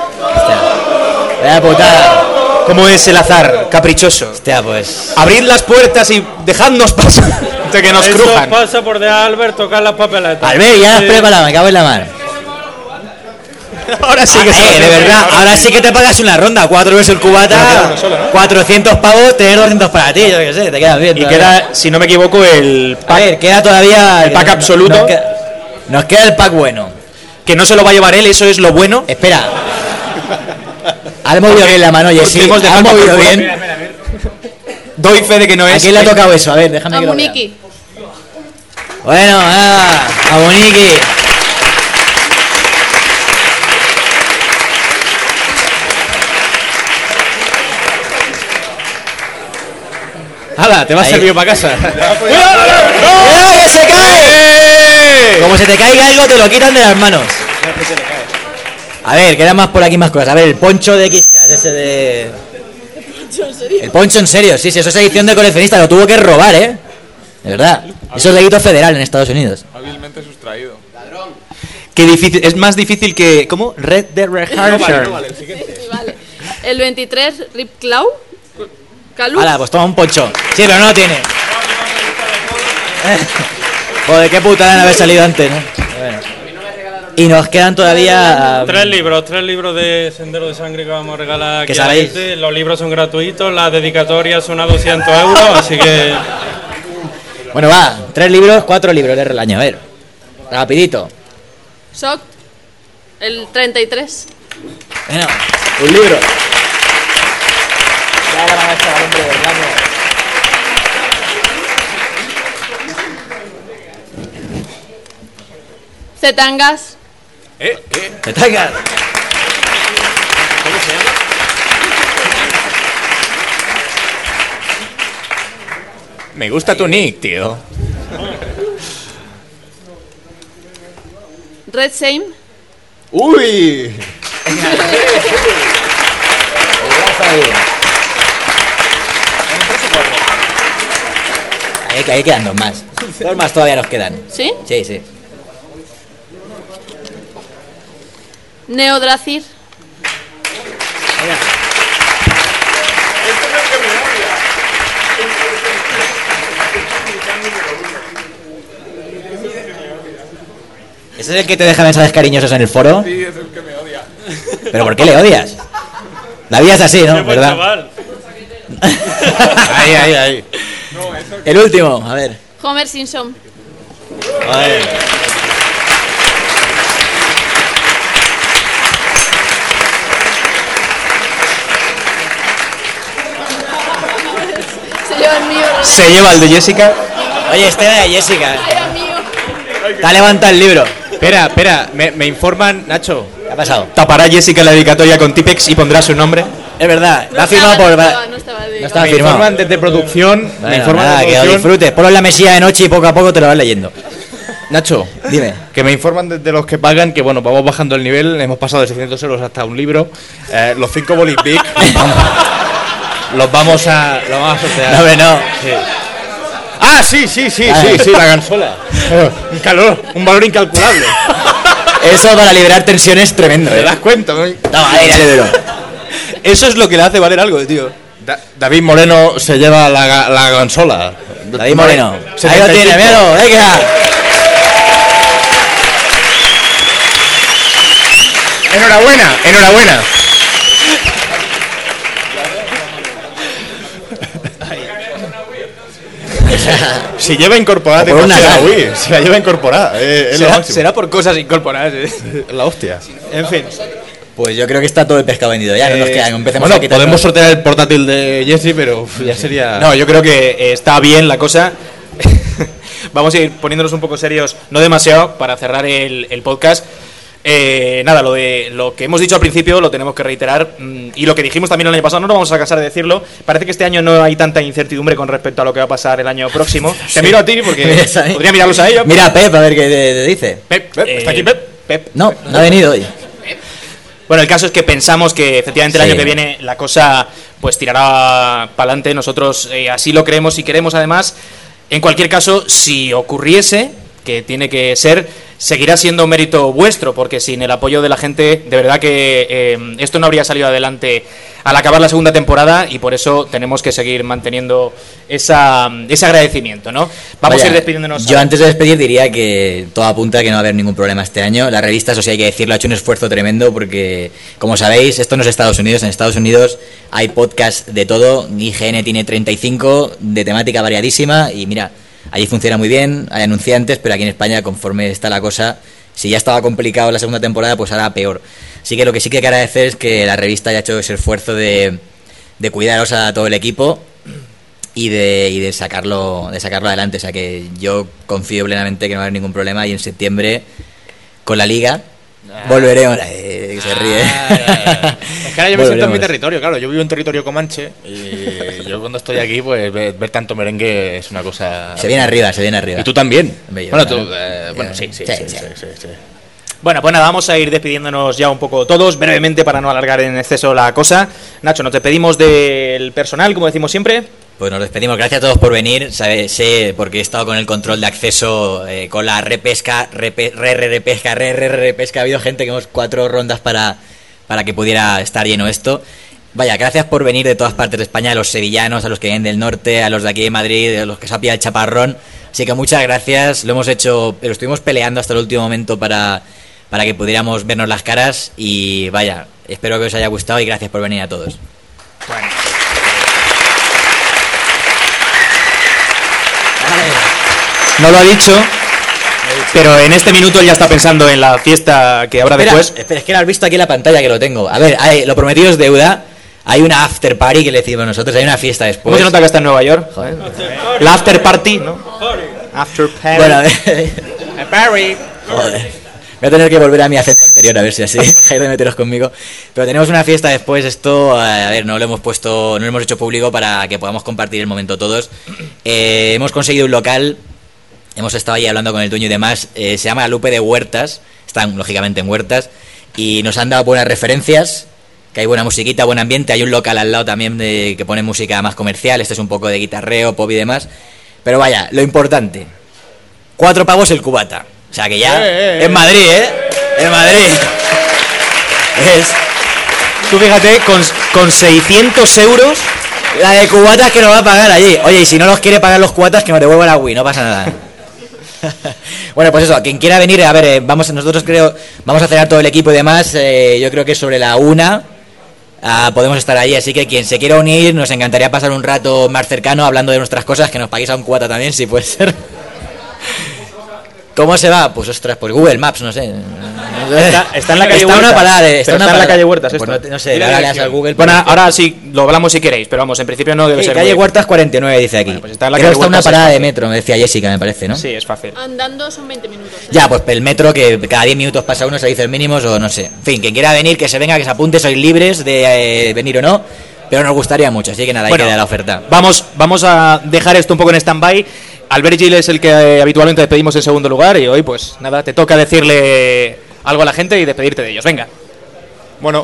Vaya putada. ¿Cómo es el azar? Caprichoso. Hostia, pues. Abrid las puertas y dejadnos pasar de que nos Eso crujan. pasa por de Albert tocar las papeletas. Albert, ya has preparado, me cago en la mar. Ahora sí que de verdad, ahora sí que te pagas una ronda, 4 veces el cubata, 400 pavos, tener 200 para ti, yo qué sé, te quedas bien. Y queda, si no me equivoco, el pack. A ver, queda todavía el pack absoluto. Nos queda el pack bueno. Que no se lo va a llevar él, eso es lo bueno. Espera. Has movido bien la mano, Jessy. Has movido bien. Doy fe de que no es. ¿A quién le ha tocado eso? A ver, déjame A que lo vea. Muniki. Bueno, a Muniki. ¡Hala! Te vas Ahí. servido para casa. ¡Cuidado que se cae! Como se te caiga algo, te lo quitan de las manos. A ver, quedan más por aquí más cosas. A ver, el poncho de XK, ese de... El poncho en serio, sí, eso es edición de coleccionista, lo tuvo que robar, ¿eh? De verdad. Eso es delito federal en Estados Unidos. Hábilmente sustraído. Qué difícil, es más difícil que... ¿Cómo? Red Dead Redemption. Vale. El 23, Rip Clau. Calux. Hala, pues toma un poncho. Sí, pero no lo tiene. Joder, qué putada no haber salido antes, ¿no? Bueno. Y nos quedan todavía... 3 libros de Sendero de Sangre que vamos a regalar ¿Qué aquí a la sabéis? gente. Los libros son gratuitos, las dedicatorias son a 200 euros, así que... Bueno, va, 3 libros, 4 libros del año, a ver. Rapidito. Shock. El 33. Bueno, un libro. Ya la van a echar al hombre del año. Zetangas. Zetangas. ¿Cómo se llama? Me gusta tu nick, tío. Red Shame. ¡Uy! Ahí quedan 2 más. 2 más todavía nos quedan. ¿Sí? Sí, sí. Neodracir. ¿Ese es el que te deja mensajes cariñosos en el foro? Sí, es el que me odia. ¿Pero por qué le odias? La vida es así, ¿no? Qué buen ¿Verdad? chaval. Ahí. El último, a ver. Homer Simpson. Se lleva el mío. Se lleva el de Jessica. Oye, este era de Jessica. Era mío. Te ha levantado el libro. Espera, me informan, Nacho. ¿Qué ha pasado? Tapará Jessica la dedicatoria con Tipex y pondrá su nombre. Es verdad, No la ha firmado por... No estaba No estaba Me firmado. informan desde producción. Me Bueno, informan nada, de que lo producción. disfrutes. Ponlo en la mesilla de noche y poco a poco te lo vas leyendo. Nacho, Dime. que me informan desde los que pagan que, bueno, vamos bajando el nivel. Hemos pasado de 600 euros hasta un libro. Los 5 bolis big los vamos a sortear. No, hombre, no. Sí. Ah, sí, la gansola. Un calor, un valor incalculable. Eso para liberar tensiones tremendo, ¿Te ¿eh? das cuenta? ¿No? Toma, ahí, dale duro. Eso es lo que le hace valer algo, tío. David Moreno se lleva la consola. David Moreno. Ahí lo 75. tiene, míralo, venga. Enhorabuena. Si lleva incorporada, O por una la gana. Wii. Si la lleva incorporada. Es lo máximo. Será por cosas incorporadas. La hostia. En fin. Pues yo creo que está todo el pescado vendido ya. No nos queda, empecemos Bueno, a quitar podemos todo. sortear el portátil de Jesse, pero ya sería... No, yo creo que está bien la cosa. Vamos a ir poniéndonos un poco serios, no demasiado, para cerrar el podcast. Nada, lo que hemos dicho al principio lo tenemos que reiterar, y lo que dijimos también el año pasado, no nos vamos a cansar de decirlo. Parece que este año no hay tanta incertidumbre con respecto a lo que va a pasar el año próximo. Te miro a ti porque podría mirarlos a ellos. Mira a Pep a ver qué te dice. Pep, está aquí Pep. No ha venido hoy. Bueno, el caso es que pensamos que efectivamente el año que viene la cosa pues tirará para adelante. Nosotros así lo creemos y queremos. Además, en cualquier caso, si ocurriese, que tiene que ser, seguirá siendo mérito vuestro, porque sin el apoyo de la gente, de verdad que esto no habría salido adelante al acabar la segunda temporada, y por eso tenemos que seguir manteniendo ese agradecimiento, ¿no? Vamos a ir despidiéndonos. Yo antes de despedir diría que todo apunta a que no va a haber ningún problema este año. La revista, eso sí hay que decirlo, ha hecho un esfuerzo tremendo porque, como sabéis, esto no es Estados Unidos. En Estados Unidos hay podcast de todo. IGN tiene 35 de temática variadísima y mira, allí funciona muy bien, hay anunciantes, pero aquí en España, conforme está la cosa, si ya estaba complicado la segunda temporada, pues ahora peor. Así que lo que sí que hay que agradecer es que la revista haya hecho ese esfuerzo de cuidaros a todo el equipo y de sacarlo adelante. O sea que yo confío plenamente que no va a haber ningún problema, y en septiembre con la Liga volveremos. Que se ríe. Es que ahora yo me siento en mi territorio, claro. Yo vivo en territorio comanche y yo cuando estoy aquí, pues ver tanto merengue es una cosa. Se viene arriba. Y tú también. Bueno, tú, sí. Bueno, pues nada, vamos a ir despidiéndonos ya un poco todos, brevemente, para no alargar en exceso la cosa. Nacho, nos despedimos del personal, como decimos siempre. Pues nos despedimos, gracias a todos por venir. Sé, porque he estado con el control de acceso, con la repesca, ha habido gente que hemos 4 rondas para que pudiera estar lleno esto. Vaya, gracias por venir de todas partes de España, a los sevillanos, a los que vienen del norte, a los de aquí de Madrid, a los que se ha pillado el chaparrón. Así que muchas gracias, lo hemos hecho, pero estuvimos peleando hasta el último momento para que pudiéramos vernos las caras, y vaya, espero que os haya gustado y gracias por venir a todos. Bueno. No lo ha dicho, pero en este minuto él ya está pensando en la fiesta que habrá después. Espera, es que lo has visto aquí en la pantalla, que lo tengo. A ver, lo prometido es deuda. Hay una after party que le decimos nosotros, hay una fiesta después. ¿Cómo se nota que está en Nueva York? Joder. La after party, ¿no? After party. Bueno, a ver. Joder. Voy a tener que volver a mi acento anterior, a ver si así dejáis de meteros conmigo. Pero tenemos una fiesta después, esto, a ver, no lo hemos hecho público para que podamos compartir el momento todos. Hemos conseguido un local, hemos estado ahí hablando con el dueño y demás, se llama La Lupe de Huertas, están lógicamente en Huertas, y nos han dado buenas referencias, que hay buena musiquita, buen ambiente. Hay un local al lado también que pone música más comercial, este es un poco de guitarreo, pop y demás. Pero vaya, lo importante, 4 pavos el cubata. O sea que ya en Madrid, en Madrid. Tú fíjate, con 600 euros la de cubatas que nos va a pagar allí. Oye, y si no los quiere pagar los cubatas, que nos devuelva la Wii, no pasa nada. Bueno, pues eso, quien quiera venir, a ver, nosotros vamos a cenar todo el equipo y demás. Yo creo que sobre la 1 podemos estar allí, así que quien se quiera unir, nos encantaría pasar un rato más cercano hablando de nuestras cosas, que nos paguéis a un cubata también, si puede ser. ¿Cómo se va? Pues ostras, pues Google Maps, no sé. Está en la calle Huertas. Está en la calle Huertas esto. Pues no sé, ahora le das al Google. Bueno, ahora sí, lo hablamos si queréis, pero vamos, en principio no debe ser. Calle Huertas 49 dice aquí. Bueno, pues está en la Creo calle que está Huertas, una parada de metro, me decía Jessica, me parece, ¿no? Sí, es fácil. Andando son 20 minutos. Ya, pues el metro, que cada 10 minutos pasa uno, se dice el mínimos o no sé. En fin, quien quiera venir, que se venga, que se apunte, sois libres de venir o no, pero nos gustaría mucho, así que nada, Bueno, hay que dar la oferta. Vamos a dejar esto un poco en stand-by. Albert Gil es el que habitualmente despedimos en segundo lugar, y hoy pues nada, te toca decirle algo a la gente y despedirte de ellos. Venga. Bueno,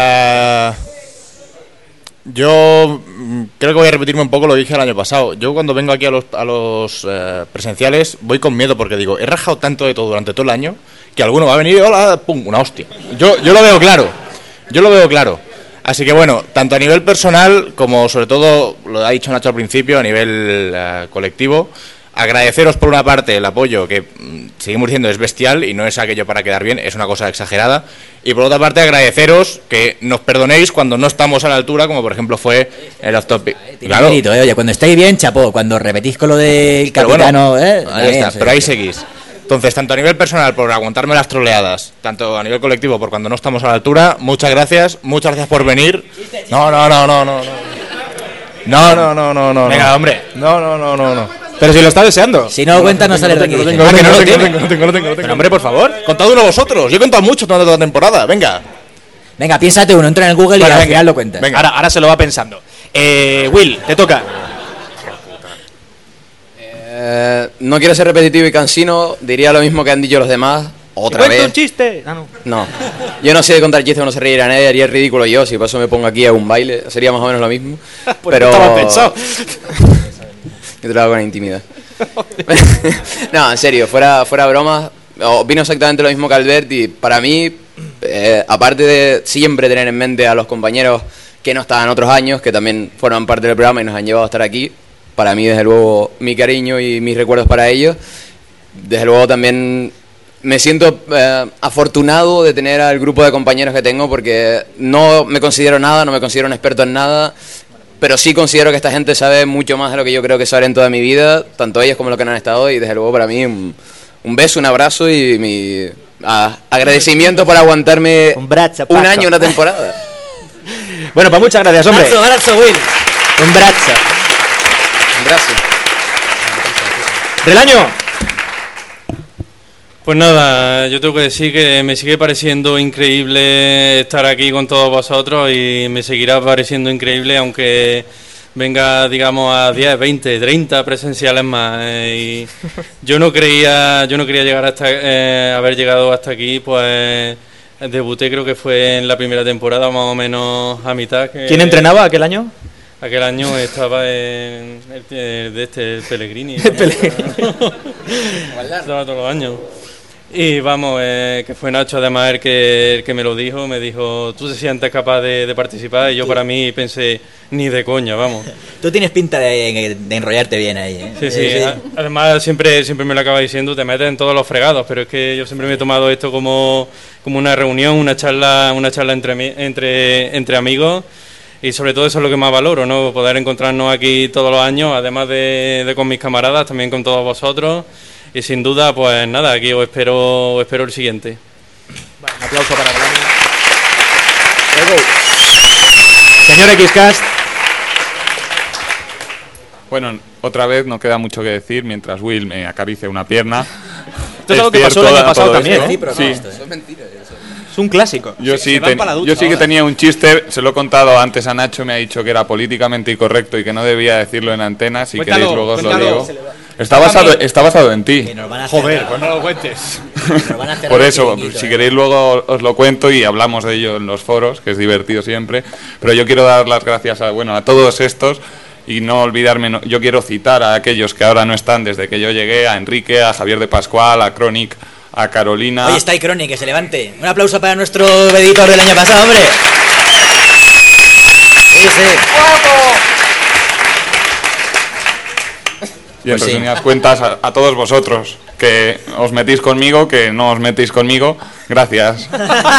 yo creo que voy a repetirme un poco lo que dije el año pasado. Yo cuando vengo aquí a los presenciales voy con miedo, porque digo, he rajado tanto de todo durante todo el año que alguno va a venir y hola, pum, una hostia. Yo lo veo claro. Así que bueno, tanto a nivel personal como sobre todo, lo ha dicho Nacho al principio, a nivel colectivo, agradeceros por una parte el apoyo, que seguimos diciendo es bestial y no es aquello para quedar bien, es una cosa exagerada, y por otra parte agradeceros que nos perdonéis cuando no estamos a la altura, como por ejemplo fue el off topic. Claro. Oye, cuando estáis bien, chapó, cuando repetís con lo del capitano, ahí está, pero ahí seguís. Entonces, tanto a nivel personal por aguantarme las troleadas, tanto a nivel colectivo por cuando no estamos a la altura, muchas gracias por venir. No. Venga, hombre. No. Pero si lo está deseando. Si no lo cuentas, no sales de aquí. No tengo. Pero hombre, por favor. Contad uno vosotros. Yo he contado mucho toda la temporada. Venga. Venga, piénsate uno, entra en el Google y al final lo cuentas. Ahora se lo va pensando. Will, te toca. No quiero ser repetitivo y cansino, diría lo mismo que han dicho los demás. Otra ¡Cuenta vez. un chiste! No. No. Yo no sé de contar chistes, no se reirá nadie, haría el ridículo yo, si por eso me pongo aquí a un baile, sería más o menos lo mismo. Pues pero... no estaba pensado. Yo trabajo con intimidad. No, en serio, fuera bromas, opino exactamente lo mismo que Albert y para mí, aparte de siempre tener en mente a los compañeros que no estaban otros años, que también forman parte del programa y nos han llevado a estar aquí, para mí desde luego mi cariño y mis recuerdos para ellos, desde luego también... Me siento afortunado de tener al grupo de compañeros que tengo porque no me considero nada, no me considero un experto en nada, pero sí considero que esta gente sabe mucho más de lo que yo creo que saben en toda mi vida, tanto ellos como los que no han estado, y desde luego para mí un beso, un abrazo y mi agradecimiento por aguantarme un año, una temporada. Bueno, pues muchas gracias, hombre. Abrazo, Will. Un brazo. Gracias. Relaño. Pues nada, yo tengo que decir que me sigue pareciendo increíble estar aquí con todos vosotros y me seguirá pareciendo increíble aunque venga, digamos, a 10, 20, 30 presenciales más. Y yo no creía llegar hasta haber llegado hasta aquí, pues debuté creo que fue en la primera temporada, más o menos a mitad. ¿Quién entrenaba aquel año? Aquel año estaba en el Pellegrini. El Pellegrini. Estaba todos los años. Y vamos, que fue Nacho además el que me lo dijo, me dijo, ¿tú te sientes capaz de participar? Y yo para mí pensé, ni de coña, vamos. Tú tienes pinta de enrollarte bien ahí, ¿eh? Sí. Además siempre me lo acaba diciendo, te metes en todos los fregados, pero es que yo siempre me he tomado esto como una reunión, una charla entre amigos. Y sobre todo eso es lo que más valoro, ¿no? Poder encontrarnos aquí todos los años, además de con mis camaradas, también con todos vosotros. Y sin duda, pues nada, aquí os espero el siguiente. Vale, un aplauso para Relaño. Señor Xcast. Bueno, otra vez no queda mucho que decir mientras Will me acaricia una pierna. Esto es algo que pasó el año pasado también, ¿no? Sí. Eso es mentira. Es un clásico. Yo sí que tenía un chiste, se lo he contado antes a Nacho, me ha dicho que era políticamente incorrecto y que no debía decirlo en antena, si queréis luego os lo digo. Está basado en ti. Joder, pues no lo cuentes. Por eso, si queréis luego os lo cuento y hablamos de ello en los foros, que es divertido siempre. Pero yo quiero dar las gracias a todos estos y no olvidarme, yo quiero citar a aquellos que ahora no están desde que yo llegué, a Enrique, a Javier de Pascual, a Chronic, a Carolina. Oye, está ahí Chronic, que se levante. Un aplauso para nuestro editor del año pasado, hombre. Sí. Y en resumidas cuentas, a todos vosotros que os metís conmigo, que no os metéis conmigo, gracias.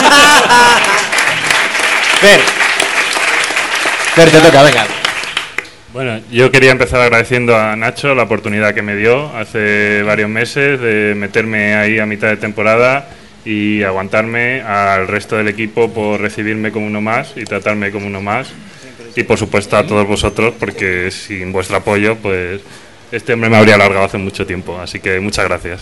Fer, te toca, venga. Bueno, yo quería empezar agradeciendo a Nacho la oportunidad que me dio hace varios meses de meterme ahí a mitad de temporada y aguantarme, al resto del equipo por recibirme como uno más y tratarme como uno más. Y por supuesto a todos vosotros, porque sin vuestro apoyo, pues este hombre me habría alargado hace mucho tiempo. Así que muchas gracias.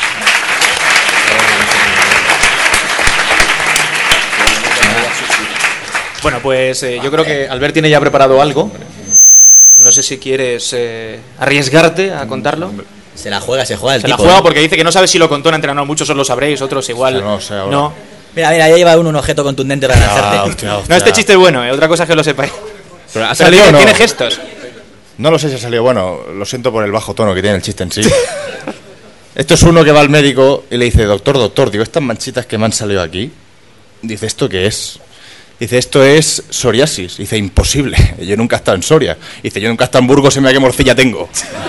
Bueno, pues yo creo que Albert tiene ya preparado algo. No sé si quieres arriesgarte a contarlo. Se la juega el tipo. Se la juega porque dice que no sabe si lo contó en entrenador. Muchos os lo sabréis, otros igual. No. Mira, ya lleva un objeto contundente para lanzarte. No, este chiste es bueno, otra cosa es que lo sepáis. Pero ¿ha salido o no? Tiene gestos. No lo sé si ha salido bueno, lo siento por el bajo tono que tiene el chiste en sí. Esto es uno que va al médico y le dice, doctor, digo, estas manchitas que me han salido aquí, dice, ¿esto qué es? Dice, esto es psoriasis. Dice, imposible, yo nunca he estado en Soria. Dice, yo nunca he estado en Burgos y mira qué morcilla tengo.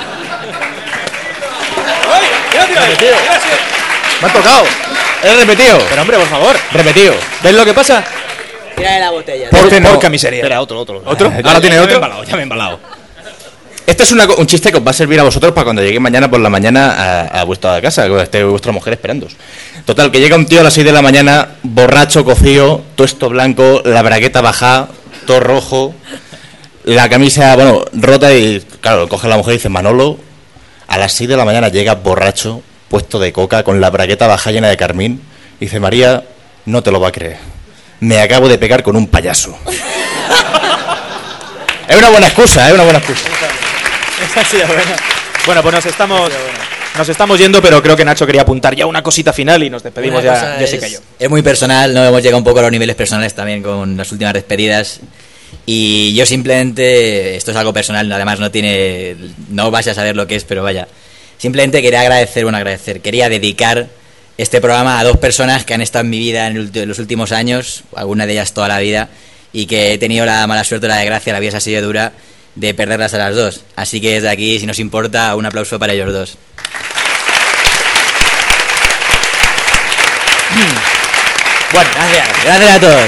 Me ha tocado. He repetido. Pero hombre, por favor. Repetido. ¿Ves lo que pasa? Tira de la botella. Por miseria. Espera, otro. ¿Otro? ¿Ahora tiene otro? Ya me he embalado. Este es un chiste que os va a servir a vosotros para cuando llegue mañana por la mañana a vuestra casa, que esté vuestra mujer esperándoos. Total, que llega un tío a las 6 de la mañana, borracho, cocido, todo esto blanco, la bragueta baja, todo rojo, la camisa, rota y, claro, coge la mujer y dice, Manolo, a las 6 de la mañana llega borracho, puesto de coca, con la bragueta baja llena de carmín, y dice: María, no te lo va a creer, me acabo de pegar con un payaso. Es una buena excusa, es una buena excusa. Esa ha sido buena. Bueno, pues nos estamos yendo, pero creo que Nacho quería apuntar ya una cosita final y nos despedimos ya, Jessica y yo. Es muy personal, no hemos llegado un poco a los niveles personales también con las últimas despedidas. Y yo simplemente, esto es algo personal, además no vais a saber lo que es, pero vaya. Simplemente quería dedicar este programa a 2 personas que han estado en mi vida en los últimos años, algunas de ellas toda la vida, y que he tenido la mala suerte o la desgracia, la vida es así de dura, de perderlas a las 2. Así que desde aquí, si nos importa, un aplauso para ellos 2. Bueno, gracias a todos.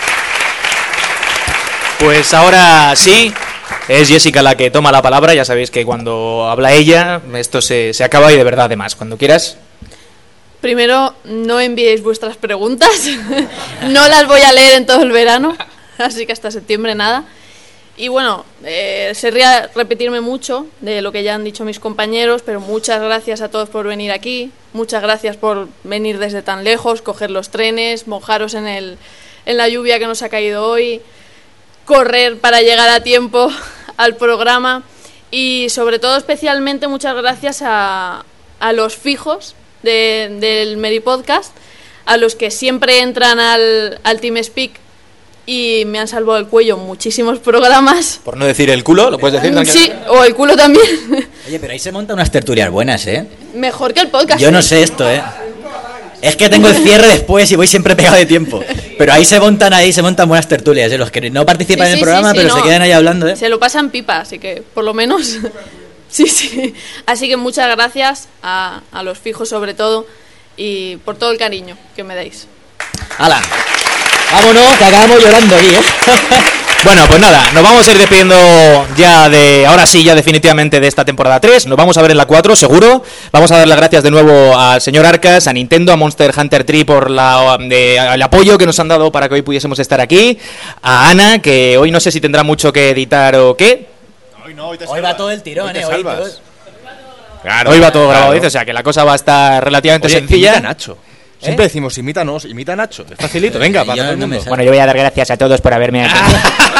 Pues ahora sí, es Jessica la que toma la palabra. Ya sabéis que cuando habla ella, esto se acaba y de verdad, además, cuando quieras. Primero, no enviéis vuestras preguntas. No las voy a leer en todo el verano, así que hasta septiembre nada. Y bueno, sería repetirme mucho de lo que ya han dicho mis compañeros, pero muchas gracias a todos por venir aquí. Muchas gracias por venir desde tan lejos, coger los trenes, mojaros en la lluvia que nos ha caído hoy, correr para llegar a tiempo al programa y sobre todo especialmente muchas gracias a los fijos del Medipodcast, a los que siempre entran al TeamSpeak y me han salvado el cuello en muchísimos programas. Por no decir el culo, ¿lo puedes decir? Sí, o el culo también. Oye, pero ahí se montan unas tertulias buenas, ¿eh? Mejor que el podcast. Yo no sé esto, ¿eh? Es que tengo el cierre después y voy siempre pegado de tiempo. Pero ahí se montan buenas tertulias, ¿eh? Los que no participan en el programa, pero se quedan ahí hablando, ¿eh? Se lo pasan pipa, así que por lo menos... Sí. Así que muchas gracias a los fijos sobre todo y por todo el cariño que me dais. ¡Hala! Vámonos, que acabamos llorando aquí, ¿eh? Bueno, pues nada, nos vamos a ir despidiendo ahora sí, ya definitivamente de esta temporada 3. Nos vamos a ver en la 4, seguro. Vamos a dar las gracias de nuevo al señor Arcas, a Nintendo, a Monster Hunter 3 por el apoyo que nos han dado para que hoy pudiésemos estar aquí. A Ana, que hoy no sé si tendrá mucho que editar o qué. Hoy va todo el tirón, ¿eh? Hoy va todo grabado, dice, o sea que la cosa va a estar relativamente sencilla. Imita a Nacho. Siempre decimos imita a Nacho. Es facilito, venga, para todo el mundo. Bueno, yo voy a dar gracias a todos por haberme atendido.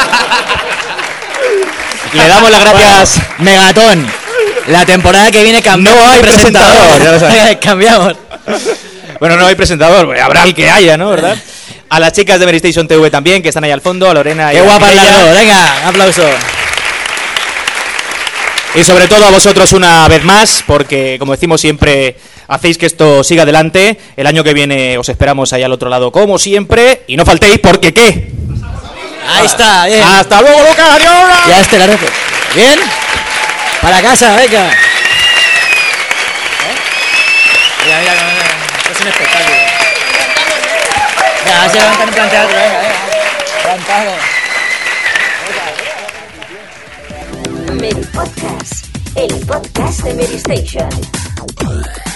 Le damos las gracias. Megatón. La temporada que viene cambiamos. No hay presentador. Ya lo sabes. Cambiamos. Bueno, no hay presentador, pues habrá el que haya, ¿no? ¿Verdad? A las chicas de Medistation TV también, que están ahí al fondo, a Lorena y Qué guapas las dos. Venga, aplauso. Y sobre todo a vosotros una vez más, porque como decimos siempre, hacéis que esto siga adelante. El año que viene os esperamos ahí al otro lado, como siempre. Y no faltéis, porque ¿qué? Ahí está, bien. ¡Hasta luego, Lucas! ¡Adiós! Ya la refe. ¿Bien? Para casa, venga. Mira, esto es un espectáculo. Venga, a ver si levantan en plan teatro, venga. Levantado. Medipodcast, el podcast de Medistation.